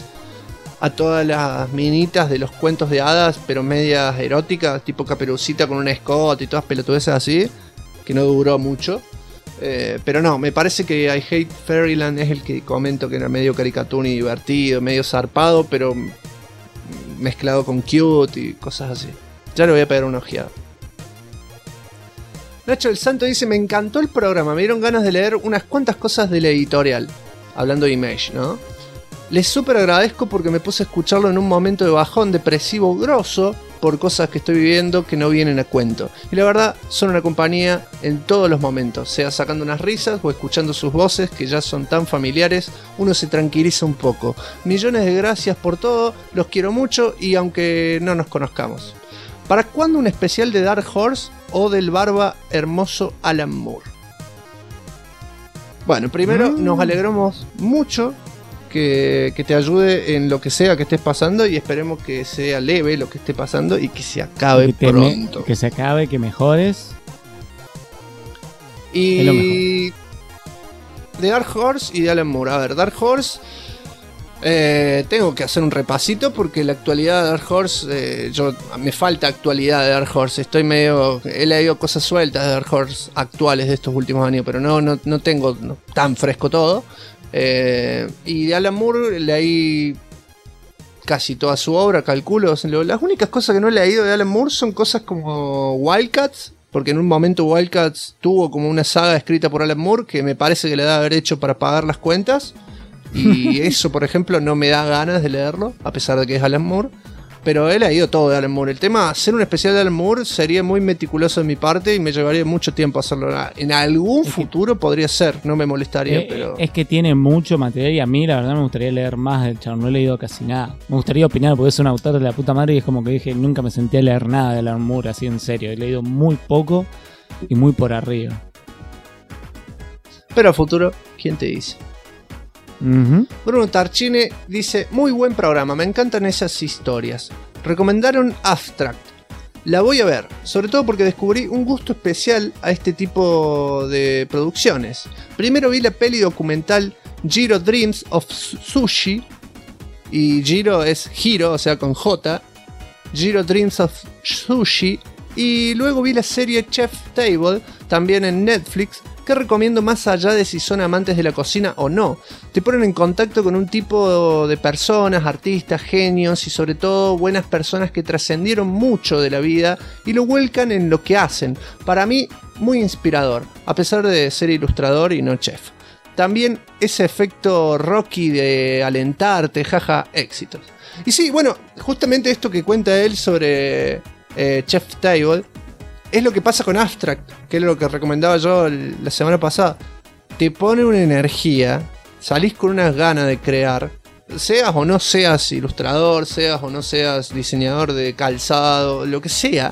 las minitas de los cuentos de hadas, pero medias eróticas, tipo Caperucita con un escote y todas pelotudeces así, que no duró mucho. Pero no, me parece que I Hate Fairyland es el que comento, que era medio caricatún y divertido, medio zarpado, pero mezclado con cute y cosas así. Ya le voy a pegar una ojeada. Nacho del Santo dice: me encantó el programa, me dieron ganas de leer unas cuantas cosas de la editorial. Hablando de Image, ¿no? Les súper agradezco porque me puse a escucharlo en un momento de bajón depresivo grosso por cosas que estoy viviendo que no vienen a cuento. Y la verdad, son una compañía en todos los momentos, sea sacando unas risas o escuchando sus voces que ya son tan familiares, uno se tranquiliza un poco. Millones de gracias por todo, los quiero mucho y aunque no nos conozcamos. ¿Para cuándo un especial de Dark Horse o del barba hermoso Alan Moore? Bueno, primero nos alegramos mucho que te ayude en lo que sea que estés pasando y esperemos que sea leve lo que esté pasando y que se acabe pronto. Que se acabe, que mejores. Y es lo mejor. De Dark Horse y de Alan Moore. A ver, Dark Horse, tengo que hacer un repasito porque la actualidad de Dark Horse, me falta actualidad de Dark Horse. He leído cosas sueltas de Dark Horse actuales de estos últimos años, pero no tengo tan fresco todo. Y de Alan Moore leí casi toda su obra, calculo. Las únicas cosas que no he leído de Alan Moore son cosas como Wildcats, porque en un momento Wildcats tuvo como una saga escrita por Alan Moore que me parece que le da haber hecho para pagar las cuentas. Y eso, por ejemplo, no me da ganas de leerlo, a pesar de que es Alan Moore. Pero he leído todo de Alan Moore. El tema, hacer un especial de Alan Moore sería muy meticuloso de mi parte y me llevaría mucho tiempo hacerlo. En algún futuro podría ser, no me molestaría, pero... Es que tiene mucho material y a mí la verdad me gustaría leer más del chabón. No he leído casi nada. Me gustaría opinar porque es un autor de la puta madre y es como que dije, nunca me senté a leer nada de Alan Moore así en serio. He leído muy poco y muy por arriba. Pero a futuro, ¿quién te dice? Bruno Tarchine dice: muy buen programa, me encantan esas historias. Recomendaron Abstract. La voy a ver, sobre todo porque descubrí un gusto especial a este tipo de producciones. Primero vi la peli documental Jiro Dreams of Sushi. Y Jiro es Hiro, o sea con J. Jiro Dreams of Sushi. Y luego vi la serie Chef Table, también en Netflix, que recomiendo más allá de si son amantes de la cocina o no. Te ponen en contacto con un tipo de personas, artistas, genios y sobre todo buenas personas que trascendieron mucho de la vida y lo vuelcan en lo que hacen. Para mí, muy inspirador, a pesar de ser ilustrador y no chef. También ese efecto Rocky de alentarte, jaja, éxitos. Y sí, bueno, justamente esto que cuenta él sobre Chef Table es lo que pasa con Abstract, que es lo que recomendaba yo la semana pasada. Te pone una energía, salís con unas ganas de crear, seas o no seas ilustrador, seas o no seas diseñador de calzado, lo que sea,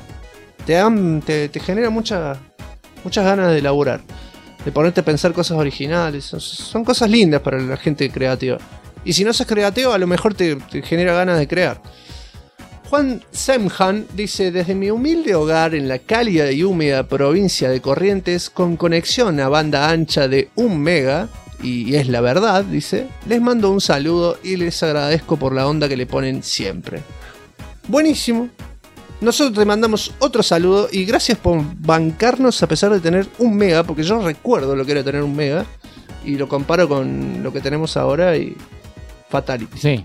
te genera muchas ganas de elaborar, de ponerte a pensar cosas originales. Son cosas lindas para la gente creativa. Y si no sos creativo, a lo mejor te genera ganas de crear. Juan Semhan dice: desde mi humilde hogar en la cálida y húmeda provincia de Corrientes, con conexión a banda ancha de 1 mega, y es la verdad, dice, les mando un saludo y les agradezco por la onda que le ponen siempre. Buenísimo. Nosotros te mandamos otro saludo y gracias por bancarnos a pesar de tener 1 mega, porque yo recuerdo lo que era tener 1 mega y lo comparo con lo que tenemos ahora y fatality. Sí.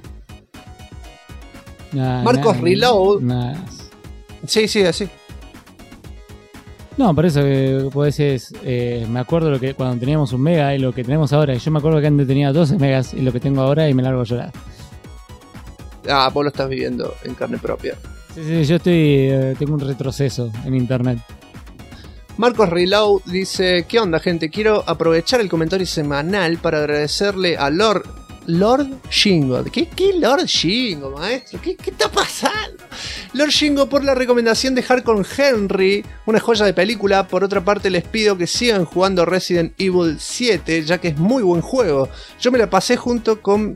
Marcos Reload. Sí, así. No, por eso que vos decís, me acuerdo lo que cuando teníamos 1 mega y lo que tenemos ahora. Yo me acuerdo que antes tenía 12 megas y lo que tengo ahora y me largo a llorar. Ah, vos lo estás viviendo en carne propia. Sí, yo tengo un retroceso en internet. Marcos Reload dice: ¿qué onda, gente? Quiero aprovechar el comentario semanal para agradecerle a Lord Shingo. ¿Qué Lord Shingo, maestro? ¿Qué está pasando? Lord Shingo por la recomendación de Hardcore Henry, una joya de película. Por otra parte, les pido que sigan jugando Resident Evil 7, ya que es muy buen juego. Yo me lo pasé junto con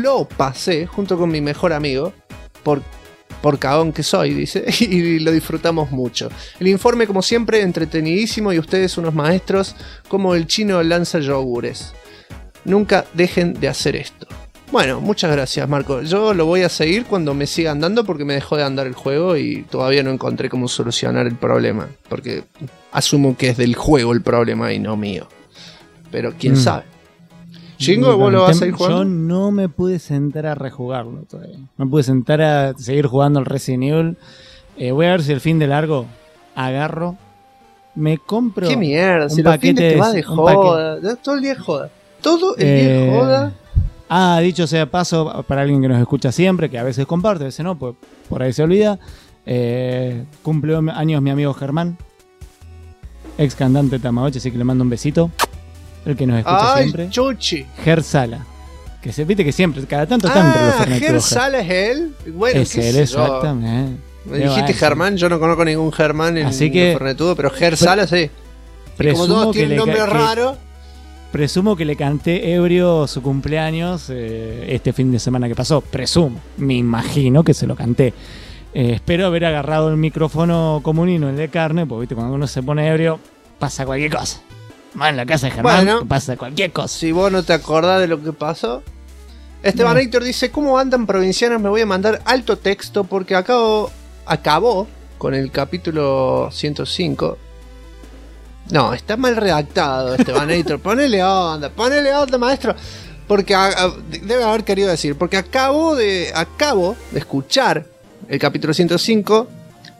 mi mejor amigo, por cagón que soy, dice, y lo disfrutamos mucho. El informe, como siempre, entretenidísimo y ustedes unos maestros como el chino lanza yogures. Nunca dejen de hacer esto. Bueno, muchas gracias, Marco. Yo lo voy a seguir cuando me siga andando porque me dejó de andar el juego y todavía no encontré cómo solucionar el problema. Porque asumo que es del juego el problema y no mío. Pero quién sabe. Chingo, ¿vos lo vas a ir jugando? Yo no me pude sentar a rejugarlo todavía. No me pude sentar a seguir jugando el Resident Evil. Voy a ver si el fin de largo agarro. Me compro. ¡Qué mierda! Si los fines te vas de joda. Todo el día es joda. Todo el día es joda. Dicho sea paso, para alguien que nos escucha siempre, que a veces comparte, a veces no, pues por ahí se olvida. Cumple años mi amigo Germán, ex cantante de Tamagotchi, así que le mando un besito. El que nos escucha siempre. Chuchi. Ger Sala. Que se viste que siempre, cada tanto está entre los Fernet. Ger Sala es él. Bueno, es él, exactamente. Me dijiste Germán, yo no conozco ningún Germán en Fernetudo, pero Ger Sala sí. Como todos tienen nombre raro. Presumo que le canté ebrio su cumpleaños este fin de semana que pasó. Presumo. Me imagino que se lo canté. Espero haber agarrado el micrófono común y no el de carne, porque ¿viste? Cuando uno se pone ebrio, pasa cualquier cosa. Más en la casa de Germán pasa cualquier cosa. Si vos no te acordás de lo que pasó. Esteban Héctor dice: ¿cómo andan provincianos? Me voy a mandar alto texto porque acabó con el capítulo 105. No, está mal redactado, Esteban Héctor. Ponele onda, maestro. Porque debe haber querido decir, porque acabo de escuchar el capítulo 105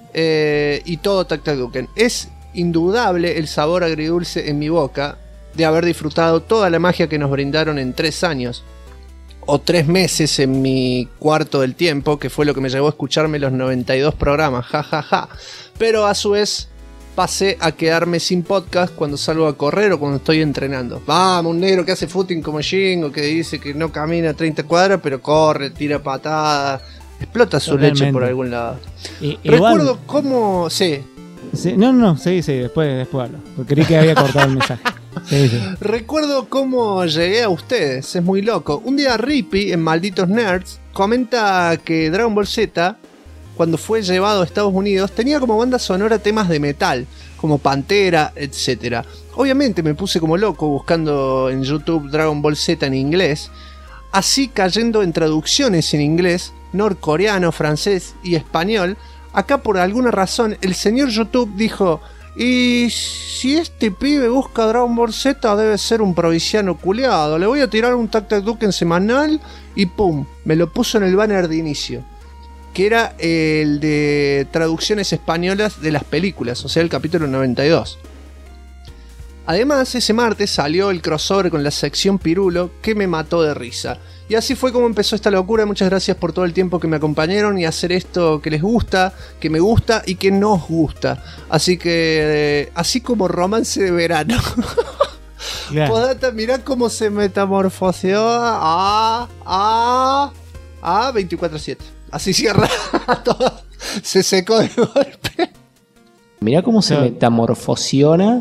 y todo Tac Tac Duken. Es indudable el sabor agridulce en mi boca de haber disfrutado toda la magia que nos brindaron en 3 años. o 3 meses en mi cuarto del tiempo, que fue lo que me llevó a escucharme los 92 programas, jajaja. Pero a su vez pasé a quedarme sin podcast cuando salgo a correr o cuando estoy entrenando. Vamos, un negro que hace footing como Jingo, que dice que no camina 30 cuadras, pero corre, tira patadas, explota su leche por algún lado. Recuerdo cómo... Sí. No, sí, después hablo. Porque creí que había cortado el mensaje. Sí. Recuerdo cómo llegué a ustedes, es muy loco. Un día Rippy, en Malditos Nerds, comenta que Dragon Ball Z, cuando fue llevado a Estados Unidos, tenía como banda sonora temas de metal, como Pantera, etc. Obviamente me puse como loco buscando en YouTube Dragon Ball Z en inglés, así cayendo en traducciones en inglés, norcoreano, francés y español. Acá por alguna razón el señor YouTube dijo: y si este pibe busca Dragon Ball Z debe ser un provinciano culiado, le voy a tirar un Tac Tac Duken semanal y pum, me lo puso en el banner de inicio, que era el de traducciones españolas de las películas, o sea el capítulo 92. Además, ese martes salió el crossover con la sección Pirulo, que me mató de risa. Y así fue como empezó esta locura. Muchas gracias por todo el tiempo que me acompañaron y hacer esto que les gusta, que me gusta y que nos gusta. Así que, así como Romance de Verano. Yeah. Podata, mirá cómo se metamorfoseó a 24/7. Así cierra todo. Se secó de golpe. Mirá cómo se metamorfosiona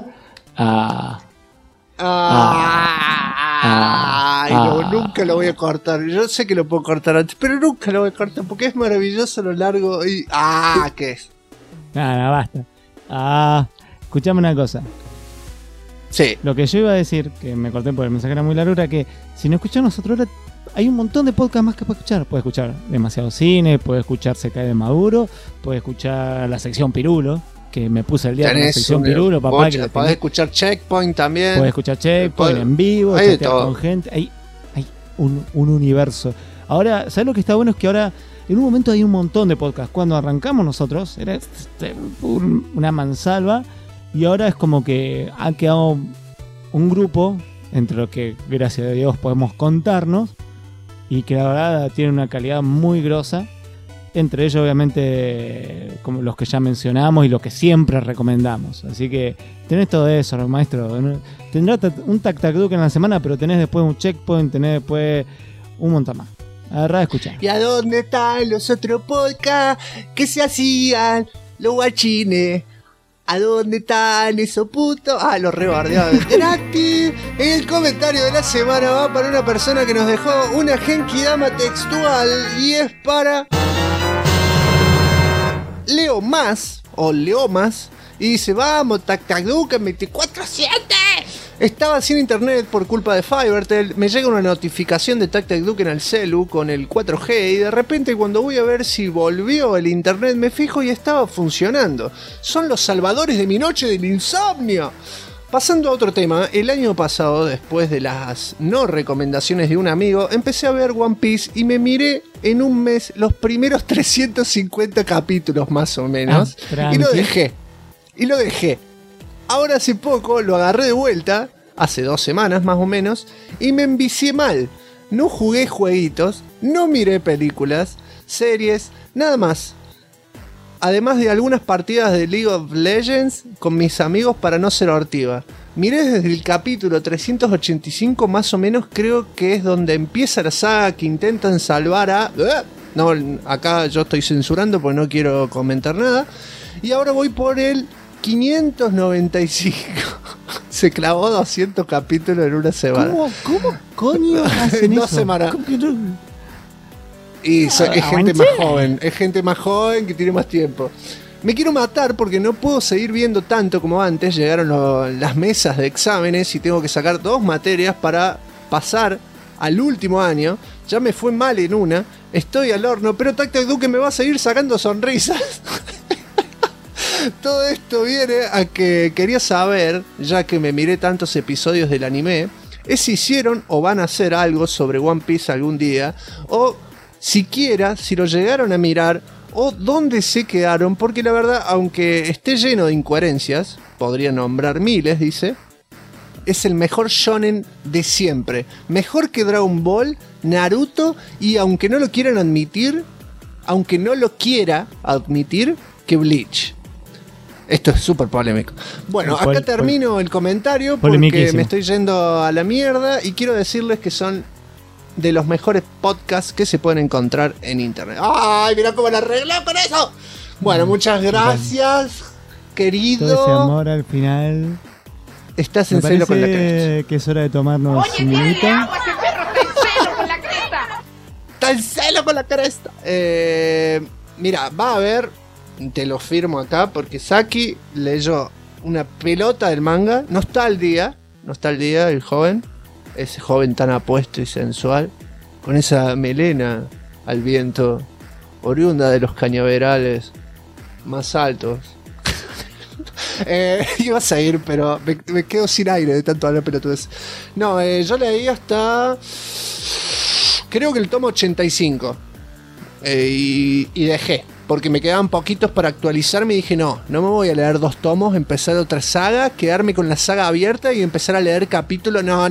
nunca lo voy a cortar. Yo sé que lo puedo cortar antes, pero nunca lo voy a cortar porque es maravilloso lo largo y... ¿qué es? No, basta. Escuchame una cosa. Sí. Lo que yo iba a decir, que me corté porque el mensaje era muy largo, era que si no escuchás nosotros ahora, hay un montón de podcasts más que puedes escuchar. Puedes escuchar Demasiado Cine, puedes escuchar Se Cae de Maduro, puedes escuchar la sección Pirulo, que me puse el día con la sección Pirulo, papá. Podés escuchar Checkpoint también. Podés escuchar Checkpoint en vivo, chatear con gente. Hay un universo. Ahora, ¿sabes lo que está bueno? Es que ahora, en un momento hay un montón de podcasts. Cuando arrancamos nosotros, era una mansalva. Y ahora es como que ha quedado un grupo, entre los que, gracias a Dios, podemos contarnos. Y que la verdad tiene una calidad muy grosa. Entre ellos, obviamente, como los que ya mencionamos y los que siempre recomendamos. Así que tenés todo eso, maestro. Tendrás un Tac Tac Duken en la semana, pero tenés después un Checkpoint, tenés después un montón más. Agarrá, escuchá. ¿Y a dónde están los otros podcasts que se hacían los guachines? ¿A dónde están esos putos? Los rebardeados. Gratis. El comentario de la semana va para una persona que nos dejó una genkidama textual y es para Leo Más o Leomas y dice: vamos, Tac Tac Duken 24/7. Estaba sin internet por culpa de Fivertel, me llega una notificación de Tac Tac Duken al celu con el 4G y de repente cuando voy a ver si volvió el internet me fijo y estaba funcionando. Son los salvadores de mi noche del insomnio. Pasando a otro tema, el año pasado, después de las no recomendaciones de un amigo, empecé a ver One Piece y me miré en un mes los primeros 350 capítulos más o menos. Y lo dejé. Ahora hace poco lo agarré de vuelta, hace 2 semanas más o menos, y me envicié mal. No jugué jueguitos, no miré películas, series, nada más. Además de algunas partidas de League of Legends con mis amigos para no ser hortiva. Miré desde el capítulo 385 más o menos, creo que es donde empieza la saga que intentan salvar a... No, acá yo estoy censurando porque no quiero comentar nada. Y ahora voy por el 595. Se clavó 200 capítulos en una semana. ¿Cómo coño hacen eso? 2 semanas. Y es gente más joven. Es gente más joven que tiene más tiempo. Me quiero matar porque no puedo seguir viendo tanto como antes. Llegaron las mesas de exámenes y tengo que sacar 2 materias para pasar al último año. Ya me fue mal en una. Estoy al horno, pero Tac Tac Duken me va a seguir sacando sonrisas. Todo esto viene a que quería saber, ya que me miré tantos episodios del anime, es si hicieron o van a hacer algo sobre One Piece algún día, o siquiera si lo llegaron a mirar, o dónde se quedaron, porque la verdad, aunque esté lleno de incoherencias, podría nombrar miles, dice, es el mejor shonen de siempre. Mejor que Dragon Ball, Naruto y aunque no lo quieran admitir, aunque no lo quiera admitir, que Bleach. Esto es súper polémico. Bueno, acá termino el comentario porque me estoy yendo a la mierda y quiero decirles que son de los mejores podcasts que se pueden encontrar en internet. ¡Ay, mira cómo la arregló con eso! Bueno, muchas gracias, querido. Todo ese amor al final. Estás en celo con la cresta. Que es hora de tomarnos un minuto. ¡Ese perro está en celo con la cresta! ¡Está en celo con la cresta! Mira, va a haber, te lo firmo acá, porque Saki leyó una pelota del manga. No está al día el joven. Ese joven tan apuesto y sensual, con esa melena al viento, oriunda de los cañaverales más altos. Iba a seguir, pero me quedo sin aire de tanto hablar pelotudes. No, yo leí hasta, creo que el tomo 85. Y dejé, porque me quedaban poquitos para actualizarme y dije no me voy a leer 2 tomos, empezar otra saga, quedarme con la saga abierta y empezar a leer capítulos. No.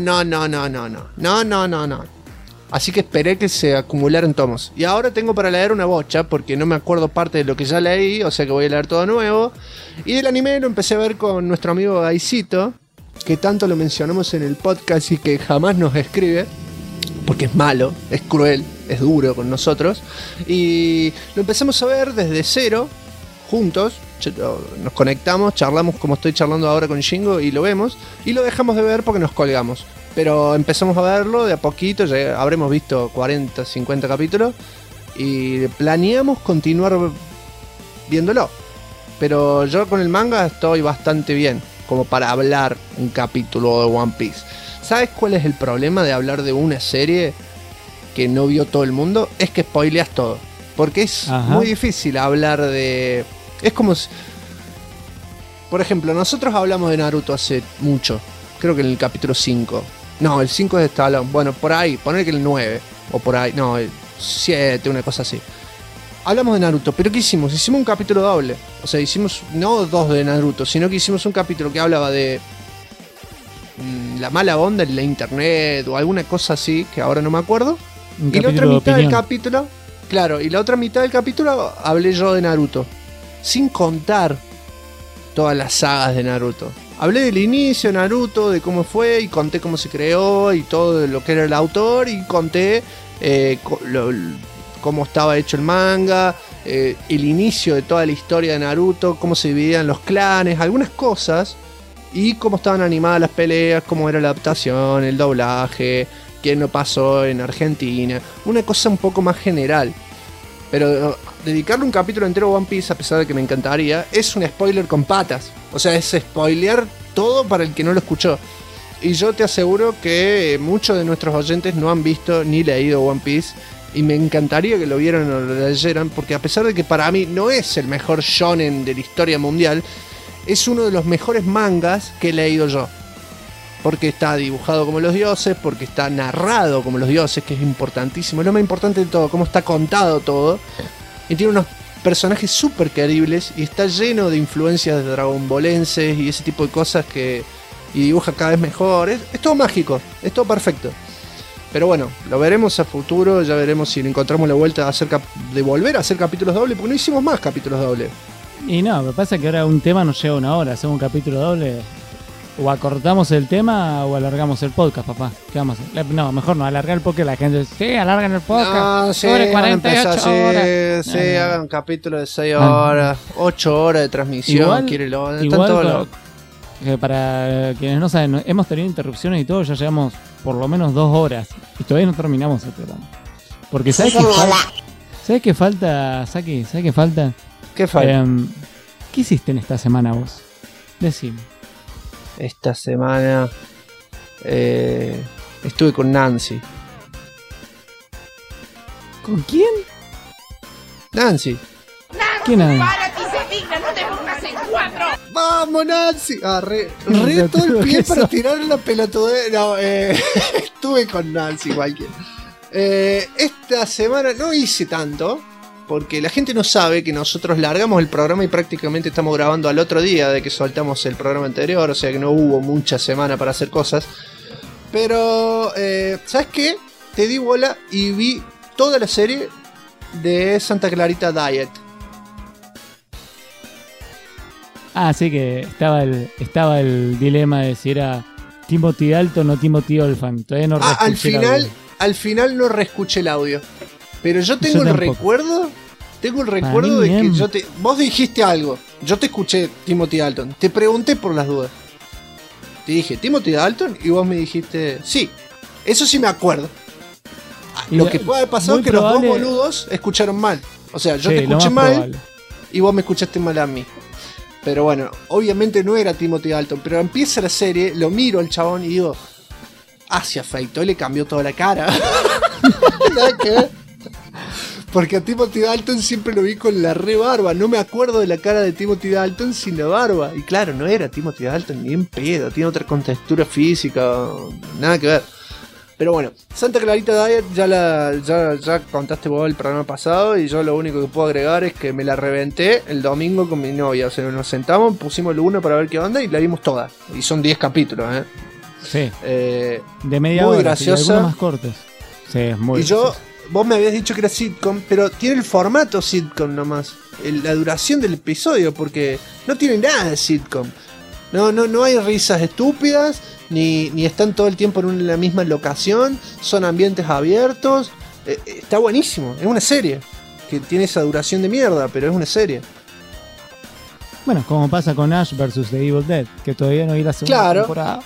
Así que esperé que se acumularan tomos. Y ahora tengo para leer una bocha, porque no me acuerdo parte de lo que ya leí, o sea que voy a leer todo nuevo. Y del anime lo empecé a ver con nuestro amigo Gaisito, que tanto lo mencionamos en el podcast y que jamás nos escribe, porque es malo, es cruel, es duro con nosotros. Y lo empezamos a ver desde cero, juntos. Nos conectamos, charlamos como estoy charlando ahora con Shingo y lo vemos. Y lo dejamos de ver porque nos colgamos. Pero empezamos a verlo de a poquito, ya habremos visto 40, 50 capítulos. Y planeamos continuar viéndolo. Pero yo con el manga estoy bastante bien, como para hablar un capítulo de One Piece. ¿Sabes cuál es el problema de hablar de una serie que no vio todo el mundo? Es que spoileas todo. Porque es muy difícil hablar de... Es como si... Por ejemplo, nosotros hablamos de Naruto hace mucho. Creo que en el capítulo 5. No, el 5 es de bueno, por ahí, poner que el 9. O por ahí, no, el 7, una cosa así. Hablamos de Naruto, pero ¿qué hicimos? Hicimos un capítulo doble. O sea, hicimos no 2 de Naruto, sino que hicimos un capítulo que hablaba de... la mala onda en la internet o alguna cosa así, que ahora no me acuerdo. Y la otra mitad del capítulo, claro, y la otra mitad del capítulo hablé yo de Naruto, sin contar todas las sagas de Naruto. Hablé del inicio de Naruto, de cómo fue, y conté cómo se creó y todo lo que era el autor, y conté cómo estaba hecho el manga, el inicio de toda la historia de Naruto, cómo se dividían los clanes, algunas cosas. Y cómo estaban animadas las peleas, cómo era la adaptación, el doblaje, qué no pasó en Argentina. Una cosa un poco más general. Pero dedicarle un capítulo entero a One Piece, a pesar de que me encantaría, es un spoiler con patas. O sea, es spoilear todo para el que no lo escuchó. Y yo te aseguro que muchos de nuestros oyentes no han visto ni leído One Piece. Y me encantaría que lo vieran o lo leyeran, porque a pesar de que para mí no es el mejor shonen de la historia mundial, es uno de los mejores mangas que he leído yo. Porque está dibujado como los dioses, porque está narrado como los dioses, que es importantísimo. Es lo más importante de todo, cómo está contado todo. Y tiene unos personajes súper queribles y está lleno de influencias de dragonbolenses y ese tipo de cosas que... Y dibuja cada vez mejor. Es todo mágico, es todo perfecto. Pero bueno, lo veremos a futuro, ya veremos si le encontramos la vuelta de volver a hacer capítulos dobles, porque no hicimos más capítulos dobles. Y no, lo que pasa es que ahora un tema nos lleva 1 hora, hacemos un capítulo doble. O acortamos el tema o alargamos el podcast, papá. ¿Qué vamos a hacer? No, mejor no, alargar el podcast. La gente dice, sí, alargan el podcast. No, sí, sobre 48 horas. Sí, hagan un capítulo de 6 horas, 8 horas de transmisión. Igual que para quienes no saben, hemos tenido interrupciones y todo, ya llevamos por lo menos 2 horas. Y todavía no terminamos el programa. Porque ¿sabes qué falta? ¿Sabes qué falta, Saki? ¿Sabes qué falta? ¿Qué falta? ¿Qué hiciste en esta semana vos? Decime. Esta semana estuve con Nancy. ¿Con quién? Nancy. ¿Quién es? ¡Párate y se digna! ¡No te pongas en 4! ¡Vamos, Nancy! Re todo el pie para tirar la pelotudez. No, estuve con Nancy cualquiera. Esta semana no hice tanto. porque la gente no sabe que nosotros largamos el programa y prácticamente estamos grabando al otro día de que soltamos el programa anterior, o sea que no hubo mucha semana para hacer cosas. Pero, ¿sabes qué? Te di bola y vi toda la serie de Santa Clarita Diet. Ah, sí, que estaba el dilema de si era Timothy Dalton o Timothy Olyphant. Todavía no reescuché al final no reescuché el audio. Pero yo tengo el recuerdo de que vos dijiste algo. Yo te escuché Timothy Dalton. Te pregunté por las dudas. Te dije Timothy Dalton y vos me dijiste sí. Eso sí me acuerdo. Lo que puede haber pasado es que los dos boludos escucharon mal. O sea, yo te escuché mal y vos me escuchaste mal a mí. Pero bueno, obviamente no era Timothy Dalton. Pero empieza la serie, lo miro al chabón y digo, se afeitó y le cambió toda la cara. Nada que ver. Porque a Timothy Dalton siempre lo vi con la re barba. No me acuerdo de la cara de Timothy Dalton sin la barba. Y claro, no era Timothy Dalton ni en pedo. Tiene otra contextura física. Nada que ver. Pero bueno, Santa Clarita Diet ya contaste vos el programa pasado. Y yo lo único que puedo agregar es que me la reventé el domingo con mi novia. O sea, nos sentamos, pusimos el 1 para ver qué onda y la vimos toda. Y son 10 capítulos, Sí. De media muy hora. Graciosa. Y algunos más cortos. Sí, es muy graciosa. Vos me habías dicho que era sitcom, pero tiene el formato sitcom nomás. La duración del episodio, porque no tiene nada de sitcom. No hay risas estúpidas, ni están todo el tiempo en la misma locación. Son ambientes abiertos. Está buenísimo. Es una serie que tiene esa duración de mierda, pero es una serie. Bueno, como pasa con Ash vs. The Evil Dead, que todavía no vi la segunda temporada.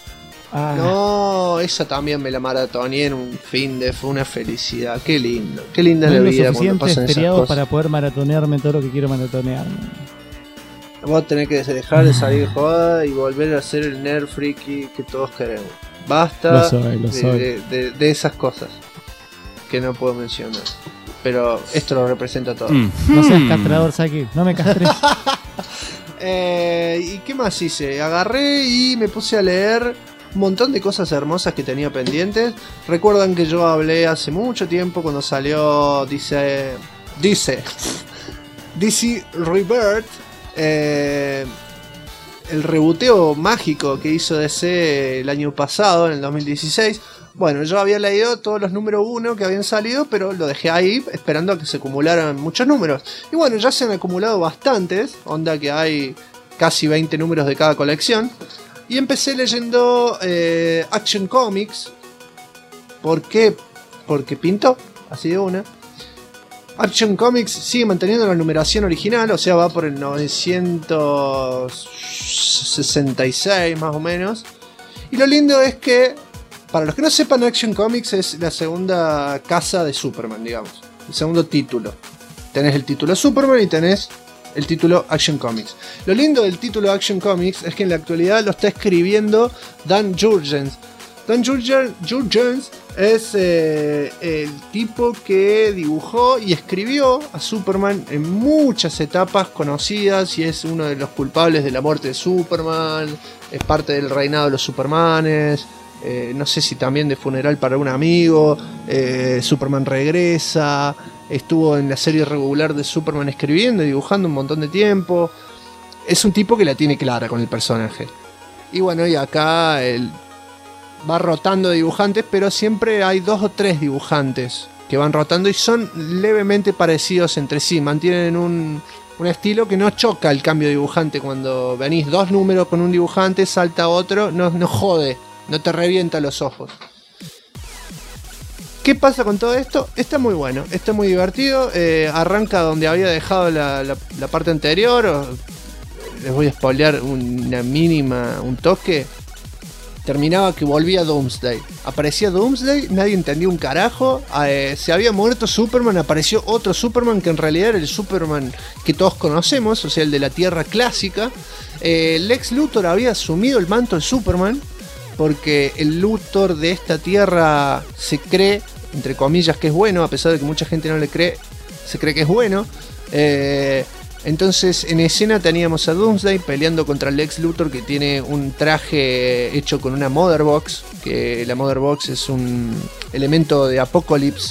No, esa también me la maratoneé en un fin de... Fue una felicidad. Qué lindo. Qué linda la vida cuando pasan esas cosas. Para poder maratonearme todo lo que quiero maratonearme. Vos tenés que dejar de salir de joda y volver a ser el nerd freaky que todos queremos. Basta lo soy. De esas cosas que no puedo mencionar. Pero esto lo representa todo. No seas castrador, Saki. No me castres. ¿Y qué más hice? Agarré y me puse a leer un montón de cosas hermosas que tenía pendientes. Recuerdan que yo hablé hace mucho tiempo cuando salió DC Rebirth, el reboteo mágico que hizo DC el año pasado, en el 2016. Bueno, yo había leído todos los números 1 que habían salido, pero lo dejé ahí esperando a que se acumularan muchos números. Y bueno, ya se han acumulado bastantes, onda que hay casi 20 números de cada colección. Y empecé leyendo Action Comics. ¿Por qué? Porque pintó, así de una. Action Comics sigue manteniendo la numeración original, o sea, va por el 966 más o menos. Y lo lindo es que, para los que no sepan, Action Comics es la segunda casa de Superman, digamos. El segundo título. Tenés el título Superman y tenés el título Action Comics. Lo lindo del título Action Comics es que en la actualidad lo está escribiendo Dan Jurgens. Dan Jurgens es el tipo que dibujó y escribió a Superman en muchas etapas conocidas y es uno de los culpables de la muerte de Superman, es parte del reinado de los Supermanes, no sé si también de Funeral para un amigo, Superman regresa, estuvo en la serie regular de Superman escribiendo y dibujando un montón de tiempo. Es un tipo que la tiene clara con el personaje. Y bueno, y acá él va rotando de dibujantes, pero siempre hay 2 o 3 dibujantes que van rotando y son levemente parecidos entre sí. Mantienen un estilo que no choca el cambio de dibujante. Cuando venís 2 números con un dibujante, salta otro, no jode, no te revienta los ojos. ¿Qué pasa con todo esto? Está muy bueno, está muy divertido. Arranca donde había dejado la parte anterior. Les voy a spoilear un toque. Terminaba que volvía Doomsday. Aparecía Doomsday, nadie entendía un carajo. Se había muerto Superman, apareció otro Superman que en realidad era el Superman que todos conocemos, o sea, el de la Tierra clásica. Lex Luthor había asumido el manto de Superman, porque el Luthor de esta Tierra se cree, entre comillas, que es bueno, a pesar de que mucha gente no le cree, se cree que es bueno. Entonces en escena teníamos a Doomsday peleando contra Lex Luthor, que tiene un traje hecho con una Mother Box, que la Mother Box es un elemento de Apocalypse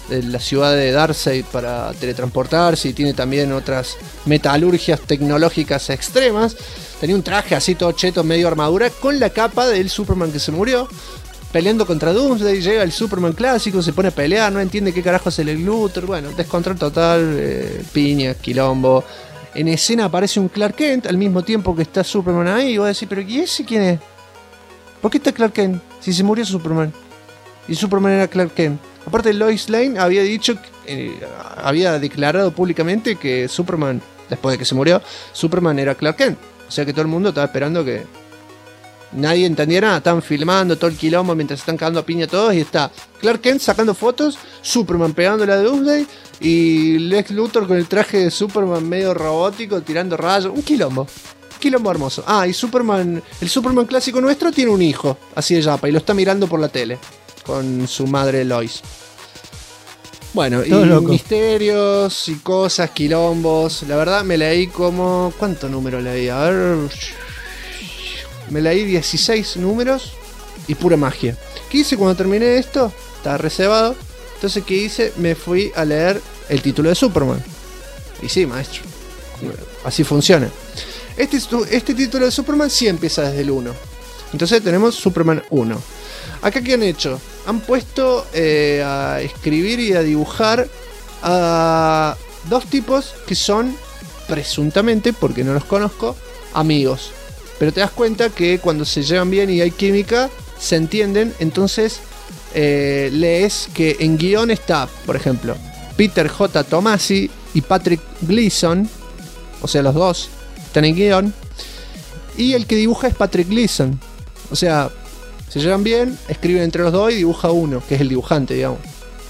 de la ciudad de Darkseid para teletransportarse, y tiene también otras metalurgias tecnológicas extremas. Tenía un traje así todo cheto, medio armadura, con la capa del Superman que se murió, peleando contra Doomsday. Llega el Superman clásico, se pone a pelear, no entiende qué carajo es el Lex Luthor. Bueno, descontrol total, piña, quilombo. En escena aparece un Clark Kent al mismo tiempo que está Superman ahí, y vos decís, pero ¿y ese quién es? ¿Por qué está Clark Kent si se murió Superman? Y Superman era Clark Kent. Aparte, Lois Lane había dicho, había declarado públicamente que Superman, después de que se murió, Superman era Clark Kent. O sea que todo el mundo estaba esperando que nadie entendiera nada. Estaban filmando todo el quilombo mientras se están cagando a piña todos, y está Clark Kent sacando fotos, Superman pegándole a Doomsday y Lex Luthor con el traje de Superman medio robótico tirando rayos. Un quilombo hermoso. Ah, y Superman, el Superman clásico nuestro tiene un hijo, así de yapa, y lo está mirando por la tele con su madre Lois. Bueno, todo y loco. Misterios y cosas, quilombos. La verdad me leí como... ¿Cuántos números leí? A ver... Me leí 16 números y pura magia. ¿Qué hice cuando terminé esto? Estaba reservado. Entonces, ¿qué hice? Me fui a leer el título de Superman. Y sí, maestro, así funciona. Este título de Superman sí empieza desde el 1. Entonces tenemos Superman 1. Acá, ¿qué han hecho? Han puesto a escribir y a dibujar a dos tipos que son, presuntamente, porque no los conozco, amigos. Pero te das cuenta que cuando se llevan bien y hay química, se entienden. Entonces lees que en guión está, por ejemplo, Peter J. Tomasi y Patrick Gleason. O sea, los dos están en guión. Y el que dibuja es Patrick Gleason. O sea, se llevan bien, escriben entre los dos y dibuja uno, que es el dibujante, digamos.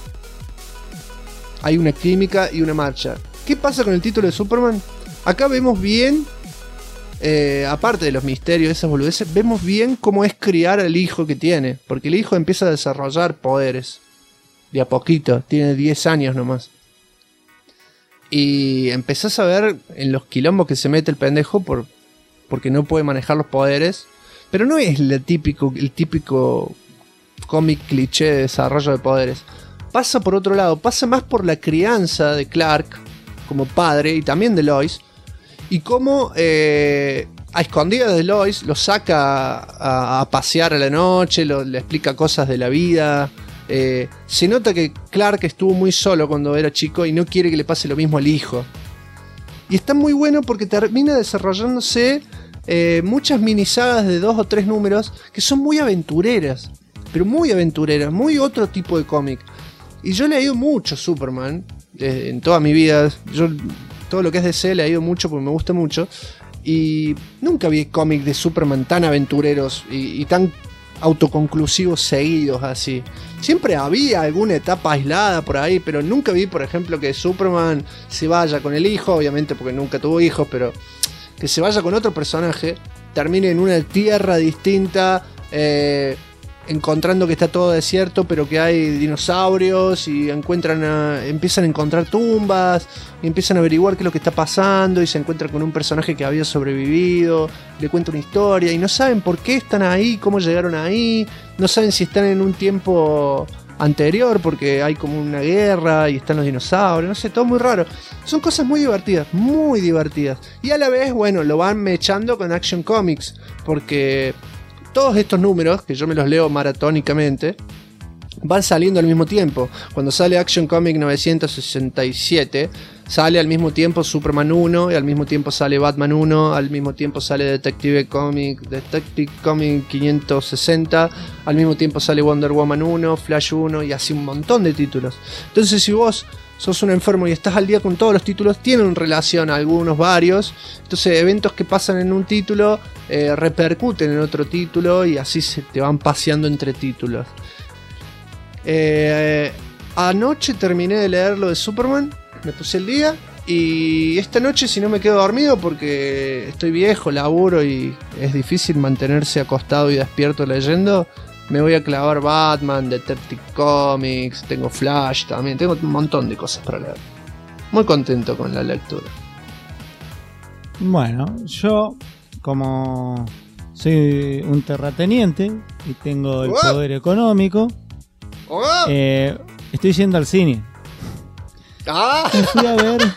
Hay una química y una marcha. ¿Qué pasa con el título de Superman? Acá vemos bien, aparte de los misterios, esas boludeces, vemos bien cómo es criar al hijo que tiene. Porque el hijo empieza a desarrollar poderes. De a poquito, tiene 10 años nomás. Y empezás a ver en los quilombos que se mete el pendejo porque no puede manejar los poderes. Pero no es el típico cómic cliché de desarrollo de poderes. Pasa por otro lado, pasa más por la crianza de Clark como padre y también de Lois. Y cómo a escondidas de Lois lo saca a pasear a la noche, le explica cosas de la vida. Se nota que Clark estuvo muy solo cuando era chico y no quiere que le pase lo mismo al hijo. Y está muy bueno porque termina desarrollándose muchas minisagas de 2 o 3 números que son muy aventureras, pero muy aventureras, muy otro tipo de cómic. Y yo he leído mucho Superman en toda mi vida. Yo todo lo que es DC he leído mucho porque me gusta mucho, y nunca vi cómics de Superman tan aventureros y tan autoconclusivos seguidos así. Siempre había alguna etapa aislada por ahí, pero nunca vi, por ejemplo, que Superman se vaya con el hijo, obviamente porque nunca tuvo hijos, pero que se vaya con otro personaje, termine en una tierra distinta, encontrando que está todo desierto, pero que hay dinosaurios, y empiezan a encontrar tumbas, y empiezan a averiguar qué es lo que está pasando, y se encuentran con un personaje que había sobrevivido, le cuenta una historia, y no saben por qué están ahí, cómo llegaron ahí, no saben si están en un tiempo anterior, porque hay como una guerra, y están los dinosaurios, no sé, todo muy raro. Son cosas muy divertidas, y a la vez, bueno, lo van mechando con Action Comics, porque todos estos números, que yo me los leo maratónicamente, van saliendo al mismo tiempo. Cuando sale Action Comic 967, sale al mismo tiempo Superman 1, y al mismo tiempo sale Batman 1, al mismo tiempo sale Detective Comic 560, al mismo tiempo sale Wonder Woman 1, Flash 1, y así un montón de títulos. Entonces, si vos sos un enfermo y estás al día con todos los títulos, tienen relación, algunos, varios. Entonces, eventos que pasan en un título repercuten en otro título, y así se te van paseando entre títulos. Anoche terminé de leer lo de Superman, me puse el día, y esta noche, si no me quedo dormido porque estoy viejo, laburo y es difícil mantenerse acostado y despierto leyendo, me voy a clavar Batman, Detective Comics, tengo Flash también, tengo un montón de cosas para leer. Muy contento con la lectura. Bueno, yo como soy un terrateniente y tengo el poder económico, estoy yendo al cine. Fui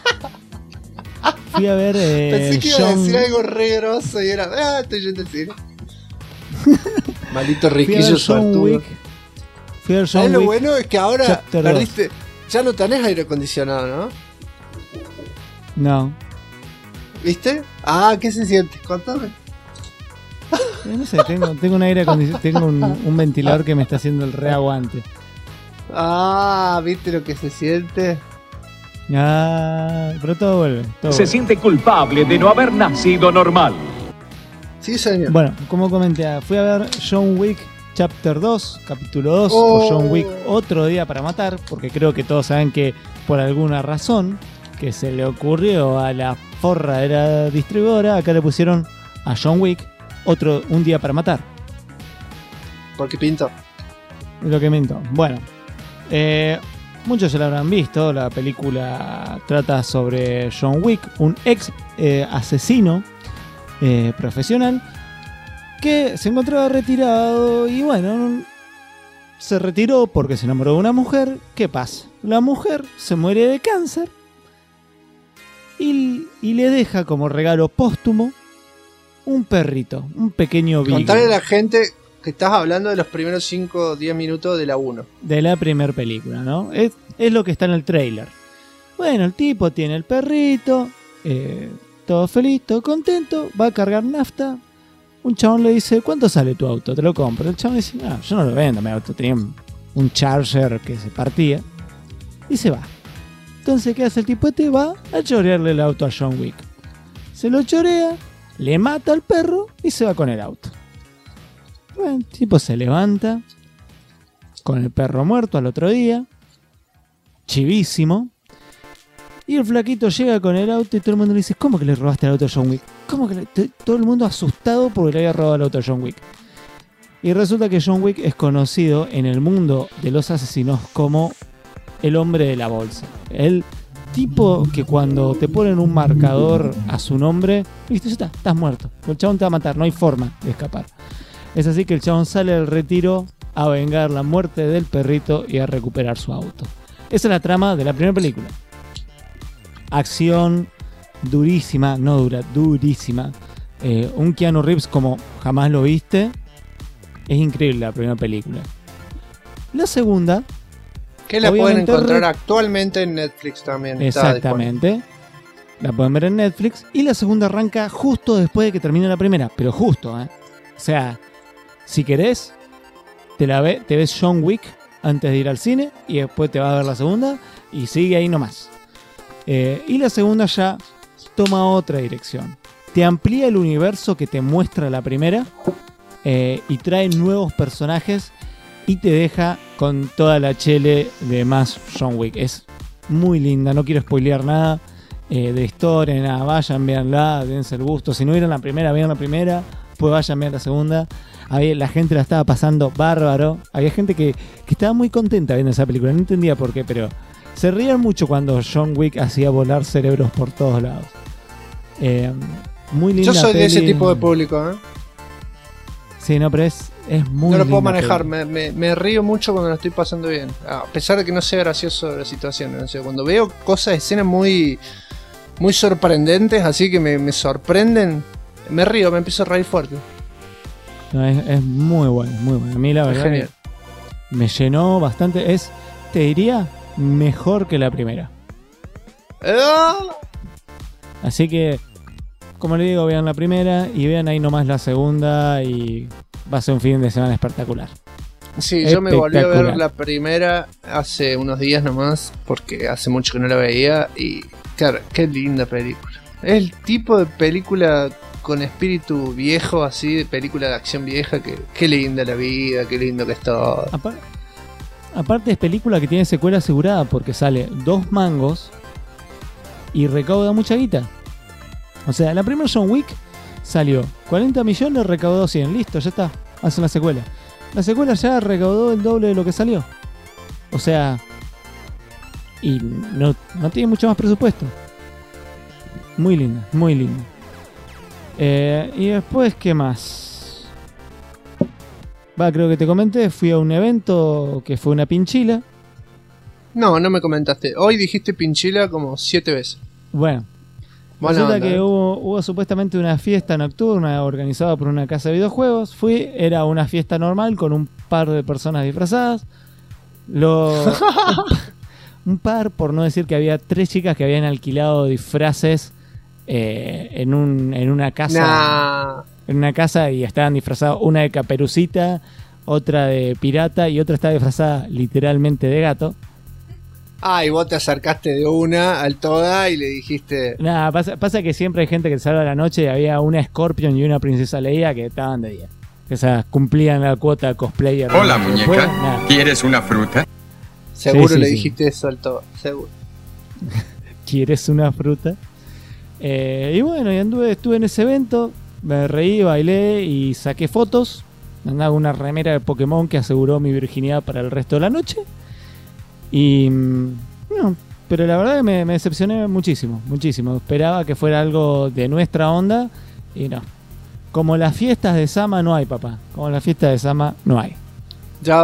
a ver Pensé que iba a John... decir algo re grosso y era, estoy yendo al cine. Maldito riquillo suertudo. Fui a ver John ¿Sabes lo Wick bueno? Es que ahora Chapter perdiste. Ya no tenés aire acondicionado, ¿no? No. ¿Viste? ¿Qué se siente? Contame. No sé, tengo un aire acondicionado, tengo un ventilador que me está haciendo el reaguante. ¿Viste lo que se siente? Pero todo vuelve. Se siente culpable de no haber nacido normal. Sí, señor. Bueno, como comenté, fui a ver John Wick Chapter 2, capítulo 2, o John Wick Otro Día para Matar, porque creo que todos saben que por alguna razón que se le ocurrió a la forra de la distribuidora, acá le pusieron a John Wick Un Día para Matar. Porque pintó. Lo que pintó. Bueno, muchos ya lo habrán visto. La película trata sobre John Wick, un ex asesino profesional que se encontraba retirado y bueno, se retiró porque se enamoró de una mujer. ¿Qué pasa? La mujer se muere de cáncer y le deja como regalo póstumo un perrito, un pequeño beagle. Contale a la gente que estás hablando de los primeros 5 o 10 minutos de la 1. De la primera película, ¿no? Es lo que está en el tráiler. Bueno, el tipo tiene el perrito, todo feliz, todo contento, va a cargar nafta. Un chabón le dice, ¿cuánto sale tu auto? Te lo compro. El chabón dice, no, yo no lo vendo, mi auto tenía un Charger que se partía. Y se va. Entonces, ¿qué hace el tipo este? Va a chorearle el auto a John Wick. Se lo chorea, le mata al perro y se va con el auto. Bueno, el tipo se levanta con el perro muerto al otro día, chivísimo. Y el flaquito llega con el auto y todo el mundo le dice, ¿cómo que le robaste el auto a John Wick? ¿Cómo que todo el mundo asustado porque le había robado el auto a John Wick? Y resulta que John Wick es conocido en el mundo de los asesinos como el hombre de la bolsa. El tipo que cuando te ponen un marcador a su nombre, listo, ya está, estás muerto. El chabón te va a matar, no hay forma de escapar. Es así que el chabón sale del retiro a vengar la muerte del perrito y a recuperar su auto. Esa es la trama de la primera película. Acción durísima, no dura, durísima. Un Keanu Reeves como jamás lo viste. Es increíble la primera película. La segunda, que la pueden encontrar actualmente en Netflix también. Exactamente. La pueden ver en Netflix. Y la segunda arranca justo después de que termine la primera. Pero justo, O sea, si querés, te ves John Wick antes de ir al cine. Y después te vas a ver la segunda. Y sigue ahí nomás. Y la segunda ya toma otra dirección. Te amplía el universo que te muestra la primera. Y trae nuevos personajes. Y te deja con toda la chele de más John Wick. Es muy linda, no quiero spoilear nada de historia, nada. Vayan, véanla, dense el gusto. Si no vieron la primera, vean la primera. Pues vayan, vean la segunda. La gente la estaba pasando bárbaro. Había gente que estaba muy contenta viendo esa película. No entendía por qué, pero se reían mucho cuando John Wick hacía volar cerebros por todos lados. Muy linda. Yo soy peli. de ese tipo de público, Sí, no, pero es muy no lo puedo linda manejar, peli. me río mucho cuando lo estoy pasando bien. A pesar de que no sea gracioso la situación. O sea, cuando veo cosas, escenas muy sorprendentes, así que me sorprenden, me río, me empiezo a reír fuerte. No, es muy bueno, muy bueno. A mí la verdad genial. Me llenó bastante. Te diría, mejor que la primera. Así que, como le digo, vean la primera y vean ahí nomás la segunda y va a ser un fin de semana espectacular. Sí, yo me volví a ver la primera hace unos días nomás, porque hace mucho que no la veía y claro, qué linda película. Es el tipo de película con espíritu viejo, así, de película de acción vieja, que qué linda la vida, qué lindo que es todo. Aparte es película que tiene secuela asegurada porque sale 2 mangos y recauda mucha guita. O sea, la primera John Wick salió 40 millones, recaudó 100, listo, ya está, hacen la secuela. La secuela ya recaudó el doble de lo que salió. O sea, y no tiene mucho más presupuesto. Muy linda, muy linda. Y después, ¿qué más? Creo que te comenté, fui a un evento que fue una pinchila. No me comentaste. Hoy dijiste Pinchila como 7 veces. Bueno, resulta que hubo supuestamente una fiesta nocturna organizada por una casa de videojuegos. Era una fiesta normal con un par de personas disfrazadas. Un par, por no decir que había 3 chicas que habían alquilado disfraces en una casa. En una casa y estaban disfrazadas, una de Caperucita, otra de pirata y otra estaba disfrazada literalmente de gato. Ah, y vos te acercaste de una al toda y le dijiste... Nada, pasa que siempre hay gente que sale a la noche y había una Scorpion y una Princesa Leia que estaban de día. Que esas cumplían la cuota cosplayer. Hola, muñeca. ¿Quieres una fruta? Seguro le dijiste eso al todo, seguro. ¿Quieres una fruta? Y bueno, estuve en ese evento, me reí, bailé y saqué fotos. Andaba una remera de Pokémon que aseguró mi virginidad para el resto de la noche. Y no, pero la verdad que me decepcioné muchísimo. Esperaba que fuera algo de nuestra onda y no. Como las fiestas de Sama no hay, papá. Como las fiestas de Sama no hay. Ya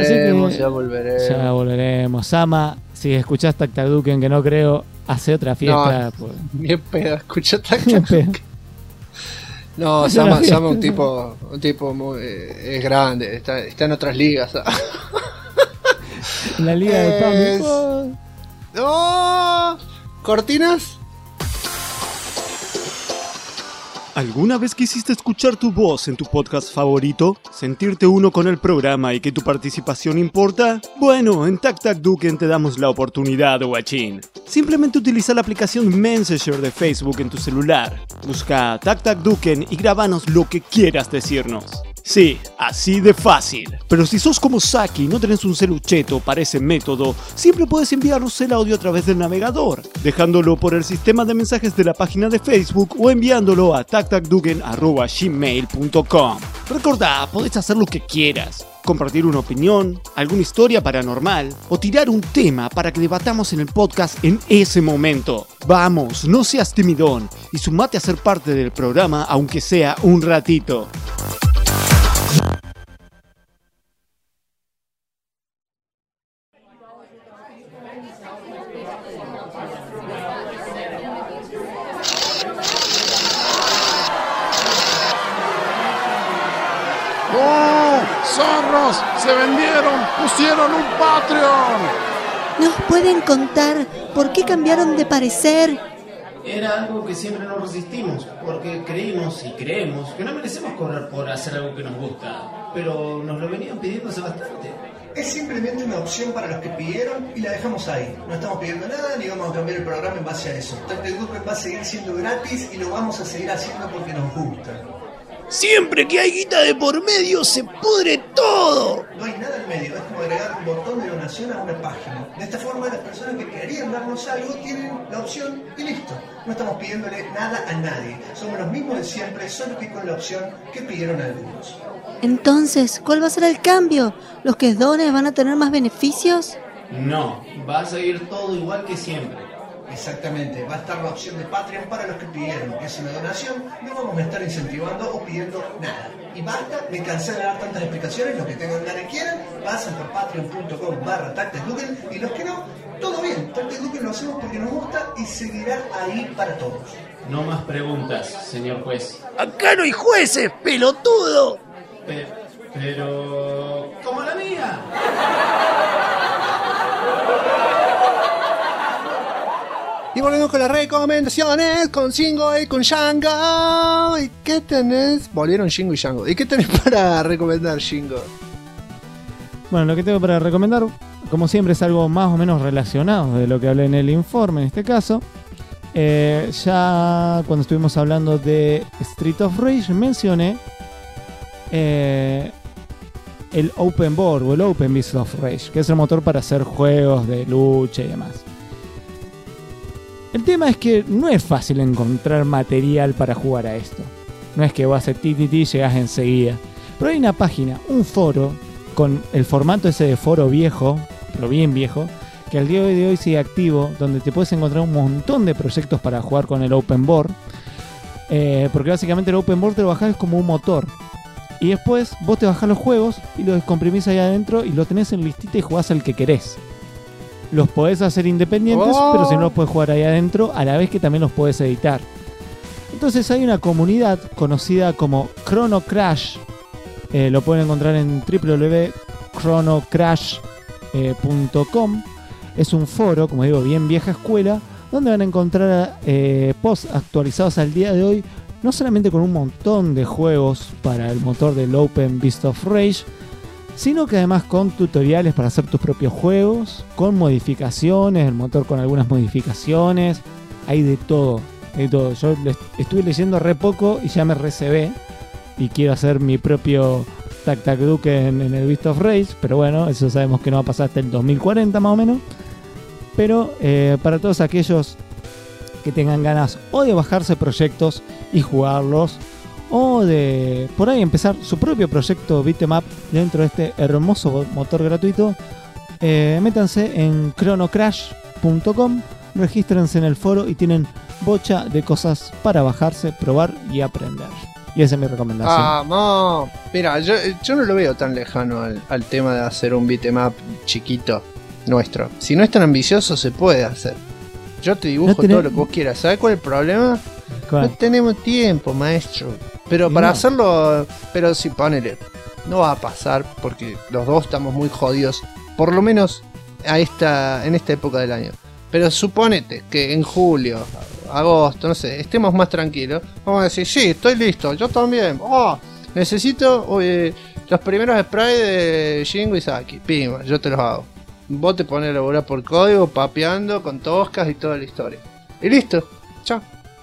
volveremos. Sama, si escuchás Tac Tac Duken, que no creo, hace otra fiesta. No, bien pedo, escucha Tac Tac Duken. No, Sama un tipo muy, es grande, está en otras ligas. La liga de Pami. ¡No! ¿Cortinas? ¿Alguna vez quisiste escuchar tu voz en tu podcast favorito? ¿Sentirte uno con el programa y que tu participación importa? Bueno, en Tac Tac Duken te damos la oportunidad, guachín. Simplemente utiliza la aplicación Messenger de Facebook en tu celular. Busca Tac Tac Duken y grábanos lo que quieras decirnos. Sí, así de fácil. Pero si sos como Saki y no tenés un celucheto para ese método, siempre puedes enviarnos el audio a través del navegador, dejándolo por el sistema de mensajes de la página de Facebook o enviándolo a tactacduken@gmail.com. Recordá, podés hacer lo que quieras. Compartir una opinión, alguna historia paranormal o tirar un tema para que debatamos en el podcast en ese momento. Vamos, no seas timidón y sumate a ser parte del programa aunque sea un ratito. ¡Zorros! ¡Se vendieron! ¡Pusieron un Patreon! ¿Nos pueden contar por qué cambiaron de parecer? Era algo que siempre nos resistimos, porque creímos y creemos que no merecemos cobrar por hacer algo que nos gusta, pero nos lo venían pidiendo hace bastante. Es simplemente una opción para los que pidieron y la dejamos ahí. No estamos pidiendo nada ni vamos a cambiar el programa en base a eso. Tac Tac Duken va a seguir siendo gratis y lo vamos a seguir haciendo porque nos gusta. Siempre que hay guita de por medio se pudre todo. No hay nada en medio, es como agregar un botón de donación a una página. De esta forma las personas que querían darnos algo tienen la opción y listo. No estamos pidiéndole nada a nadie. Somos los mismos de siempre, solo que con la opción que pidieron algunos. Entonces, ¿cuál va a ser el cambio? ¿Los que donen van a tener más beneficios? No, va a seguir todo igual que siempre. Exactamente, va a estar la opción de Patreon para los que pidieron, que es una donación, no vamos a estar incentivando o pidiendo nada. Y basta, me cansé de dar tantas explicaciones, los que tengan ganas y quieran, pasan por patreon.com/TacTacDuken y los que no, todo bien, Tac Tac Duken lo hacemos porque nos gusta y seguirá ahí para todos. No más preguntas, señor juez. Acá no hay jueces, pelotudo. Pero... ¡como la mía! Y volvemos con las recomendaciones con Shingo y con Shango. ¿Y qué tenés? Volvieron Shingo y Shango. ¿Y qué tenés para recomendar, Shingo? Bueno, lo que tengo para recomendar, como siempre, es algo más o menos relacionado de lo que hablé en el informe en este caso. Ya cuando estuvimos hablando de Street of Rage mencioné el Open Board o el Open Beast of Rage, que es el motor para hacer juegos de lucha y demás. El tema es que no es fácil encontrar material para jugar a esto. No es que vas a TTT y llegas enseguida. Pero hay una página, un foro, con el formato ese de foro viejo, pero bien viejo, que al día de hoy sigue activo, donde te puedes encontrar un montón de proyectos para jugar con el Open Board. Porque básicamente el Open Board te lo bajás como un motor. Y después vos te bajás los juegos y los descomprimís ahí adentro y lo tenés en listita y jugás al que querés. los podés hacer independientes, pero si no los podés jugar ahí adentro, a la vez que también los podés editar. Entonces hay una comunidad conocida como Chrono Crash. Lo pueden encontrar en www.chronocrash.com. Es un foro, como digo, bien vieja escuela, donde van a encontrar posts actualizados al día de hoy, no solamente con un montón de juegos para el motor del Open Beast of Rage, sino que además con tutoriales para hacer tus propios juegos, con modificaciones, el motor con algunas modificaciones, hay de todo, de todo. Yo estuve leyendo re poco y ya me recebé y quiero hacer mi propio Tac Tac Duke en el Beast of Rage, pero bueno, eso sabemos que no va a pasar hasta el 2040 más o menos. Pero para todos aquellos que tengan ganas o de bajarse proyectos y jugarlos, o de por ahí empezar su propio proyecto beat'em up dentro de este hermoso motor gratuito, métanse en chronocrash.com, regístrense en el foro y tienen bocha de cosas para bajarse, probar y aprender. Y esa es mi recomendación. ¡Vamos! Mira, yo no lo veo tan lejano al tema de hacer un beat'em up chiquito nuestro. Si no es tan ambicioso, se puede hacer. Yo te dibujo todo lo que vos quieras. ¿Sabes cuál es el problema? ¿Cuál? No tenemos tiempo, maestro. Pero para hacerlo, pero si ponele, no va a pasar porque los dos estamos muy jodidos. Por lo menos en esta época del año. Pero suponete que en julio, agosto, no sé, estemos más tranquilos. Vamos a decir, sí, estoy listo, yo también. Necesito los primeros sprays de Shingo Izaki. Pima, yo te los hago. Vos te pones a elaborar por código, papeando, con toscas y toda la historia. Y listo, chao.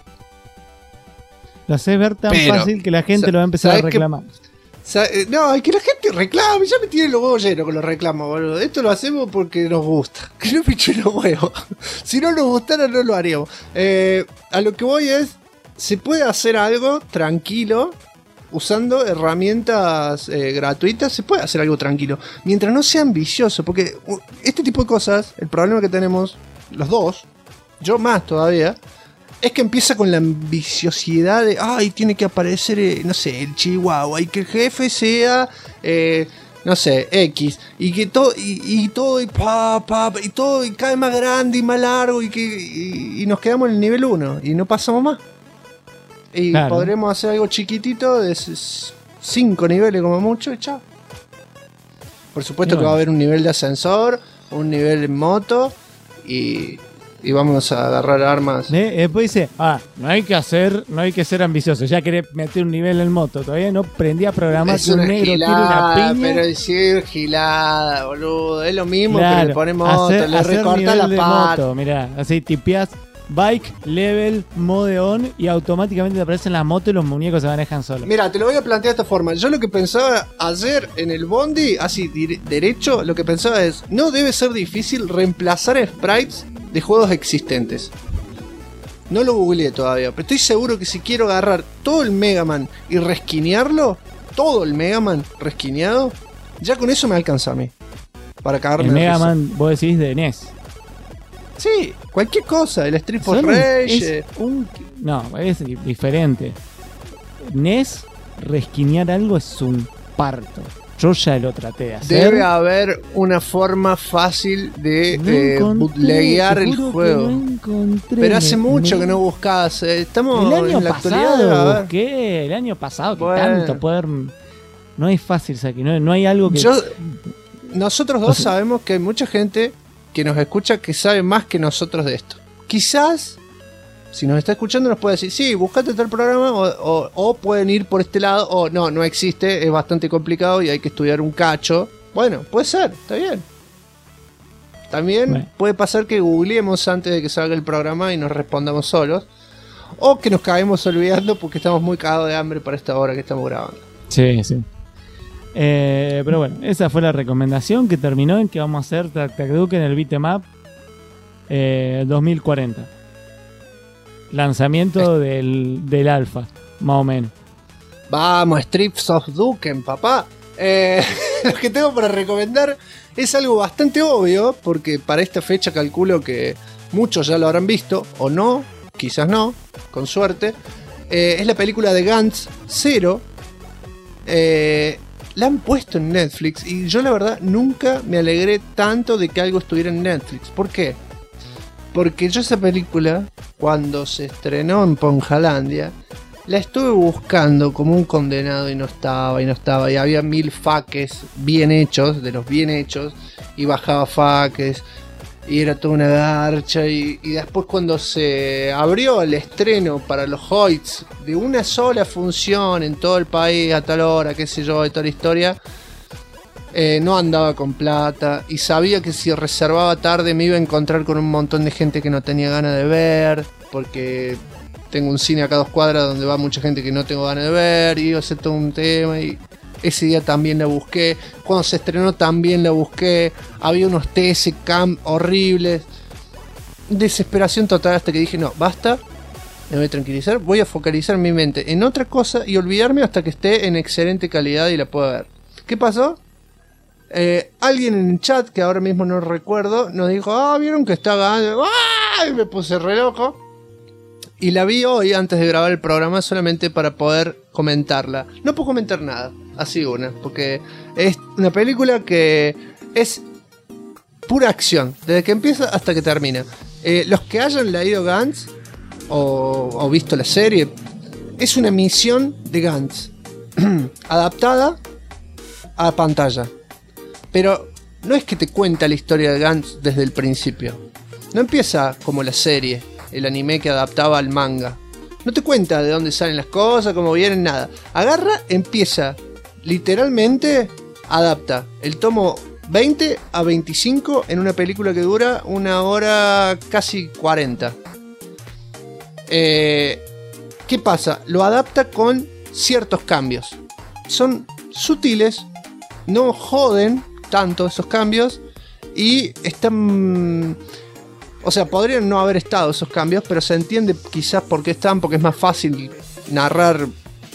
Lo haces ver tan fácil que la gente lo va a empezar a reclamar. No, hay que la gente reclame. Ya me tiene los huevos llenos con los reclamos, boludo. Esto lo hacemos porque nos gusta. Que no pinche los huevos. Si no nos gustara, no lo haríamos. A lo que voy es, se puede hacer algo tranquilo. Usando herramientas gratuitas se puede hacer algo tranquilo. Mientras no sea ambicioso. Porque este tipo de cosas, el problema que tenemos los dos, yo más todavía, es que empieza con la ambiciosidad de, tiene que aparecer, no sé, el chihuahua. Y que el jefe sea, no sé, X. Y que todo, y todo, y todo, y cae más grande y más largo. Y nos quedamos en el nivel 1. Y no pasamos más. Y claro, podremos hacer algo chiquitito de 5 niveles como mucho y chao. Por supuesto que va a haber un nivel de ascensor, un nivel en moto y vamos a agarrar armas. Después dice, no hay que ser ambicioso, ya querés meter un nivel en moto, todavía no aprendí a programar que un negro tiene una piña. Pero decir gilada, boludo, es lo mismo que le ponemos moto, le recorta la pata. Mirá, así tipeás Bike, Level, Mode On y automáticamente te aparecen las motos y los muñecos se manejan solos. Mira, te lo voy a plantear de esta forma. Yo lo que pensaba ayer en el Bondi, así derecho, lo que pensaba es, no debe ser difícil reemplazar sprites de juegos existentes. No lo googleé todavía, pero estoy seguro que si quiero agarrar todo el Mega Man y resquinearlo, todo el Mega Man resquineado, ya con eso me alcanza a mí. Para cagarme el Mega Man, vos decís de NES. Sí, cualquier cosa, el Street for Rage. No, es diferente. NES, resquinear algo es un parto. Yo ya lo traté de hacer. Debe haber una forma fácil de bootleguear el juego. Pero hace mucho que no buscabas. Estamos en la actualidad. ¿Qué? El año pasado, que tanto poder. No es fácil, Saki. No hay algo que. Nosotros dos sabemos que hay mucha gente que nos escucha que sabe más que nosotros de esto. Quizás, si nos está escuchando, nos puede decir, sí, buscate tal programa, o pueden ir por este lado, o no existe, es bastante complicado y hay que estudiar un cacho. Bueno, puede ser, está bien. También puede pasar que googleemos antes de que salga el programa y nos respondamos solos, o que nos caemos olvidando porque estamos muy cagados de hambre para esta hora que estamos grabando. Sí. Pero bueno, esa fue la recomendación que terminó en que vamos a hacer Tac Tac Duke en el beat'em up 2040. Lanzamiento del alfa, más o menos. Vamos, Strips of Duken, papá. Lo que tengo para recomendar es algo bastante obvio, porque para esta fecha calculo que muchos ya lo habrán visto, o no, quizás no, con suerte. Es la película de Gantz 0. la han puesto en Netflix y yo la verdad nunca me alegré tanto de que algo estuviera en Netflix. ¿Por qué? Porque yo esa película, cuando se estrenó en Ponjalandia, la estuve buscando como un condenado y no estaba. Y había 1000 faques bien hechos, de los bien hechos, y bajaba faques, y era toda una garcha. Y después cuando se abrió el estreno para los Hoyts de una sola función en todo el país a tal hora, qué sé yo, de toda la historia, no andaba con plata y sabía que si reservaba tarde me iba a encontrar con un montón de gente que no tenía ganas de ver, porque tengo un cine acá a 2 cuadras donde va mucha gente que no tengo ganas de ver, y iba a ser todo un tema. Y ese día también la busqué, cuando se estrenó también la busqué, había unos TS Cam horribles, desesperación total, hasta que dije no, basta, me voy a tranquilizar, voy a focalizar mi mente en otra cosa y olvidarme hasta que esté en excelente calidad y la pueda ver. ¿Qué pasó? Alguien en el chat, que ahora mismo no recuerdo, nos dijo, vieron que está ganando, y me puse re loco. Y la vi hoy antes de grabar el programa solamente para poder comentarla. No puedo comentar nada, así una, porque es una película que es pura acción, desde que empieza hasta que termina. Los que hayan leído Gantz o visto la serie, es una misión de Gantz adaptada a pantalla. Pero no es que te cuenta la historia de Gantz desde el principio. No empieza como la serie, el anime que adaptaba al manga. No te cuenta de dónde salen las cosas, cómo vienen, nada. Agarra, empieza, literalmente adapta el tomo 20 a 25 en una película que dura 1 hora casi 40. ¿Qué pasa? Lo adapta con ciertos cambios. Son sutiles, no joden tanto esos cambios y están... O sea, podrían no haber estado esos cambios, pero se entiende quizás por qué están, porque es más fácil narrar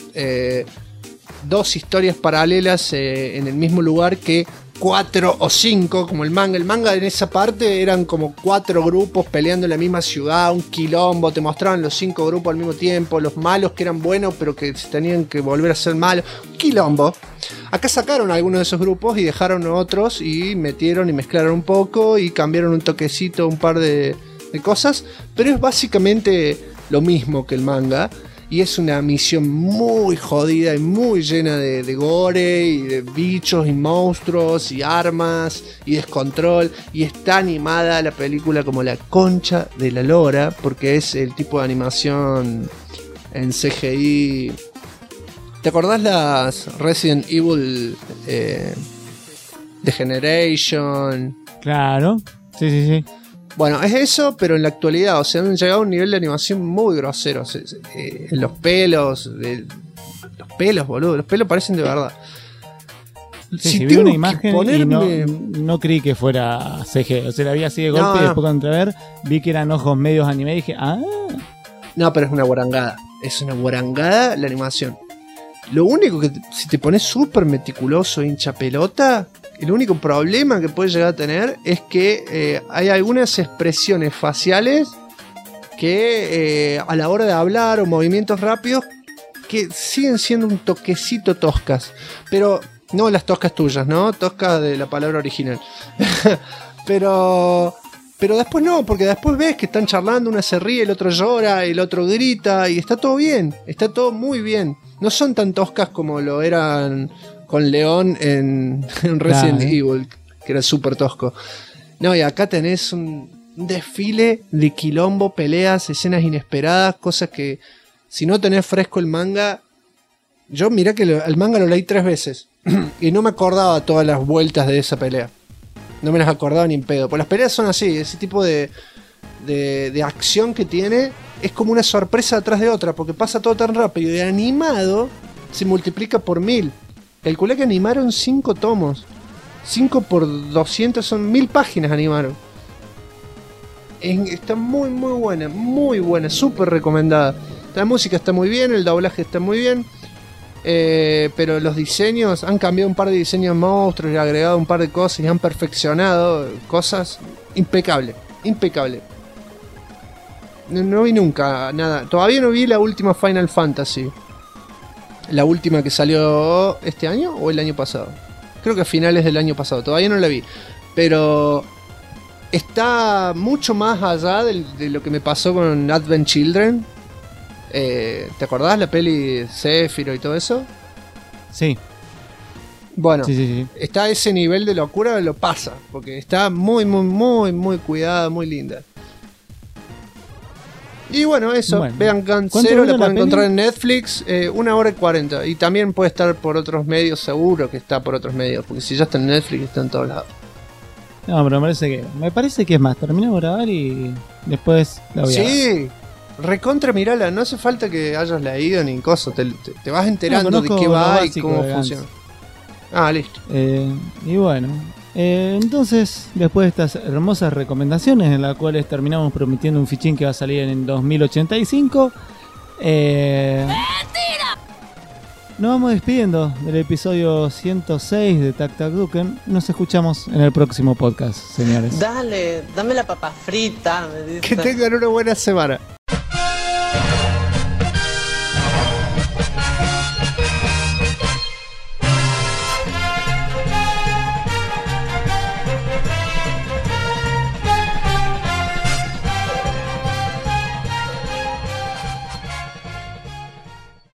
2 historias paralelas en el mismo lugar que 4 o 5, como el manga. El manga en esa parte eran como 4 grupos peleando en la misma ciudad, un quilombo, te mostraban los 5 grupos al mismo tiempo, los malos que eran buenos pero que se tenían que volver a ser malos, un quilombo. Acá sacaron algunos de esos grupos y dejaron otros y metieron y mezclaron un poco y cambiaron un toquecito, un par de cosas, pero es básicamente lo mismo que el manga. Y es una misión muy jodida y muy llena de gore y de bichos y monstruos y armas y descontrol. Y está animada la película como la concha de la lora, porque es el tipo de animación en CGI. ¿Te acordás las Resident Evil The Generation? Claro, sí. Bueno, es eso, pero en la actualidad, o sea, han llegado a un nivel de animación muy grosero. Los pelos, boludo, los pelos parecen de verdad. Sí, vi una imagen y no creí que fuera CG, o sea, la vi así de golpe y después cuando entré a ver, vi que eran ojos medios anime y dije, No, pero es una guarangada la animación. Lo único que, si te pones súper meticuloso, hincha pelota, el único problema que puedes llegar a tener es que hay algunas expresiones faciales que a la hora de hablar o movimientos rápidos que siguen siendo un toquecito toscas, pero no las toscas tuyas, ¿no? Toscas de la palabra original. pero después no, porque después ves que están charlando, una se ríe, el otro llora, el otro grita y está todo bien, está todo muy bien. No son tan toscas como lo eran con León en Resident Evil, que era súper tosco. No, y acá tenés un desfile de quilombo, peleas, escenas inesperadas, cosas que si no tenés fresco el manga... Yo mirá que el manga lo leí 3 veces y no me acordaba todas las vueltas de esa pelea. No me las acordaba ni en pedo. Pues las peleas son así, ese tipo de acción que tiene es como una sorpresa atrás de otra, porque pasa todo tan rápido y animado se multiplica por 1000. Calculé que animaron 5 tomos. 5 por 200 son 1000 páginas animaron. Está muy buena, súper recomendada. La música está muy bien, el doblaje está muy bien. Pero los diseños, han cambiado un par de diseños de monstruos y agregado un par de cosas y han perfeccionado cosas. Impecable. No vi nunca nada. Todavía no vi la última Final Fantasy. La última que salió este año o el año pasado. Creo que a finales del año pasado. Todavía no la vi. Pero está mucho más allá de lo que me pasó con Advent Children. ¿Te acordás la peli Zephyro y todo eso? Sí. Bueno, sí. Está a ese nivel de locura, lo pasa. Porque está muy, muy, muy, muy cuidada, muy linda. Y bueno, eso. Bueno. Vean Gun Zero, la pueden encontrar en Netflix. 1 hora y 40. Y también puede estar por otros medios, seguro que está por otros medios. Porque si ya está en Netflix, está en todos lados. No, pero me parece que es más. Terminamos de grabar y después la voy a ver. Sí, recontra mirala. No hace falta que hayas leído ni cosas. Te vas enterando de qué va y cómo funciona. Ah, listo. Y bueno, entonces, después de estas hermosas recomendaciones, en las cuales terminamos prometiendo un fichín que va a salir en 2085, nos vamos despidiendo del episodio 106 de Tac Tac Duken. Nos escuchamos en el próximo podcast, señores. Dale, dame la papa frita, me dice. Que tengan una buena semana.